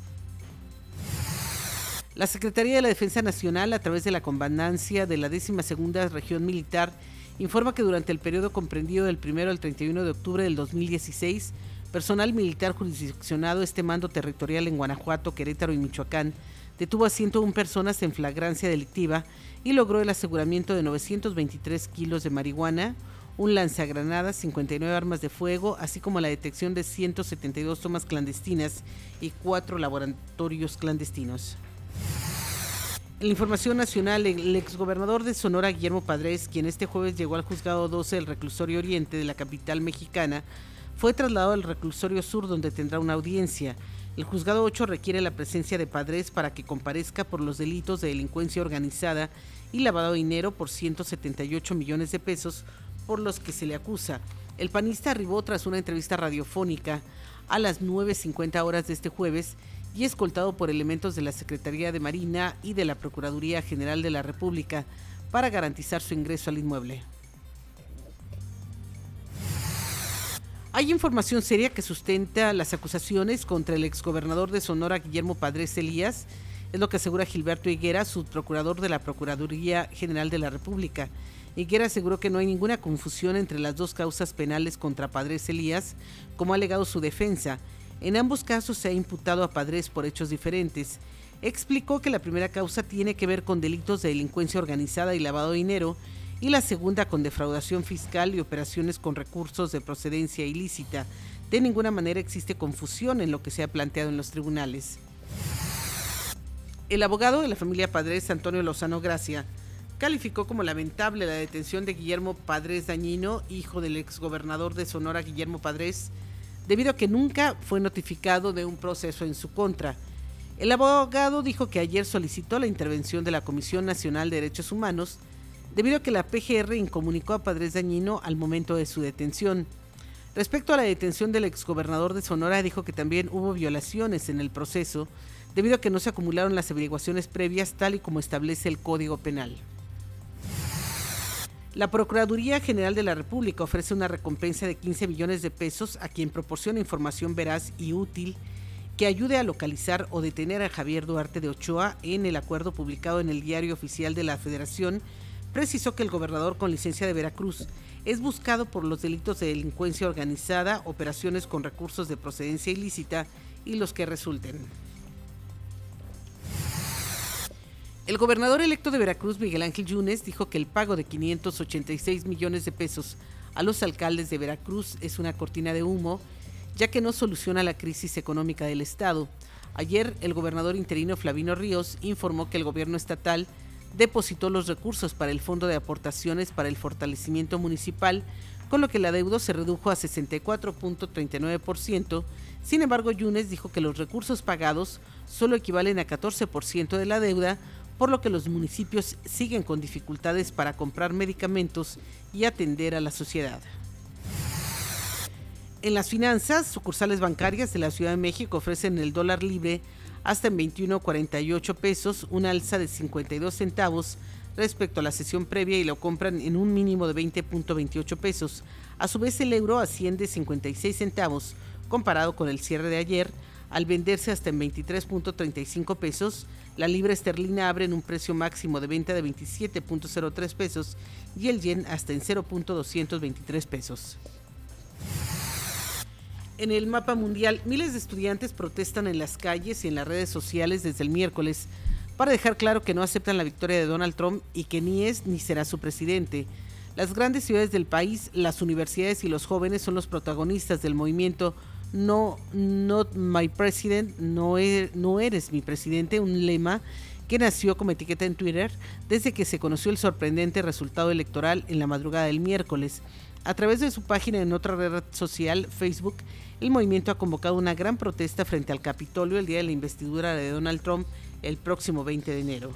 La Secretaría de la Defensa Nacional, a través de la Comandancia de la décima segunda Región Militar, informa que durante el periodo comprendido del primero al treinta y uno de octubre del dos mil dieciséis, personal militar jurisdiccionado este mando territorial en Guanajuato, Querétaro y Michoacán detuvo a ciento una personas en flagrancia delictiva y logró el aseguramiento de novecientos veintitrés kilos de marihuana, un lanzagranadas, cincuenta y nueve armas de fuego, así como la detección de ciento setenta y dos tomas clandestinas y cuatro laboratorios clandestinos. En la información nacional, el exgobernador de Sonora, Guillermo Padres, quien este jueves llegó al juzgado doce del reclusorio oriente de la capital mexicana, fue trasladado al reclusorio sur, donde tendrá una audiencia. El juzgado ocho requiere la presencia de Padres para que comparezca por los delitos de delincuencia organizada y lavado de dinero por ciento setenta y ocho millones de pesos por los que se le acusa. El panista arribó tras una entrevista radiofónica a las nueve cincuenta horas de este jueves y escoltado por elementos de la Secretaría de Marina y de la Procuraduría General de la República para garantizar su ingreso al inmueble. Hay información seria que sustenta las acusaciones contra el exgobernador de Sonora, Guillermo Padres Elías, es lo que asegura Gilberto Higuera, subprocurador de la Procuraduría General de la República. Higuera aseguró que no hay ninguna confusión entre las dos causas penales contra Padres Elías, como ha alegado su defensa. En ambos casos se ha imputado a Padres por hechos diferentes. Explicó que la primera causa tiene que ver con delitos de delincuencia organizada y lavado de dinero, y la segunda con defraudación fiscal y operaciones con recursos de procedencia ilícita. De ninguna manera existe confusión en lo que se ha planteado en los tribunales. El abogado de la familia Padrés, Antonio Lozano Gracia, calificó como lamentable la detención de Guillermo Padrés Dañino, hijo del exgobernador de Sonora, Guillermo Padrés, debido a que nunca fue notificado de un proceso en su contra. El abogado dijo que ayer solicitó la intervención de la Comisión Nacional de Derechos Humanos debido a que la P G R incomunicó a Padrés Dañino al momento de su detención. Respecto a la detención del exgobernador de Sonora, dijo que también hubo violaciones en el proceso debido a que no se acumularon las averiguaciones previas tal y como establece el Código Penal. La Procuraduría General de la República ofrece una recompensa de quince millones de pesos a quien proporcione información veraz y útil que ayude a localizar o detener a Javier Duarte de Ochoa. En el acuerdo publicado en el Diario Oficial de la Federación, precisó que el gobernador con licencia de Veracruz es buscado por los delitos de delincuencia organizada, operaciones con recursos de procedencia ilícita y los que resulten. El gobernador electo de Veracruz, Miguel Ángel Yunes, dijo que el pago de quinientos ochenta y seis millones de pesos a los alcaldes de Veracruz es una cortina de humo, ya que no soluciona la crisis económica del estado. Ayer, el gobernador interino Flavino Ríos informó que el gobierno estatal depositó los recursos para el Fondo de Aportaciones para el Fortalecimiento Municipal, con lo que la deuda se redujo a sesenta y cuatro punto treinta y nueve por ciento. Sin embargo, Yunes dijo que los recursos pagados solo equivalen a catorce por ciento de la deuda, por lo que los municipios siguen con dificultades para comprar medicamentos y atender a la sociedad. En las finanzas, sucursales bancarias de la Ciudad de México ofrecen el dólar libre hasta en veintiuno cuarenta y ocho pesos, una alza de cincuenta y dos centavos respecto a la sesión previa, y lo compran en un mínimo de veinte punto veintiocho pesos. A su vez, el euro asciende cincuenta y seis centavos comparado con el cierre de ayer, al venderse hasta en veintitrés punto treinta y cinco pesos. La libra esterlina abre en un precio máximo de venta de veintisiete punto cero tres pesos y el yen hasta en cero punto doscientos veintitrés pesos. En el mapa mundial, miles de estudiantes protestan en las calles y en las redes sociales desde el miércoles para dejar claro que no aceptan la victoria de Donald Trump y que ni es ni será su presidente. Las grandes ciudades del país, las universidades y los jóvenes son los protagonistas del movimiento No, Not My President, no, er, no eres mi presidente, un lema que nació como etiqueta en Twitter desde que se conoció el sorprendente resultado electoral en la madrugada del miércoles. A través de su página en otra red social, Facebook, el movimiento ha convocado una gran protesta frente al Capitolio el día de la investidura de Donald Trump el próximo veinte de enero.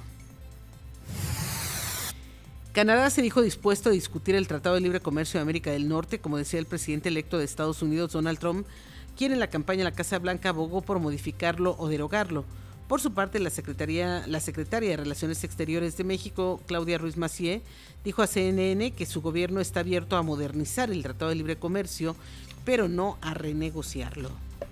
Canadá se dijo dispuesto a discutir el Tratado de Libre Comercio de América del Norte, como decía el presidente electo de Estados Unidos, Donald Trump, quien en la campaña en la Casa Blanca abogó por modificarlo o derogarlo. Por su parte, la secretaria, la secretaria de Relaciones Exteriores de México, Claudia Ruiz Massieu, dijo a C N N que su gobierno está abierto a modernizar el Tratado de Libre Comercio, pero no a renegociarlo.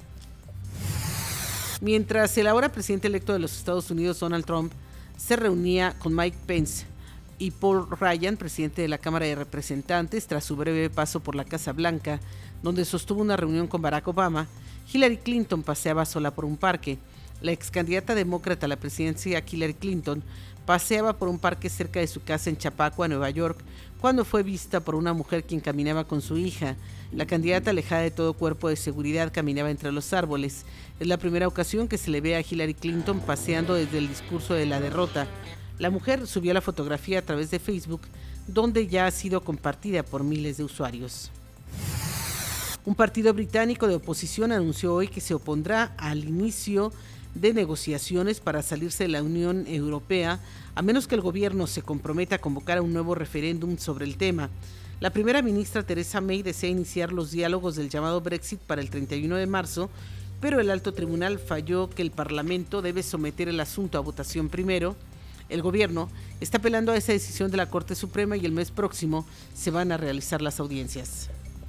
Mientras el ahora presidente electo de los Estados Unidos, Donald Trump, se reunía con Mike Pence y Paul Ryan, presidente de la Cámara de Representantes, tras su breve paso por la Casa Blanca, donde sostuvo una reunión con Barack Obama, Hillary Clinton paseaba sola por un parque. La ex candidata demócrata a la presidencia, Hillary Clinton, paseaba por un parque cerca de su casa en Chappaqua, Nueva York, cuando fue vista por una mujer quien caminaba con su hija. La candidata, alejada de todo cuerpo de seguridad, caminaba entre los árboles. Es la primera ocasión que se le ve a Hillary Clinton paseando desde el discurso de la derrota. La mujer subió la fotografía a través de Facebook, donde ya ha sido compartida por miles de usuarios. Un partido británico de oposición anunció hoy que se opondrá al inicio de negociaciones para salirse de la Unión Europea, a menos que el gobierno se comprometa a convocar a un nuevo referéndum sobre el tema. La primera ministra Theresa May desea iniciar los diálogos del llamado Brexit para el treinta y uno de marzo, pero el alto tribunal falló que el Parlamento debe someter el asunto a votación primero. El gobierno está apelando a esa decisión de la Corte Suprema y el mes próximo se van a realizar las audiencias.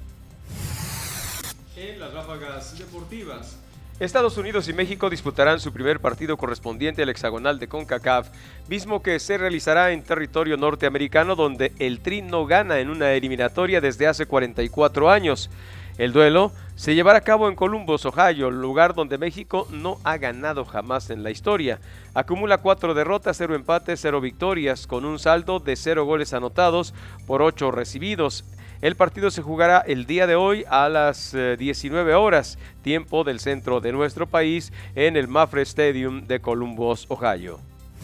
En las ráfagas deportivas. Estados Unidos y México disputarán su primer partido correspondiente al hexagonal de CONCACAF, mismo que se realizará en territorio norteamericano, donde el Tri no gana en una eliminatoria desde hace cuarenta y cuatro años. El duelo se llevará a cabo en Columbus, Ohio, lugar donde México no ha ganado jamás en la historia. Acumula cuatro derrotas, cero empates, cero victorias, con un saldo de cero goles anotados por ocho recibidos. El partido se jugará el día de hoy a las eh, diecinueve horas, tiempo del centro de nuestro país, en el Mafre Stadium de Columbus, Ohio.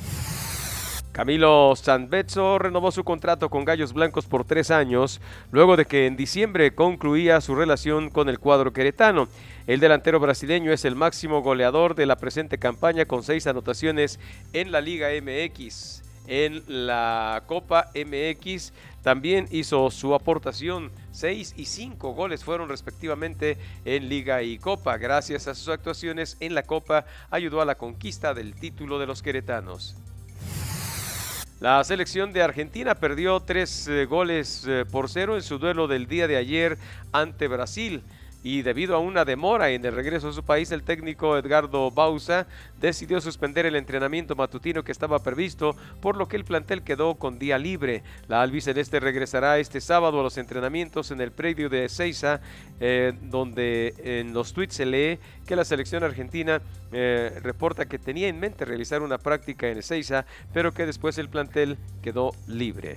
Camilo Sanvezzo renovó su contrato con Gallos Blancos por tres años, luego de que en diciembre concluía su relación con el cuadro queretano. El delantero brasileño es el máximo goleador de la presente campaña con seis anotaciones en la Liga M X. En la Copa M X también hizo su aportación, seis y cinco goles fueron respectivamente en Liga y Copa. Gracias a sus actuaciones en la Copa ayudó a la conquista del título de los queretanos. La selección de Argentina perdió tres eh, goles eh, por cero en su duelo del día de ayer ante Brasil. Y debido a una demora en el regreso a su país, el técnico Edgardo Bauza decidió suspender el entrenamiento matutino que estaba previsto, por lo que el plantel quedó con día libre. La albiceleste regresará este sábado a los entrenamientos en el predio de Ezeiza, eh, donde en los tweets se lee que la selección argentina eh, reporta que tenía en mente realizar una práctica en Ezeiza, pero que después el plantel quedó libre.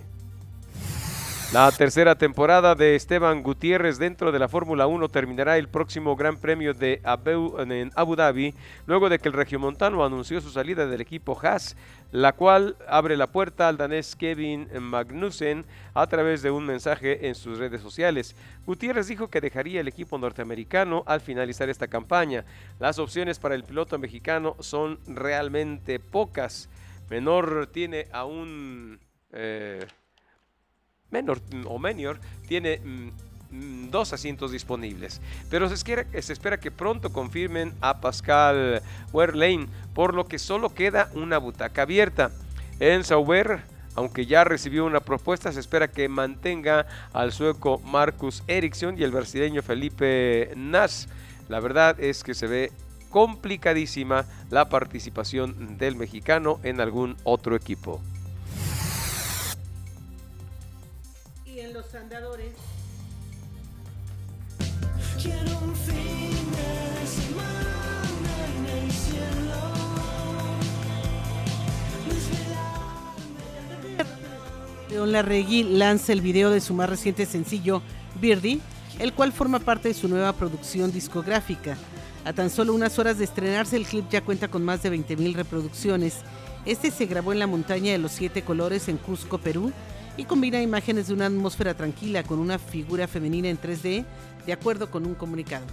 La tercera temporada de Esteban Gutiérrez dentro de la Fórmula uno terminará el próximo Gran Premio de Abu, en Abu Dhabi, luego de que el regiomontano anunció su salida del equipo Haas, la cual abre la puerta al danés Kevin Magnussen a través de un mensaje en sus redes sociales. Gutiérrez dijo que dejaría el equipo norteamericano al finalizar esta campaña. Las opciones para el piloto mexicano son realmente pocas. Menor tiene aún... Eh, Menor o Menior tiene mm, dos asientos disponibles, pero se espera, se espera que pronto confirmen a Pascal Wehrlein, por lo que solo queda una butaca abierta. En Sauber, aunque ya recibió una propuesta, se espera que mantenga al sueco Marcus Ericsson y el brasileño Felipe Nas. La verdad es que se ve complicadísima la participación del mexicano en algún otro equipo. Los andadores. Quiero un fin de semana en el cielo. León Larregui lanza el video de su más reciente sencillo, Birdie, el cual forma parte de su nueva producción discográfica. A tan solo unas horas de estrenarse, el clip ya cuenta con más de veinte mil reproducciones. Este se grabó en la montaña de los Siete Colores en Cusco, Perú, y combina imágenes de una atmósfera tranquila con una figura femenina en tres D, de acuerdo con un comunicado.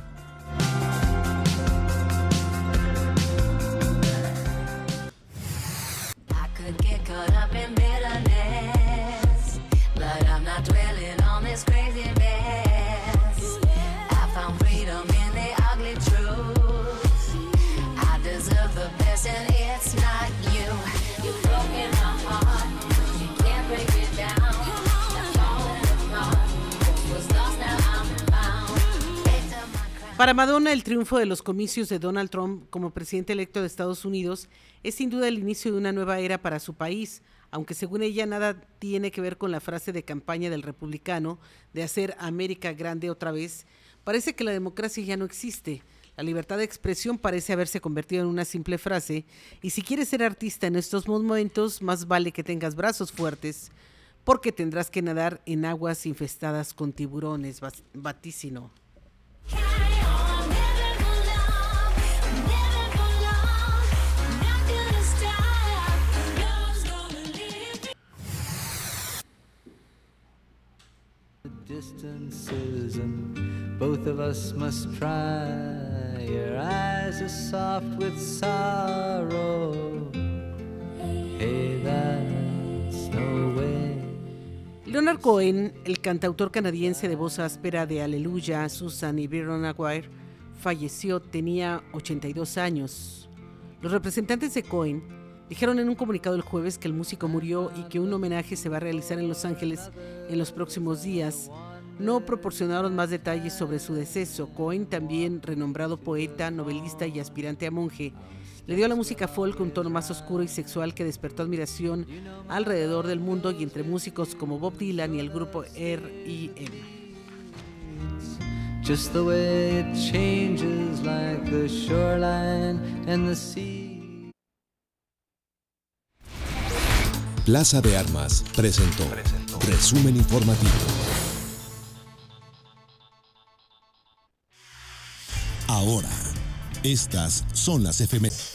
Para Madonna, el triunfo de los comicios de Donald Trump como presidente electo de Estados Unidos es sin duda el inicio de una nueva era para su país, aunque según ella nada tiene que ver con la frase de campaña del republicano de hacer América grande otra vez. Parece que la democracia ya no existe. La libertad de expresión parece haberse convertido en una simple frase, y si quieres ser artista en estos momentos, más vale que tengas brazos fuertes, porque tendrás que nadar en aguas infestadas con tiburones, vaticino. Distances and both of us must try. Your eyes are soft with sorrow. Hey, that's no way. Leonard Cohen, el cantautor canadiense de voz áspera de Aleluya, Susan y Byron Maguire, falleció, tenía ochenta y dos años. Los representantes de Cohen dijeron en un comunicado el jueves que el músico murió y que un homenaje se va a realizar en Los Ángeles en los próximos días. No proporcionaron más detalles sobre su deceso. Cohen, también renombrado poeta, novelista y aspirante a monje, le dio a la música folk un tono más oscuro y sexual que despertó admiración alrededor del mundo y entre músicos como Bob Dylan y el grupo R E M just the way it changes like the shoreline and the sea. Plaza de Armas presentó, presentó. Resumen informativo. Ahora, estas son las efemérides.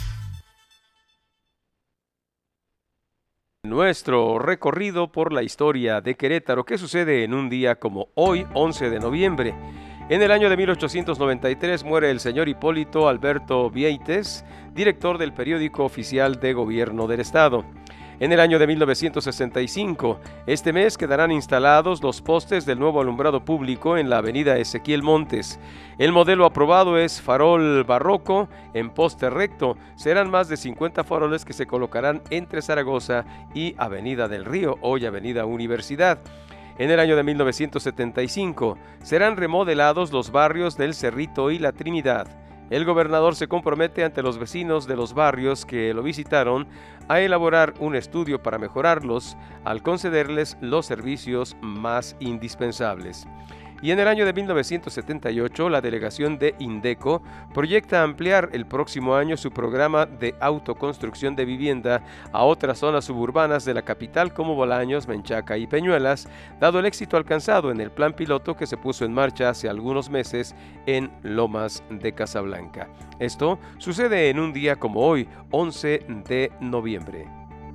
Nuestro recorrido por la historia de Querétaro, que sucede en un día como hoy, once de noviembre. En el año de mil ochocientos noventa y tres muere el señor Hipólito Alberto Vieites, director del periódico oficial de gobierno del estado. En el año de mil novecientos sesenta y cinco, este mes quedarán instalados los postes del nuevo alumbrado público en la avenida Ezequiel Montes. El modelo aprobado es farol barroco en poste recto. Serán más de cincuenta faroles que se colocarán entre Zaragoza y Avenida del Río, hoy Avenida Universidad. En el año de mil novecientos setenta y cinco, serán remodelados los barrios del Cerrito y La Trinidad. El gobernador se compromete ante los vecinos de los barrios que lo visitaron a elaborar un estudio para mejorarlos al concederles los servicios más indispensables. Y en el año de mil novecientos setenta y ocho, la delegación de Indeco proyecta ampliar el próximo año su programa de autoconstrucción de vivienda a otras zonas suburbanas de la capital como Bolaños, Menchaca y Peñuelas, dado el éxito alcanzado en el plan piloto que se puso en marcha hace algunos meses en Lomas de Casablanca. Esto sucede en un día como hoy, once de noviembre.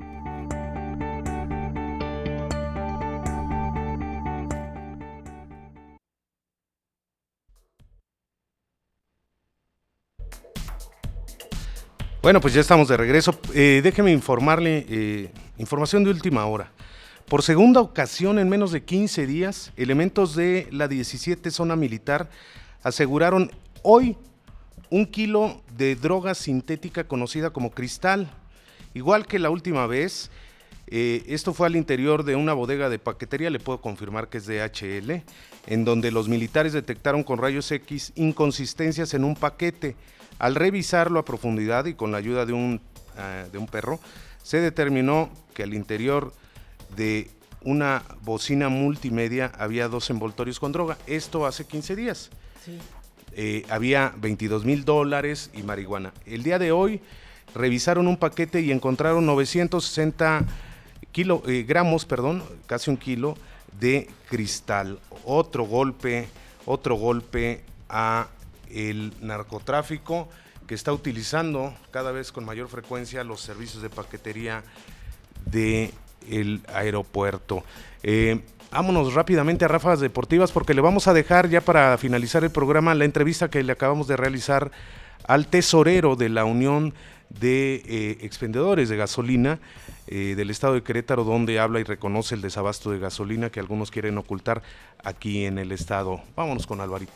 Bueno, pues ya estamos de regreso. Eh, déjeme informarle, eh, información de última hora. Por segunda ocasión en menos de quince días, elementos de la diecisiete Zona Militar aseguraron hoy un kilo de droga sintética conocida como cristal. Igual que la última vez, eh, esto fue al interior de una bodega de paquetería, le puedo confirmar que es de H L, en donde los militares detectaron con rayos X inconsistencias en un paquete. Al revisarlo a profundidad y con la ayuda de un, uh, de un perro, se determinó que al interior de una bocina multimedia había dos envoltorios con droga. Esto hace quince días. Sí. Eh, había veintidós mil dólares y marihuana. El día de hoy revisaron un paquete y encontraron novecientos sesenta kilo, eh, gramos, perdón, casi un kilo de cristal. Otro golpe, otro golpe a el narcotráfico que está utilizando cada vez con mayor frecuencia los servicios de paquetería del aeropuerto. Eh, vámonos rápidamente a Ráfagas Deportivas porque le vamos a dejar ya para finalizar el programa la entrevista que le acabamos de realizar al tesorero de la Unión de eh, Expendedores de Gasolina eh, del estado de Querétaro, donde habla y reconoce el desabasto de gasolina que algunos quieren ocultar aquí en el estado. Vámonos con Alvarito.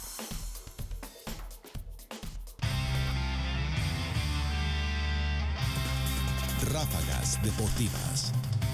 Ráfagas Deportivas.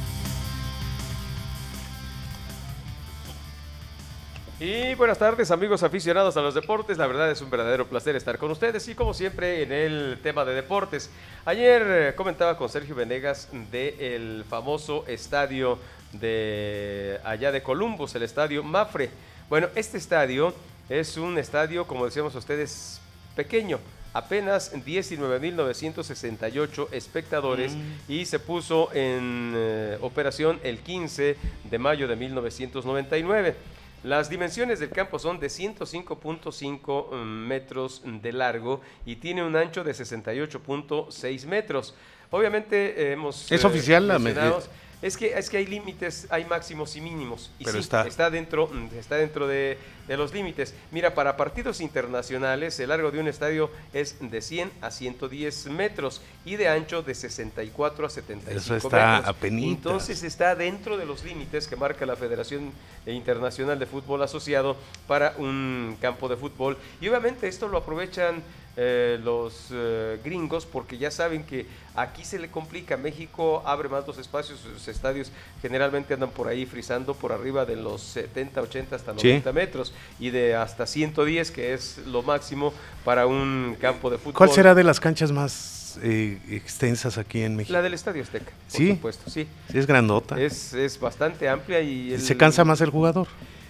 Y buenas tardes, amigos aficionados a los deportes. La verdad es un verdadero placer estar con ustedes y como siempre en el tema de deportes. Ayer eh, comentaba con Sergio Venegas del famoso estadio de allá de Columbus, el estadio Mapfre. Bueno, este estadio es un estadio, como decíamos a ustedes, pequeño. Apenas diecinueve mil novecientos sesenta y ocho espectadores mm. y se puso en eh, operación el quince de mayo de mil novecientos noventa y nueve. Las dimensiones del campo son de ciento cinco punto cinco metros de largo y tiene un ancho de sesenta y ocho punto seis metros. Obviamente eh, hemos... ¿Es eh, oficial la Es que, es que hay límites, hay máximos y mínimos. Y Pero sí, está, está dentro, está dentro de, de los límites. Mira, para partidos internacionales, el largo de un estadio es de cien a ciento diez metros y de ancho de sesenta y cuatro a setenta y cinco Eso está metros. apenitas. Entonces está dentro de los límites que marca la Federación Internacional de Fútbol Asociado para un campo de fútbol. Y obviamente esto lo aprovechan Eh, los eh, gringos porque ya saben que aquí se le complica. México abre más los espacios, sus estadios generalmente andan por ahí frisando por arriba de los setenta, ochenta hasta noventa sí. metros y de hasta ciento diez, que es lo máximo para un campo de fútbol. ¿Cuál será de las canchas más eh, extensas aquí en México? La del Estadio Azteca, por ¿Sí? supuesto, sí. Sí, es grandota. Es, es bastante amplia y... El, ¿Se cansa más el jugador?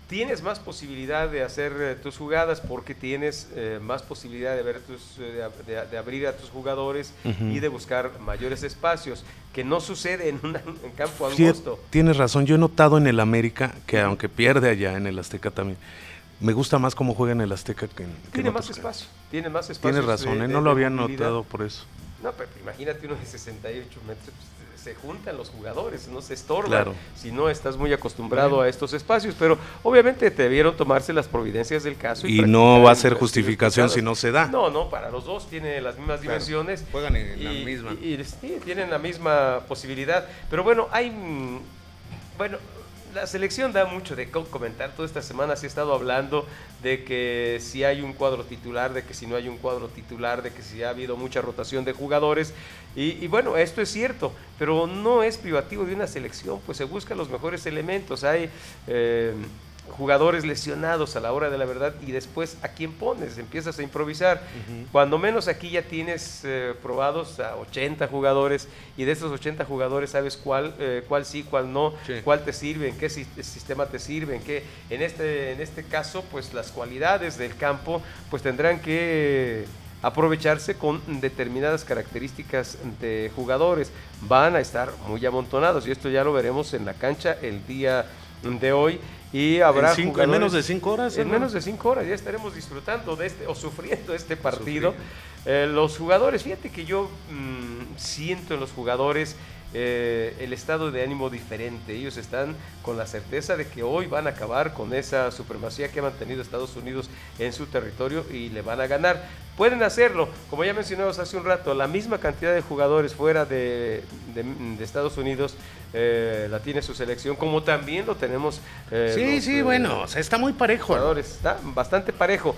tienes más posibilidad de hacer eh, tus jugadas porque tienes eh, más posibilidad de ver tus, eh, de, de, de abrir a tus jugadores uh-huh. y de buscar mayores espacios, que no sucede en un en campo angosto. Sí, tienes razón, yo he notado en el América que aunque pierde allá en el Azteca también, me gusta más cómo juega en el Azteca que en que Tiene en más otros espacio, tiene más espacio. Tienes razón, de, eh, no de, lo había notado por eso. No, pero imagínate uno de sesenta y ocho metros, pues, se juntan los jugadores, no se estorban, claro. si no estás muy acostumbrado bueno. a estos espacios, pero obviamente debieron tomarse las providencias del caso. Y, y no va a ser justificación si no se da. No, no, para los dos tiene las mismas claro. dimensiones. Juegan en y, la misma. Y, y sí, tienen la misma posibilidad, pero bueno, hay, bueno... La selección da mucho de comentar. Toda esta semana se ha estado hablando de que si hay un cuadro titular, de que si no hay un cuadro titular, de que si ha habido mucha rotación de jugadores. Y, y bueno, esto es cierto, pero no es privativo de una selección, pues se buscan los mejores elementos. Hay eh, jugadores lesionados a la hora de la verdad y después ¿a quién pones? Empiezas a improvisar. Uh-huh. Cuando menos aquí ya tienes eh, probados a ochenta jugadores y de esos ochenta jugadores sabes cuál, eh, cuál sí, cuál no, sí. cuál te sirve, en qué si- sistema te sirve, en qué, en este, en este caso pues las cualidades del campo pues tendrán que aprovecharse con determinadas características de jugadores. Van a estar muy amontonados y esto ya lo veremos en la cancha el día de hoy. Y habrá en, cinco, en menos de cinco horas. En ¿no? menos de cinco horas ya estaremos disfrutando de este o sufriendo este partido. Eh, los jugadores, fíjate que yo mmm, siento en los jugadores eh, el estado de ánimo diferente. Ellos están con la certeza de que hoy van a acabar con esa supremacía que ha mantenido Estados Unidos en su territorio y le van a ganar. Pueden hacerlo, como ya mencionamos hace un rato, la misma cantidad de jugadores fuera de, de, de Estados Unidos eh, la tiene su selección, como también lo tenemos. Eh, sí, los, sí, eh, bueno, o sea, está muy parejo. Jugadores, está bastante parejo.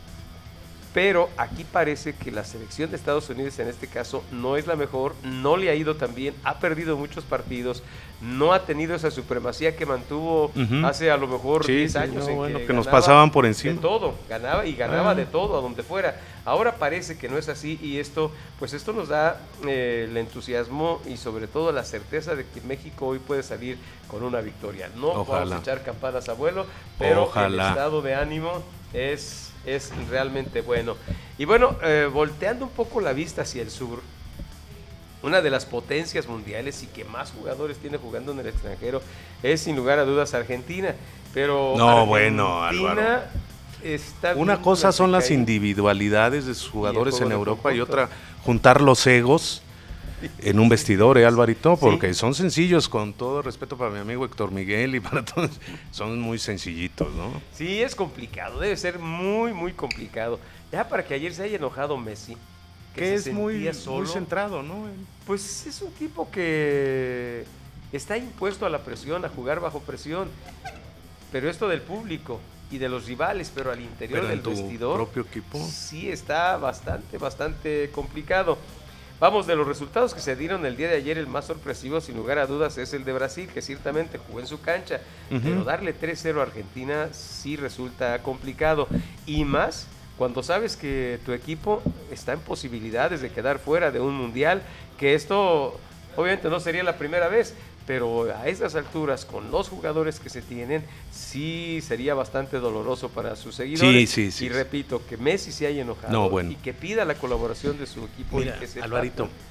Pero aquí parece que la selección de Estados Unidos en este caso no es la mejor, no le ha ido tan bien, ha perdido muchos partidos, no ha tenido esa supremacía que mantuvo uh-huh. hace a lo mejor sí, diez sí, años no, en bueno, que, que nos pasaban por de encima. todo, ganaba y ganaba ah. de todo a donde fuera. Ahora parece que no es así y esto, pues esto nos da eh, el entusiasmo y sobre todo la certeza de que México hoy puede salir con una victoria. No Ojalá. vamos a echar campanas a vuelo, pero Ojalá. el estado de ánimo es es realmente bueno. Y bueno, eh, volteando un poco la vista hacia el sur, una de las potencias mundiales y que más jugadores tiene jugando en el extranjero es sin lugar a dudas Argentina, pero no, Argentina bueno, Álvaro. Está una cosa son las individualidades de sus jugadores en Europa y otra juntar los egos en un vestidor, ¿eh, Alvarito? Porque sí. son sencillos, con todo respeto para mi amigo Héctor Miguel y para todos, son muy sencillitos, ¿no? Sí, es complicado, debe ser muy, muy complicado. Ya para que ayer se haya enojado Messi, que, que se es muy, solo, muy centrado, ¿no? Pues es un tipo que está impuesto a la presión, a jugar bajo presión, pero esto del público y de los rivales, pero al interior pero del en tu vestidor, propio equipo, sí está bastante, bastante complicado. Vamos, de los resultados que se dieron el día de ayer, el más sorpresivo, sin lugar a dudas, es el de Brasil, que ciertamente jugó en su cancha, uh-huh. pero darle tres cero a Argentina sí resulta complicado, y más cuando sabes que tu equipo está en posibilidades de quedar fuera de un mundial, que esto obviamente no sería la primera vez, pero a esas alturas, con los jugadores que se tienen, sí sería bastante doloroso para sus seguidores. Sí, sí, sí. Y repito, que Messi se haya enojado no, bueno. y que pida la colaboración de su equipo. Mira, y que se Alvarito, trata.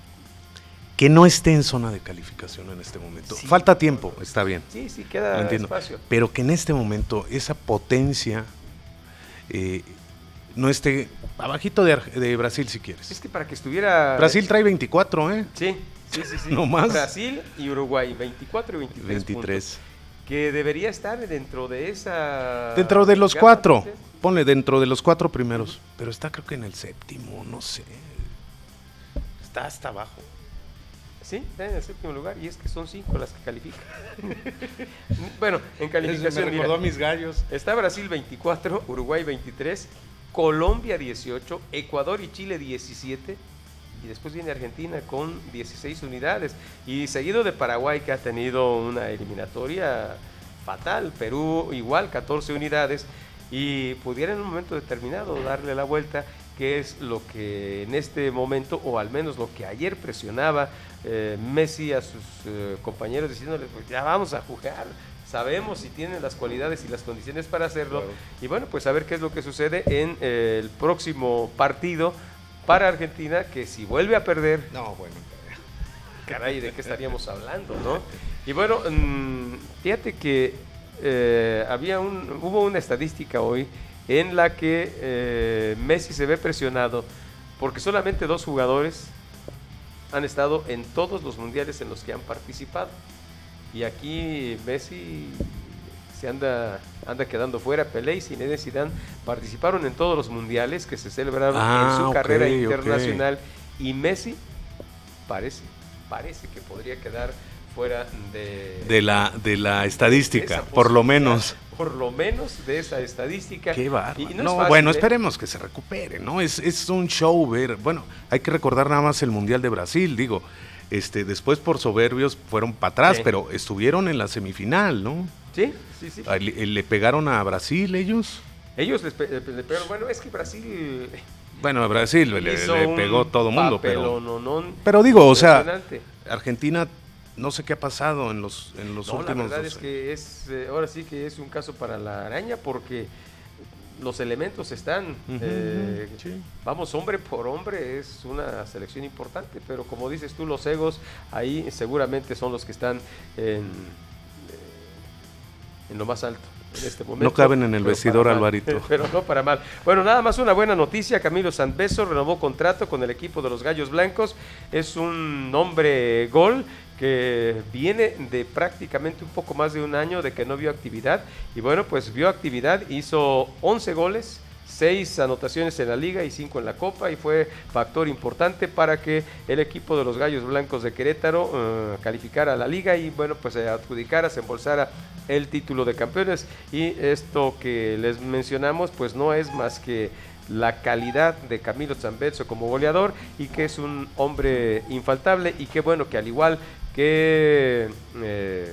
que no esté en zona de calificación en este momento. Sí. Falta tiempo, está bien. Sí, sí, queda espacio. Pero que en este momento esa potencia eh, no esté abajito de, de Brasil, si quieres. Es que para que estuviera... Brasil trae veinticuatro, ¿eh? Sí. Sí, sí, sí. No más. Brasil y Uruguay, veinticuatro y veintitrés. veintitrés. Puntos, que debería estar dentro de esa... Dentro de los cuatro. Ponle dentro de los cuatro primeros. Uh-huh. Pero está creo que en el séptimo, no sé. Está hasta abajo. Sí, está en el séptimo lugar y es que son cinco las que califican. Bueno, en calificación... Me recordó a mis gallos. Está Brasil veinticuatro, Uruguay veintitrés, Colombia dieciocho, Ecuador y Chile diecisiete... y después viene Argentina con dieciséis unidades, y seguido de Paraguay, que ha tenido una eliminatoria fatal. Perú igual, catorce unidades, y pudiera en un momento determinado darle la vuelta, que es lo que en este momento, o al menos lo que ayer presionaba eh, Messi a sus eh, compañeros, diciéndoles, pues ya vamos a jugar, sabemos si tienen las cualidades y las condiciones para hacerlo, claro. Y bueno, pues a ver qué es lo que sucede en eh, el próximo partido para Argentina, que si vuelve a perder, no, bueno, caray, ¿de qué estaríamos hablando, no? Y bueno, mmm, fíjate que eh, había un, hubo una estadística hoy en la que eh, Messi se ve presionado porque solamente dos jugadores han estado en todos los mundiales en los que han participado. Y aquí Messi se anda, anda quedando fuera. Pelé y Zinedine Zidane participaron en todos los mundiales que se celebraron ah, en su okay, carrera internacional. Okay. Y Messi parece, parece que podría quedar fuera de, de la de la estadística, por lo menos. Por lo menos de esa estadística. Qué bárbaro. No, no fácil, bueno, ¿eh? Esperemos que se recupere, ¿no? Es, es un show ver. Bueno, hay que recordar nada más el Mundial de Brasil, digo. Este, después por soberbios fueron para atrás, sí. Pero estuvieron en la semifinal, ¿no? Sí, sí, sí. Le, le pegaron a Brasil ellos. Ellos les, pe le pegaron, bueno, es que Brasil... Bueno, a Brasil le, le pegó todo mundo, pero... No, no, pero digo, o sea, Argentina, no sé qué ha pasado en los, en los no, últimos... La verdad es que es, eh, ahora sí que es un caso para la araña, porque los elementos están, uh-huh, eh, sí. Vamos hombre por hombre, es una selección importante, pero como dices tú, los egos ahí seguramente son los que están en, en lo más alto en este momento. No caben en el vestidor, Alvarito. Pero no para mal. Bueno, nada más una buena noticia, Camilo Sanbeso renovó contrato con el equipo de los Gallos Blancos, es un hombre gol que viene de prácticamente un poco más de un año de que no vio actividad, y bueno, pues vio actividad, hizo once goles, seis anotaciones en la liga y cinco en la Copa, y fue factor importante para que el equipo de los Gallos Blancos de Querétaro uh, calificara a la liga y bueno, pues se adjudicara, se embolsara el título de campeones. Y esto que les mencionamos, pues no es más que la calidad de Camilo Sanbeso como goleador, y que es un hombre infaltable, y qué bueno que al igual que eh,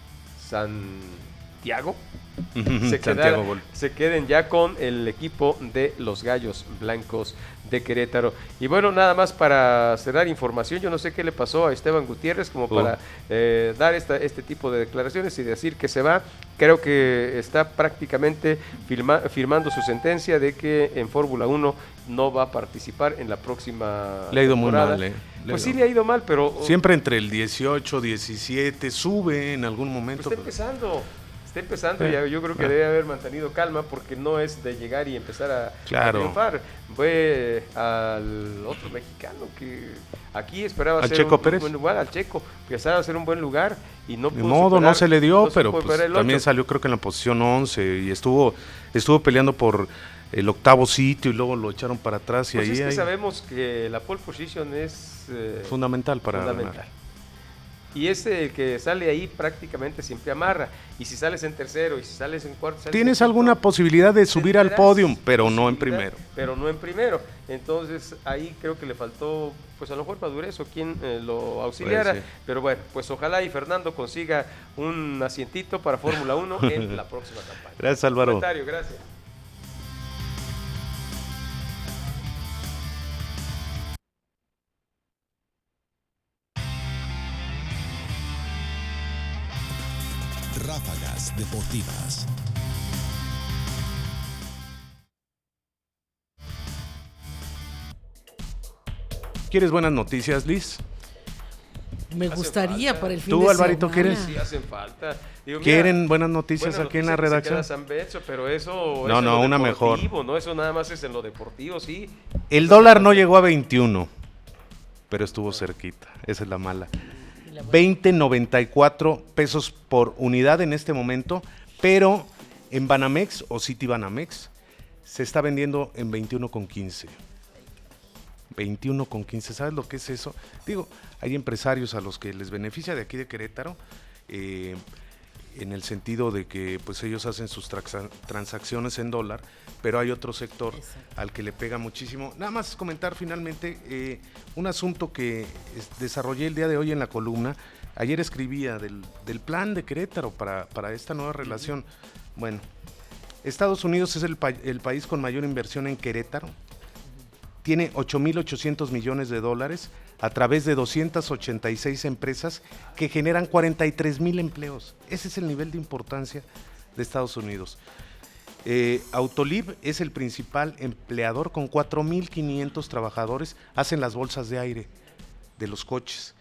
Santiago se, quedara, se queden ya con el equipo de los Gallos Blancos de Querétaro. Y bueno, nada más para cerrar información, yo no sé qué le pasó a Esteban Gutiérrez como oh. para eh, dar esta, este tipo de declaraciones y decir que se va. Creo que está prácticamente firma, firmando su sentencia de que en Fórmula uno no va a participar en la próxima Le ha ido temporada. muy mal, eh. Le Pues sí le ha ido mal, pero... Siempre entre el dieciocho, diecisiete, sube en algún momento. Pues está empezando... Está empezando, ya yo creo que debe haber mantenido calma, porque no es de llegar y empezar a, claro. a triunfar. Fue al otro mexicano que aquí esperaba ¿Al hacer Checo un, Pérez? un buen lugar, al Checo, empezar a hacer un buen lugar y no de pudo modo, superar, no se le dio, no pero pues, también salió creo que en la posición once y estuvo, estuvo peleando por el octavo sitio y luego lo echaron para atrás y pues ahí es que hay... sabemos que la pole position es eh, fundamental para fundamental. Ganar. Y ese que sale ahí prácticamente siempre amarra. Y si sales en tercero y si sales en cuarto... Sales Tienes en alguna quinto, posibilidad de subir al podium, pero no en primero. Pero no en primero. Entonces ahí creo que le faltó, pues a lo mejor madurez o quien eh, lo auxiliara. Pues sí. Pero bueno, pues ojalá y Fernando consiga un asientito para Fórmula uno en la próxima campaña. Gracias, Álvaro. Comentario, gracias. Ráfagas Deportivas. ¿Quieres buenas noticias, Liz? Me Hacen gustaría falta. para el fin ¿Tú, de Alvarito, semana. quieres? Sí, hacen falta. Digo, ¿Quieren mira, buenas noticias aquí en la redacción? Se queda San Betso, pero eso No, es no, en lo una mejor. ¿no? Eso nada más es en lo deportivo, sí. El dólar no llegó a veintiuno, pero estuvo cerquita. Esa es la mala. veinte noventa y cuatro pesos por unidad en este momento, pero en Banamex o City Banamex se está vendiendo en veintiuno con quince. veintiuno con quince, ¿sabes lo que es eso? Digo, hay empresarios a los que les beneficia de aquí de Querétaro, eh, en el sentido de que pues ellos hacen sus tra- transacciones en dólar, pero hay otro sector Exacto. al que le pega muchísimo. Nada más comentar finalmente eh, un asunto que es, desarrollé el día de hoy en la columna. Ayer escribía del, del plan de Querétaro para, para esta nueva relación. Bueno, Estados Unidos es el, pa- el país con mayor inversión en Querétaro. tiene ocho mil ochocientos millones de dólares a través de doscientas ochenta y seis empresas que generan cuarenta y tres mil empleos. Ese es el nivel de importancia de Estados Unidos. Eh, Autoliv es el principal empleador con cuatro mil quinientos trabajadores, hacen las bolsas de aire de los coches.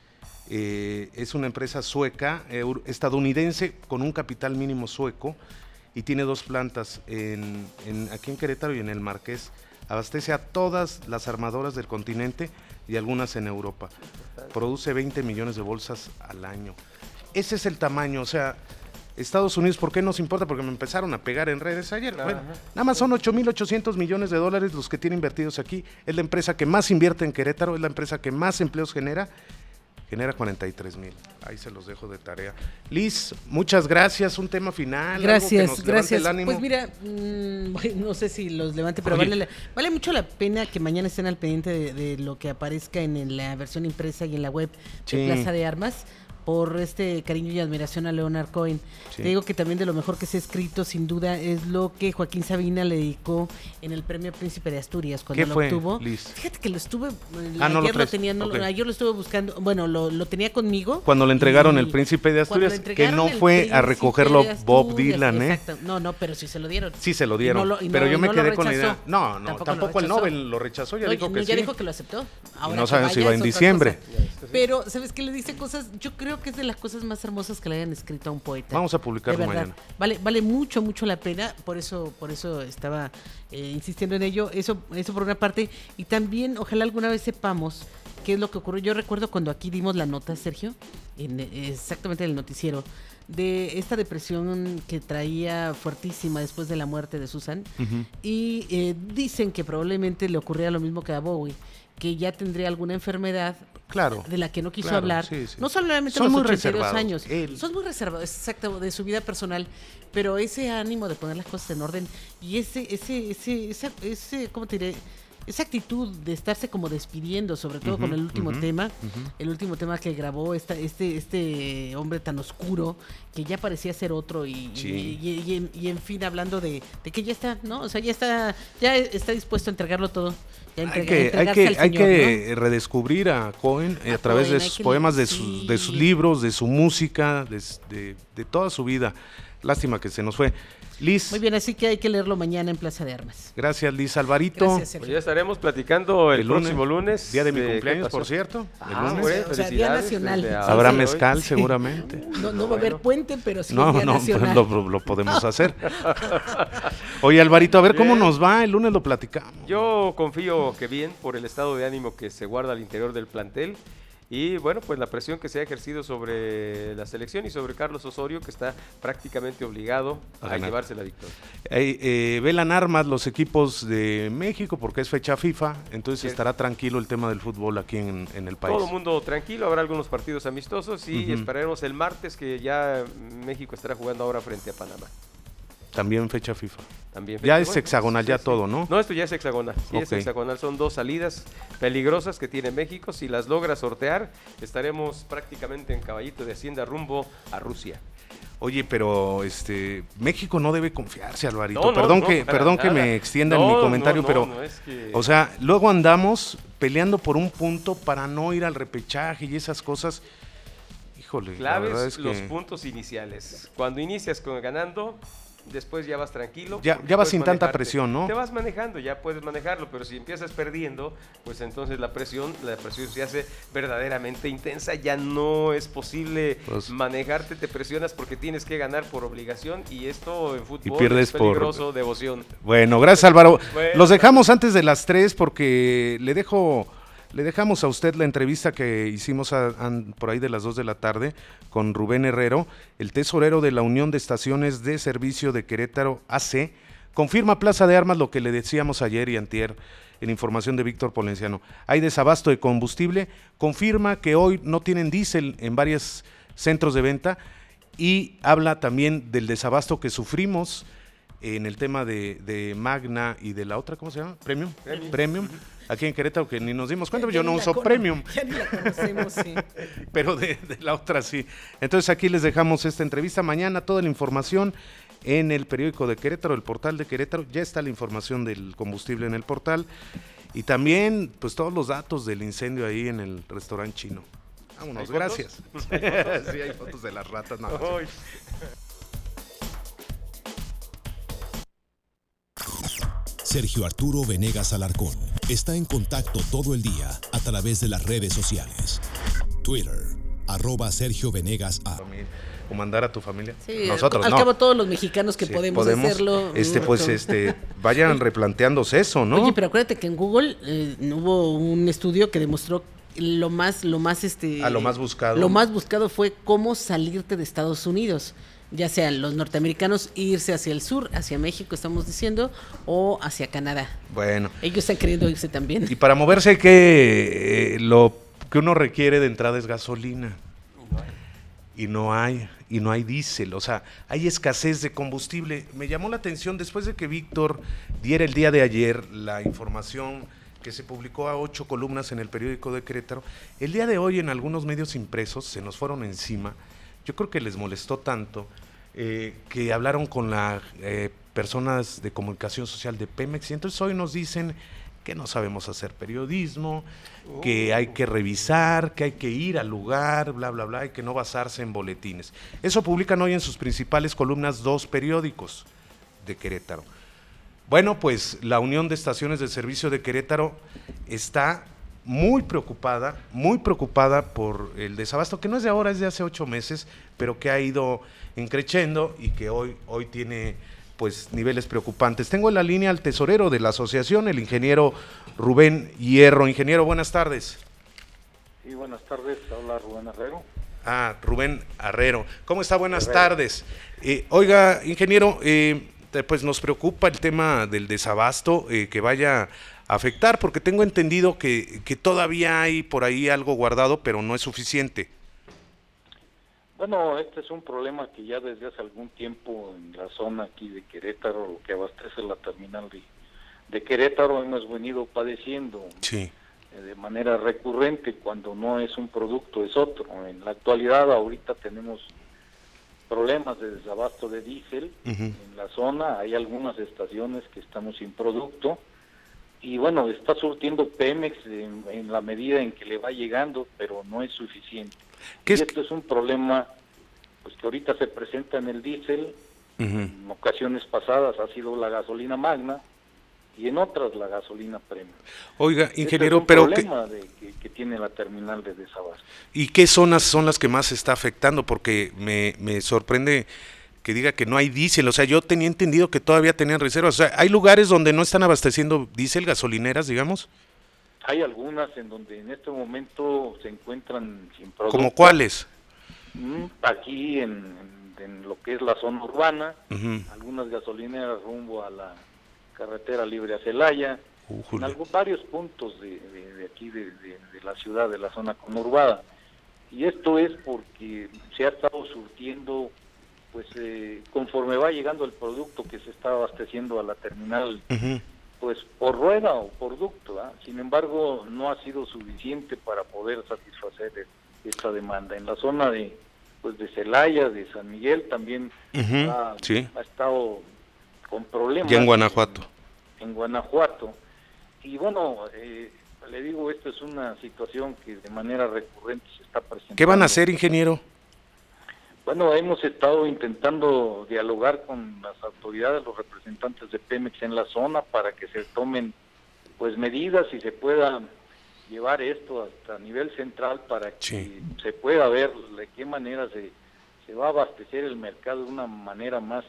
Eh, es una empresa sueca, eh, estadounidense, con un capital mínimo sueco y tiene dos plantas en, en, aquí en Querétaro y en el Marqués. Abastece a todas las armadoras del continente y algunas en Europa. Produce veinte millones de bolsas al año. Ese es el tamaño, o sea, Estados Unidos, ¿por qué nos importa? Porque me empezaron a pegar en redes ayer. Bueno, nada más son ocho mil ochocientos millones de dólares los que tiene invertidos aquí. Es la empresa que más invierte en Querétaro, es la empresa que más empleos genera. Genera cuarenta y tres mil. Ahí se los dejo de tarea. Liz, muchas gracias. Un tema final. Gracias, algo que nos gracias. levante el ánimo. Pues mira, mmm, bueno, no sé si los levante, pero vale, la, vale mucho la pena que mañana estén al pendiente de, de lo que aparezca en, en la versión impresa y en la web de Sí. Plaza de Armas, por este cariño y admiración a Leonard Cohen. Sí. Te digo que también de lo mejor que se ha escrito, sin duda, es lo que Joaquín Sabina le dedicó en el Premio Príncipe de Asturias cuando ¿Qué lo fue, obtuvo. Liz? Fíjate que lo estuve, Ah, no lo ayer lo, traes. tenía, no, Ok. ayer lo estuve buscando, bueno, lo, lo tenía conmigo. Cuando le entregaron y- el Príncipe de cuando le Asturias, que entregaron no el fue a Príncipe recogerlo de Bob Asturias, Dylan, ¿eh? exacto. No, no, pero sí se lo dieron. Sí se lo dieron, Y no lo- y pero no- yo y me no lo quedé con la rechazó. idea. No, no, Tampoco tampoco, lo el rechazó. Nobel lo rechazó, ya No, dijo no, que ya sí. dijo que lo aceptó. Ahora no que saben si vaya va es en otra diciembre. cosa. Pero, ¿sabes qué? Le dice cosas, yo creo que es de las cosas más hermosas que le hayan escrito a un poeta. Vamos a publicarlo De verdad. mañana. Vale, vale mucho, mucho la pena, por eso, por eso estaba eh, insistiendo en ello, eso, eso por una parte, y también ojalá alguna vez sepamos qué es lo que ocurrió. Yo recuerdo cuando aquí dimos la nota, Sergio, en, exactamente en el noticiero, de esta depresión que traía fuertísima después de la muerte de Susan, Ujú. y eh, dicen que probablemente le ocurría lo mismo que a Bowie, que ya tendría alguna enfermedad Claro, de la que no quiso claro, hablar, sí, sí. no solamente Son los muy ochenta y dos reservados. años, Él- son muy reservados, exacto, de su vida personal, pero ese ánimo de poner las cosas en orden y ese, ese, ese, ese, ese ¿cómo te diré? Esa actitud de estarse como despidiendo, sobre todo Ujú, con el último ujú, tema, ujú. el último tema que grabó esta, este, este hombre tan oscuro que ya parecía ser otro y, Sí. y, y- y en, y en fin hablando de, de que ya está, ¿no? O sea, ya está, ya está dispuesto a entregarlo todo. Ya Hay entrega- que, hay entregarse que, al hay Señor, que redescubrir a Cohen eh, a, A través Cohen, de hay sus que poemas, de leer- sus, de sus sí. libros, de su música, de, de- de toda su vida. Lástima que se nos fue. Liz, Muy bien, así que hay que leerlo mañana en Plaza de Armas. gracias Liz. Alvarito, Gracias, Pues Sergio. ya estaremos platicando el, El lunes, próximo lunes. día de mi ¿qué cumpleaños, pasó? por cierto. Ah, el lunes. bueno, O sea, Día felicidades Nacional. desde Sí, ahora Habrá de hoy. mezcal seguramente. No, no va a haber Bueno. puente, pero sí No, es Día no, pues Nacional. lo, lo podemos hacer. Oye, Alvarito, a ver cómo Bien. nos va. El lunes lo platicamos. Yo confío que bien por el estado de ánimo que se guarda al interior del plantel y bueno, pues la presión que se ha ejercido sobre la selección y sobre Carlos Osorio, que está prácticamente obligado A a, ganar. llevarse la victoria. Eh, eh, velan armas los equipos de México porque es fecha FIFA, entonces Cierto. estará tranquilo el tema del fútbol aquí en, en el país. Todo el mundo tranquilo, habrá algunos partidos amistosos y Ujú. esperaremos el martes que ya México estará jugando ahora frente a Panamá. También fecha FIFA. También Ya es bueno, hexagonal, sí, ya sí. todo, ¿no? No, esto ya es hexagonal. Sí, es Ok. hexagonal. Son dos salidas peligrosas que tiene México. Si las logra sortear, estaremos prácticamente en caballito de Hacienda rumbo a Rusia. Oye, pero este México no debe confiarse, Alvarito. No, no, perdón no, que, para perdón que nada. me extienda en No, mi no, comentario, no, pero no, es que- o sea, luego andamos peleando por un punto para no ir al repechaje y esas cosas. Híjole, la verdad Claves es los que puntos iniciales. Cuando inicias con ganando, después ya vas tranquilo. Ya- porque ya vas puedes sin tanta manejarte. presión, ¿no? Te vas manejando, ya puedes manejarlo, pero si empiezas perdiendo, pues entonces la presión, la presión se hace verdaderamente intensa, ya no es posible Pues- manejarte, te presionas porque tienes que ganar por obligación y esto en fútbol pierdes es por- peligroso, devoción. Bueno, gracias Álvaro. Bueno, Los dejamos antes de las tres porque le dejo, le dejamos a usted la entrevista que hicimos a- an- por ahí de las dos de la tarde con Rubén Herrero, el tesorero de la Unión de Estaciones de Servicio de Querétaro A C. Confirma Plaza de Armas lo que le decíamos ayer y antier en información de Víctor Polenciano. Hay desabasto de combustible, confirma que hoy no tienen diésel en varios centros de venta y habla también del desabasto que sufrimos en el tema de, de Magna y de la otra, ¿cómo se llama? Premium. Premium. Premium. Aquí en Querétaro, que ni nos dimos cuenta, Ya yo ni no la uso cono- Premium, Ya ni la conocemos, sí. pero de, de la otra sí. Entonces aquí les dejamos esta entrevista. Mañana toda la información en el periódico de Querétaro, el portal de Querétaro. Ya está la información del combustible en el portal. y también pues todos los datos del incendio ahí en el restaurante chino. Vámonos, ¿Hay gracias. fotos? ¿Hay fotos? Sí, hay fotos de las ratas. No, Uy. Sergio Arturo Venegas Alarcón está en contacto todo el día a través de las redes sociales. Twitter, arroba Sergio Venegas A. O mandar a tu familia. Sí, nosotros al no. cabo todos los mexicanos que Sí, podemos, hacerlo. Este, mm, pues, con- este, vayan replanteándose eso, ¿no? Oye, pero acuérdate que en Google eh, hubo un estudio que demostró lo más, lo más, este, A lo más buscado. Lo más buscado fue cómo salirte de Estados Unidos, ya sean los norteamericanos irse hacia el sur, hacia México, estamos diciendo, o hacia Canadá. Bueno. Ellos están queriendo irse también. Y para moverse hay que, eh, lo que uno requiere de entrada es gasolina. Y no hay, y no hay diésel, o sea, hay escasez de combustible. Me llamó la atención después de que Víctor diera el día de ayer la información que se publicó a ocho columnas en el periódico de Querétaro. El día de hoy en algunos medios impresos se nos fueron encima. Yo creo que les molestó tanto eh, que hablaron con las eh, personas de comunicación social de Pemex y entonces hoy nos dicen que no sabemos hacer periodismo, que hay que revisar, que hay que ir al lugar, bla, bla, bla, y que no basarse en boletines. Eso publican hoy en sus principales columnas dos periódicos de Querétaro. Bueno, pues la Unión de Estaciones de Servicio de Querétaro está muy preocupada, muy preocupada por el desabasto, que no es de ahora, es de hace ocho meses, pero que ha ido increciendo y que hoy, hoy tiene pues niveles preocupantes. Tengo en la línea al tesorero de la asociación, el ingeniero Rubén Hierro. Ingeniero, buenas tardes. Sí, buenas tardes, habla Rubén Herrero. Ah, Rubén Herrero. ¿Cómo está? Buenas Herrero. tardes. Eh, oiga, ingeniero, eh, pues nos preocupa el tema del desabasto eh, que vaya a afectar, porque tengo entendido que, que todavía hay por ahí algo guardado, pero no es suficiente. Bueno, este es un problema que ya desde hace algún tiempo en la zona aquí de Querétaro, lo que abastece la terminal de, de Querétaro, hemos venido padeciendo Sí. eh, de manera recurrente. Cuando no es un producto es otro. En la actualidad ahorita tenemos problemas de desabasto de diésel Ujú. en la zona, hay algunas estaciones que estamos sin producto y bueno, está surtiendo Pemex en, en la medida en que le va llegando, pero no es suficiente. Y ¿Qué es esto es un problema pues que ahorita se presenta en el diésel, Ujú. en ocasiones pasadas ha sido la gasolina magna y en otras la gasolina premium. Oiga, Este ingeniero, es un pero ¿qué, problema de, que, que tiene la terminal de desabasto. ¿y qué zonas son las que más se está afectando? Porque me, me sorprende que diga que no hay diésel. O sea, yo tenía entendido que todavía tenían reservas. O sea, ¿hay lugares donde no están abasteciendo diésel, gasolineras, digamos? Hay algunas en donde en este momento se encuentran sin producto. ¿Como cuáles? Mm, Aquí en, en- en lo que es la zona urbana, Ujú. algunas gasolineras rumbo a la carretera libre a Celaya, Újule. en algo- varios puntos de, de- de aquí de, de- de la ciudad, de la zona conurbada. Y esto es porque se ha estado surtiendo, pues eh, conforme va llegando el producto que se está abasteciendo a la terminal, Ujú. pues por rueda o por ducto, ¿ah? Sin embargo no ha sido suficiente para poder satisfacer e- esta demanda. En la zona de pues de Celaya, de San Miguel también Ujú, ha, sí. ha estado con problemas. Ya en Guanajuato. En, en Guanajuato. Y bueno, eh, le digo, esto es una situación que de manera recurrente se está presentando. ¿Qué van a hacer, ingeniero? Bueno, hemos estado intentando dialogar con las autoridades, los representantes de Pemex en la zona para que se tomen pues medidas y se pueda llevar esto hasta nivel central para que Sí. se pueda ver de qué manera se, se va a abastecer el mercado de una manera más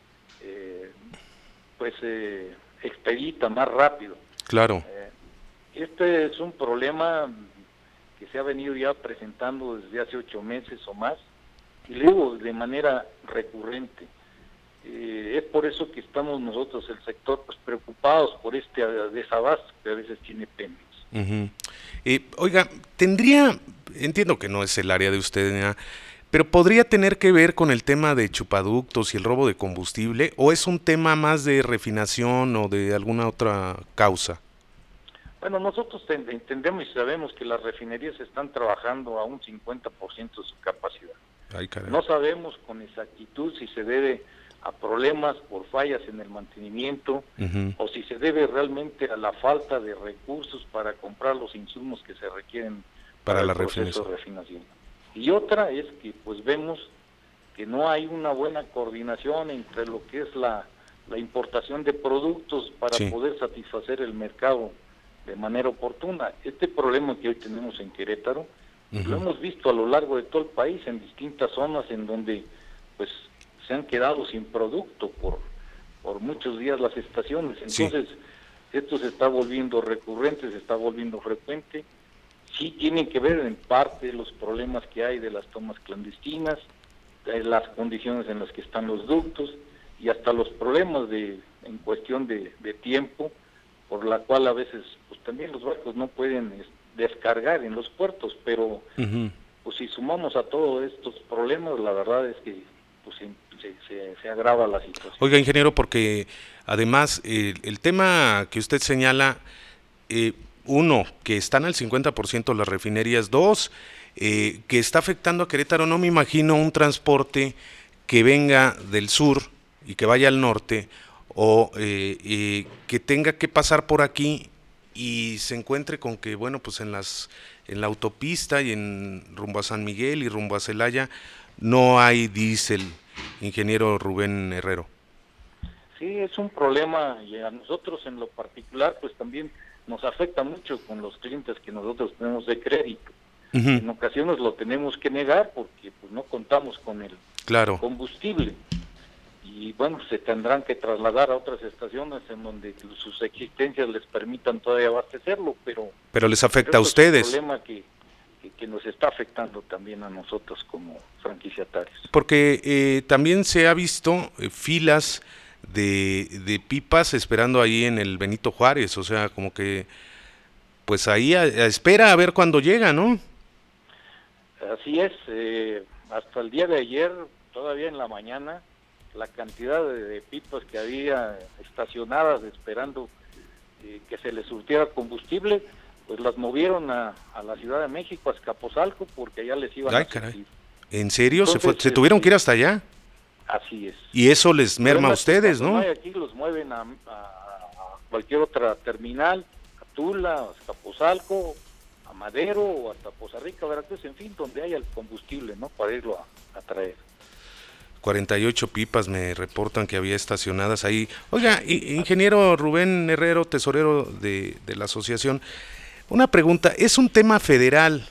eh, pues eh, expedita, más rápido. Claro. Eh, este es un problema que se ha venido ya presentando desde hace ocho meses o más, y luego de manera recurrente. Eh, es por eso que estamos nosotros, el sector, pues preocupados por este desabasto que a veces tiene Pemex. Ujú. Eh, oiga, tendría, entiendo que no es el área de usted, ni nada, pero podría tener que ver con el tema de chupaductos y el robo de combustible, o es un tema más de refinación o de alguna otra causa. Bueno, nosotros ten- entendemos y sabemos que las refinerías están trabajando a un cincuenta por ciento de su capacidad. Ay, caray. No sabemos con exactitud si se debe a problemas por fallas en el mantenimiento, Uh-huh. o si se debe realmente a la falta de recursos para comprar los insumos que se requieren Para para, la el proceso refinación. de refinación. Y otra es que pues vemos que no hay una buena coordinación entre lo que es la, la importación de productos para Sí. poder satisfacer el mercado de manera oportuna. Este problema que hoy tenemos en Querétaro, Uh-huh. lo hemos visto a lo largo de todo el país, en distintas zonas en donde pues se han quedado sin producto por, por muchos días las estaciones. Entonces, sí. esto se está volviendo recurrente, se está volviendo frecuente. Sí tienen que ver en parte los problemas que hay de las tomas clandestinas, de las condiciones en las que están los ductos y hasta los problemas de en cuestión de, de tiempo, por la cual a veces pues también los barcos no pueden descargar en los puertos, pero Uh-huh. pues si sumamos a todos estos problemas, la verdad es que pues se, se, se, se agrava la situación. Oiga, ingeniero, porque además eh, el tema que usted señala, eh, uno, que están al cincuenta por ciento las refinerías, dos, eh, que está afectando a Querétaro, no me imagino un transporte que venga del sur y que vaya al norte, o eh, eh, que tenga que pasar por aquí y se encuentre con que, bueno, pues en las en la autopista y en rumbo a San Miguel y rumbo a Celaya no hay diésel, ingeniero Rubén Herrero. Sí, es un problema y a nosotros en lo particular pues también nos afecta mucho con los clientes que nosotros tenemos de crédito. Uh-huh. En ocasiones lo tenemos que negar porque pues no contamos con el Claro. combustible y bueno, se tendrán que trasladar a otras estaciones en donde sus existencias les permitan todavía abastecerlo, pero Pero les afecta pero a ustedes. Es un problema que, que, que nos está afectando también a nosotros como franquiciatarios. Porque eh, también se ha visto eh, filas de, de pipas esperando ahí en el Benito Juárez, o sea, como que pues ahí a, a espera a ver cuándo llega, ¿no? Así es, eh, hasta el día de ayer, todavía en la mañana, la cantidad de, de pipas que había estacionadas esperando eh, que se les surtiera combustible, pues las movieron a, a la Ciudad de México, a Azcapotzalco, porque allá les iban Ay, a caray. surtir. ¿En serio? ¿Se, fue, Entonces, ¿Se tuvieron este, que ir hasta allá? Así es. Y eso les merma a Además, ustedes, cuando ¿no? hay aquí los mueven a, a- a cualquier otra terminal, a Tula, a Azcapotzalco, a Madero o hasta Poza Rica, Veracruz, en fin, donde haya el combustible, ¿no? Para irlo a, a traer. cuarenta y ocho pipas me reportan que había estacionadas ahí. Oiga, i- ingeniero Rubén Herrero, tesorero de, de la asociación, una pregunta, es un tema federal.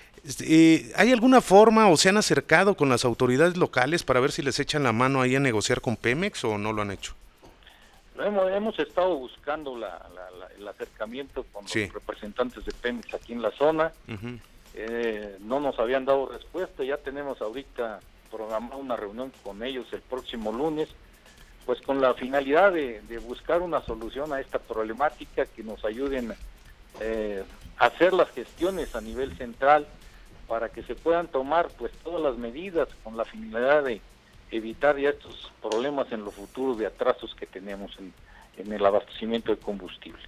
Eh, ¿Hay alguna forma o se han acercado con las autoridades locales para ver si les echan la mano ahí a negociar con Pemex o no lo han hecho? Hemos, hemos estado buscando la, la- la- el acercamiento con Sí. los representantes de Pemex aquí en la zona. Ujú. Eh, no nos habían dado respuesta, ya tenemos ahorita programada una reunión con ellos el próximo lunes, pues con la finalidad de, de buscar una solución a esta problemática, que nos ayuden eh, a hacer las gestiones a nivel central para que se puedan tomar pues todas las medidas con la finalidad de evitar ya estos problemas en lo futuro de atrasos que tenemos en, en el abastecimiento de combustible.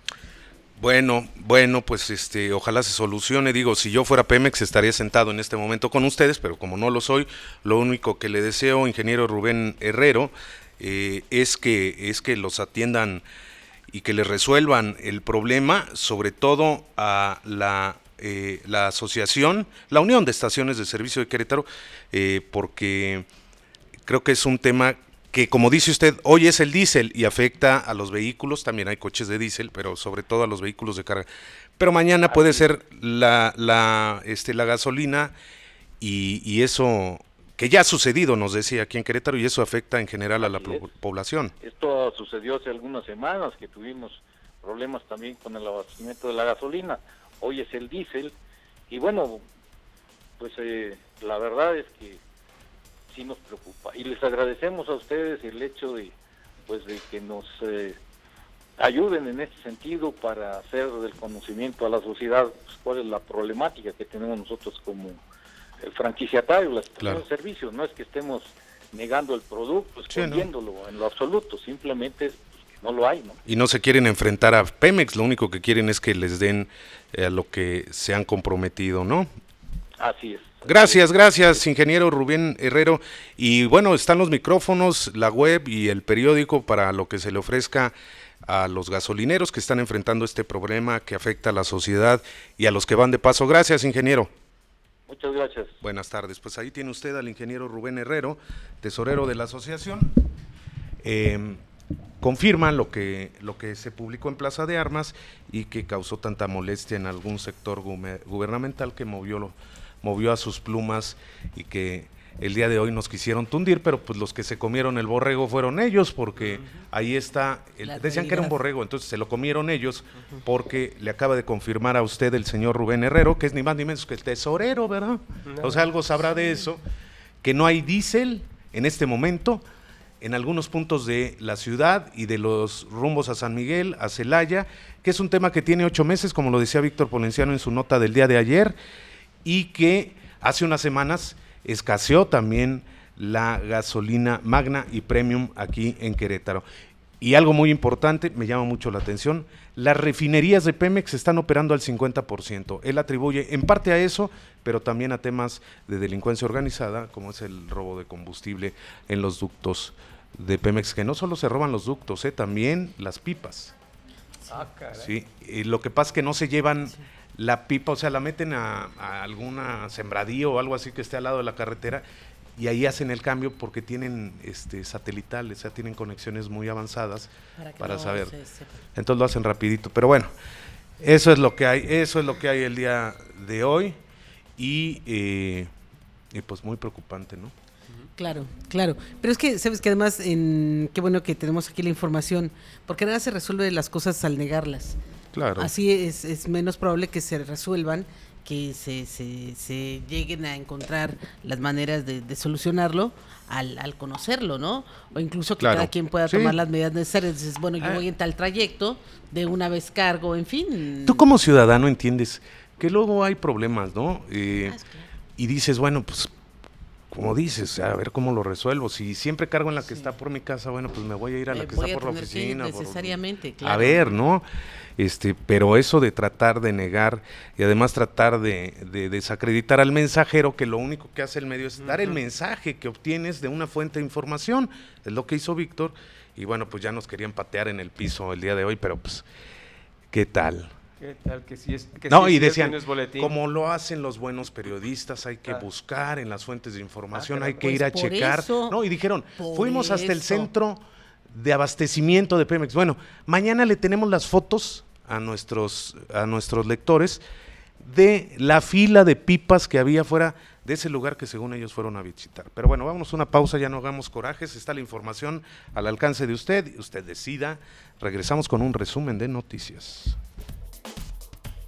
Bueno, bueno, pues este, ojalá se solucione. Digo, si yo fuera Pemex estaría sentado en este momento con ustedes, pero como no lo soy, lo único que le deseo, ingeniero Rubén Herrero, eh, es que es que los atiendan y que les resuelvan el problema, sobre todo a la eh, la asociación, la Unión de Estaciones de Servicio de Querétaro, eh, porque creo que es un tema que, como dice usted, hoy es el diésel y afecta a los vehículos, también hay coches de diésel, pero sobre todo a los vehículos de carga. Pero mañana puede ser la, la, este, la gasolina y, y eso, que ya ha sucedido, nos decía aquí en Querétaro, y eso afecta en general a la Así es. po- población. Esto sucedió hace algunas semanas, que tuvimos problemas también con el abastecimiento de la gasolina. Hoy es el diésel y bueno, pues eh, la verdad es que sí nos preocupa y les agradecemos a ustedes el hecho de pues de que nos eh, ayuden en este sentido para hacer del conocimiento a la sociedad pues, cuál es la problemática que tenemos nosotros como el franquiciatario, la estación Claro. de servicio. No es que estemos negando el producto, Sí, ¿no? escondiéndolo en lo absoluto, simplemente es pues, que no lo hay, ¿no? Y no se quieren enfrentar a Pemex, lo único que quieren es que les den eh, a lo que se han comprometido, ¿no? Así es. Gracias, gracias, ingeniero Rubén Herrero. Y bueno, están los micrófonos, la web y el periódico para lo que se le ofrezca a los gasolineros que están enfrentando este problema que afecta a la sociedad y a los que van de paso. Gracias, ingeniero. Muchas gracias. Buenas tardes. Pues ahí tiene usted al ingeniero Rubén Herrero, tesorero de la asociación. Eh, confirma lo que, lo que se publicó en Plaza de Armas y que causó tanta molestia en algún sector gume- gubernamental que movió lo movió a sus plumas y que el día de hoy nos quisieron tundir, pero pues los que se comieron el borrego fueron ellos, porque uh-huh. ahí está, el, decían realidad. Que era un borrego, entonces se lo comieron ellos, uh-huh. porque le acaba de confirmar a usted el señor Rubén Herrero, que es ni más ni menos que el tesorero, ¿verdad? No. O sea, algo sabrá de eso, que no hay diésel en este momento en algunos puntos de la ciudad y de los rumbos a San Miguel, a Celaya, que es un tema que tiene ocho meses, como lo decía Víctor Polenciano en su nota del día de ayer, y que hace unas semanas escaseó también la gasolina Magna y Premium aquí en Querétaro. Y algo muy importante, me llama mucho la atención, las refinerías de Pemex están operando al cincuenta por ciento. Él atribuye en parte a eso, pero también a temas de delincuencia organizada, como es el robo de combustible en los ductos de Pemex, que no solo se roban los ductos, eh, también las pipas. Ah, caray. Sí, y lo que pasa es que no se llevan... Sí. La pipa, o sea, la meten a, a alguna sembradío o algo así que esté al lado de la carretera y ahí hacen el cambio porque tienen este satelitales, o sea, tienen conexiones muy avanzadas para, para no saber. Se, se... Entonces lo hacen rapidito, pero bueno, eso es lo que hay, eso es lo que hay el día de hoy y, eh, y pues muy preocupante, ¿no? Claro, claro, pero es que, sabes que además, en, qué bueno que tenemos aquí la información, porque nada se resuelve las cosas al negarlas. Claro. Así es, es menos probable que se resuelvan, que se, se, se lleguen a encontrar las maneras de, de solucionarlo al, al conocerlo, ¿no? O incluso que claro. cada quien pueda tomar sí. las medidas necesarias. Dices, bueno, yo ah. voy en tal trayecto, de una vez cargo, en fin. Tú como ciudadano entiendes que luego hay problemas, ¿no? Eh, ah, es claro. Y dices, bueno, pues, como dices, a ver cómo lo resuelvo. Si siempre cargo en la que sí. está por mi casa, bueno, pues me voy a ir a la eh, que está por la oficina. Que necesariamente, por, claro. A ver, ¿no? Este, pero eso de tratar de negar y además tratar de, de desacreditar al mensajero, que lo único que hace el medio es uh-huh. dar el mensaje que obtienes de una fuente de información, es lo que hizo Víctor, y bueno, pues ya nos querían patear en el piso el día de hoy, pero pues, ¿qué tal? ¿Qué tal? Que sí es, que no, sí y es decían, es boletín. como lo hacen los buenos periodistas, hay que ah. buscar en las fuentes de información, ah, hay que pues ir a checar. Eso, no, y dijeron, fuimos eso. hasta el centro de abastecimiento de Pemex. Bueno, mañana le tenemos las fotos a nuestros, a nuestros lectores de la fila de pipas que había fuera de ese lugar que según ellos fueron a visitar. Pero bueno, vámonos a una pausa, ya no hagamos corajes, está la información al alcance de usted, usted decida. Regresamos con un resumen de noticias.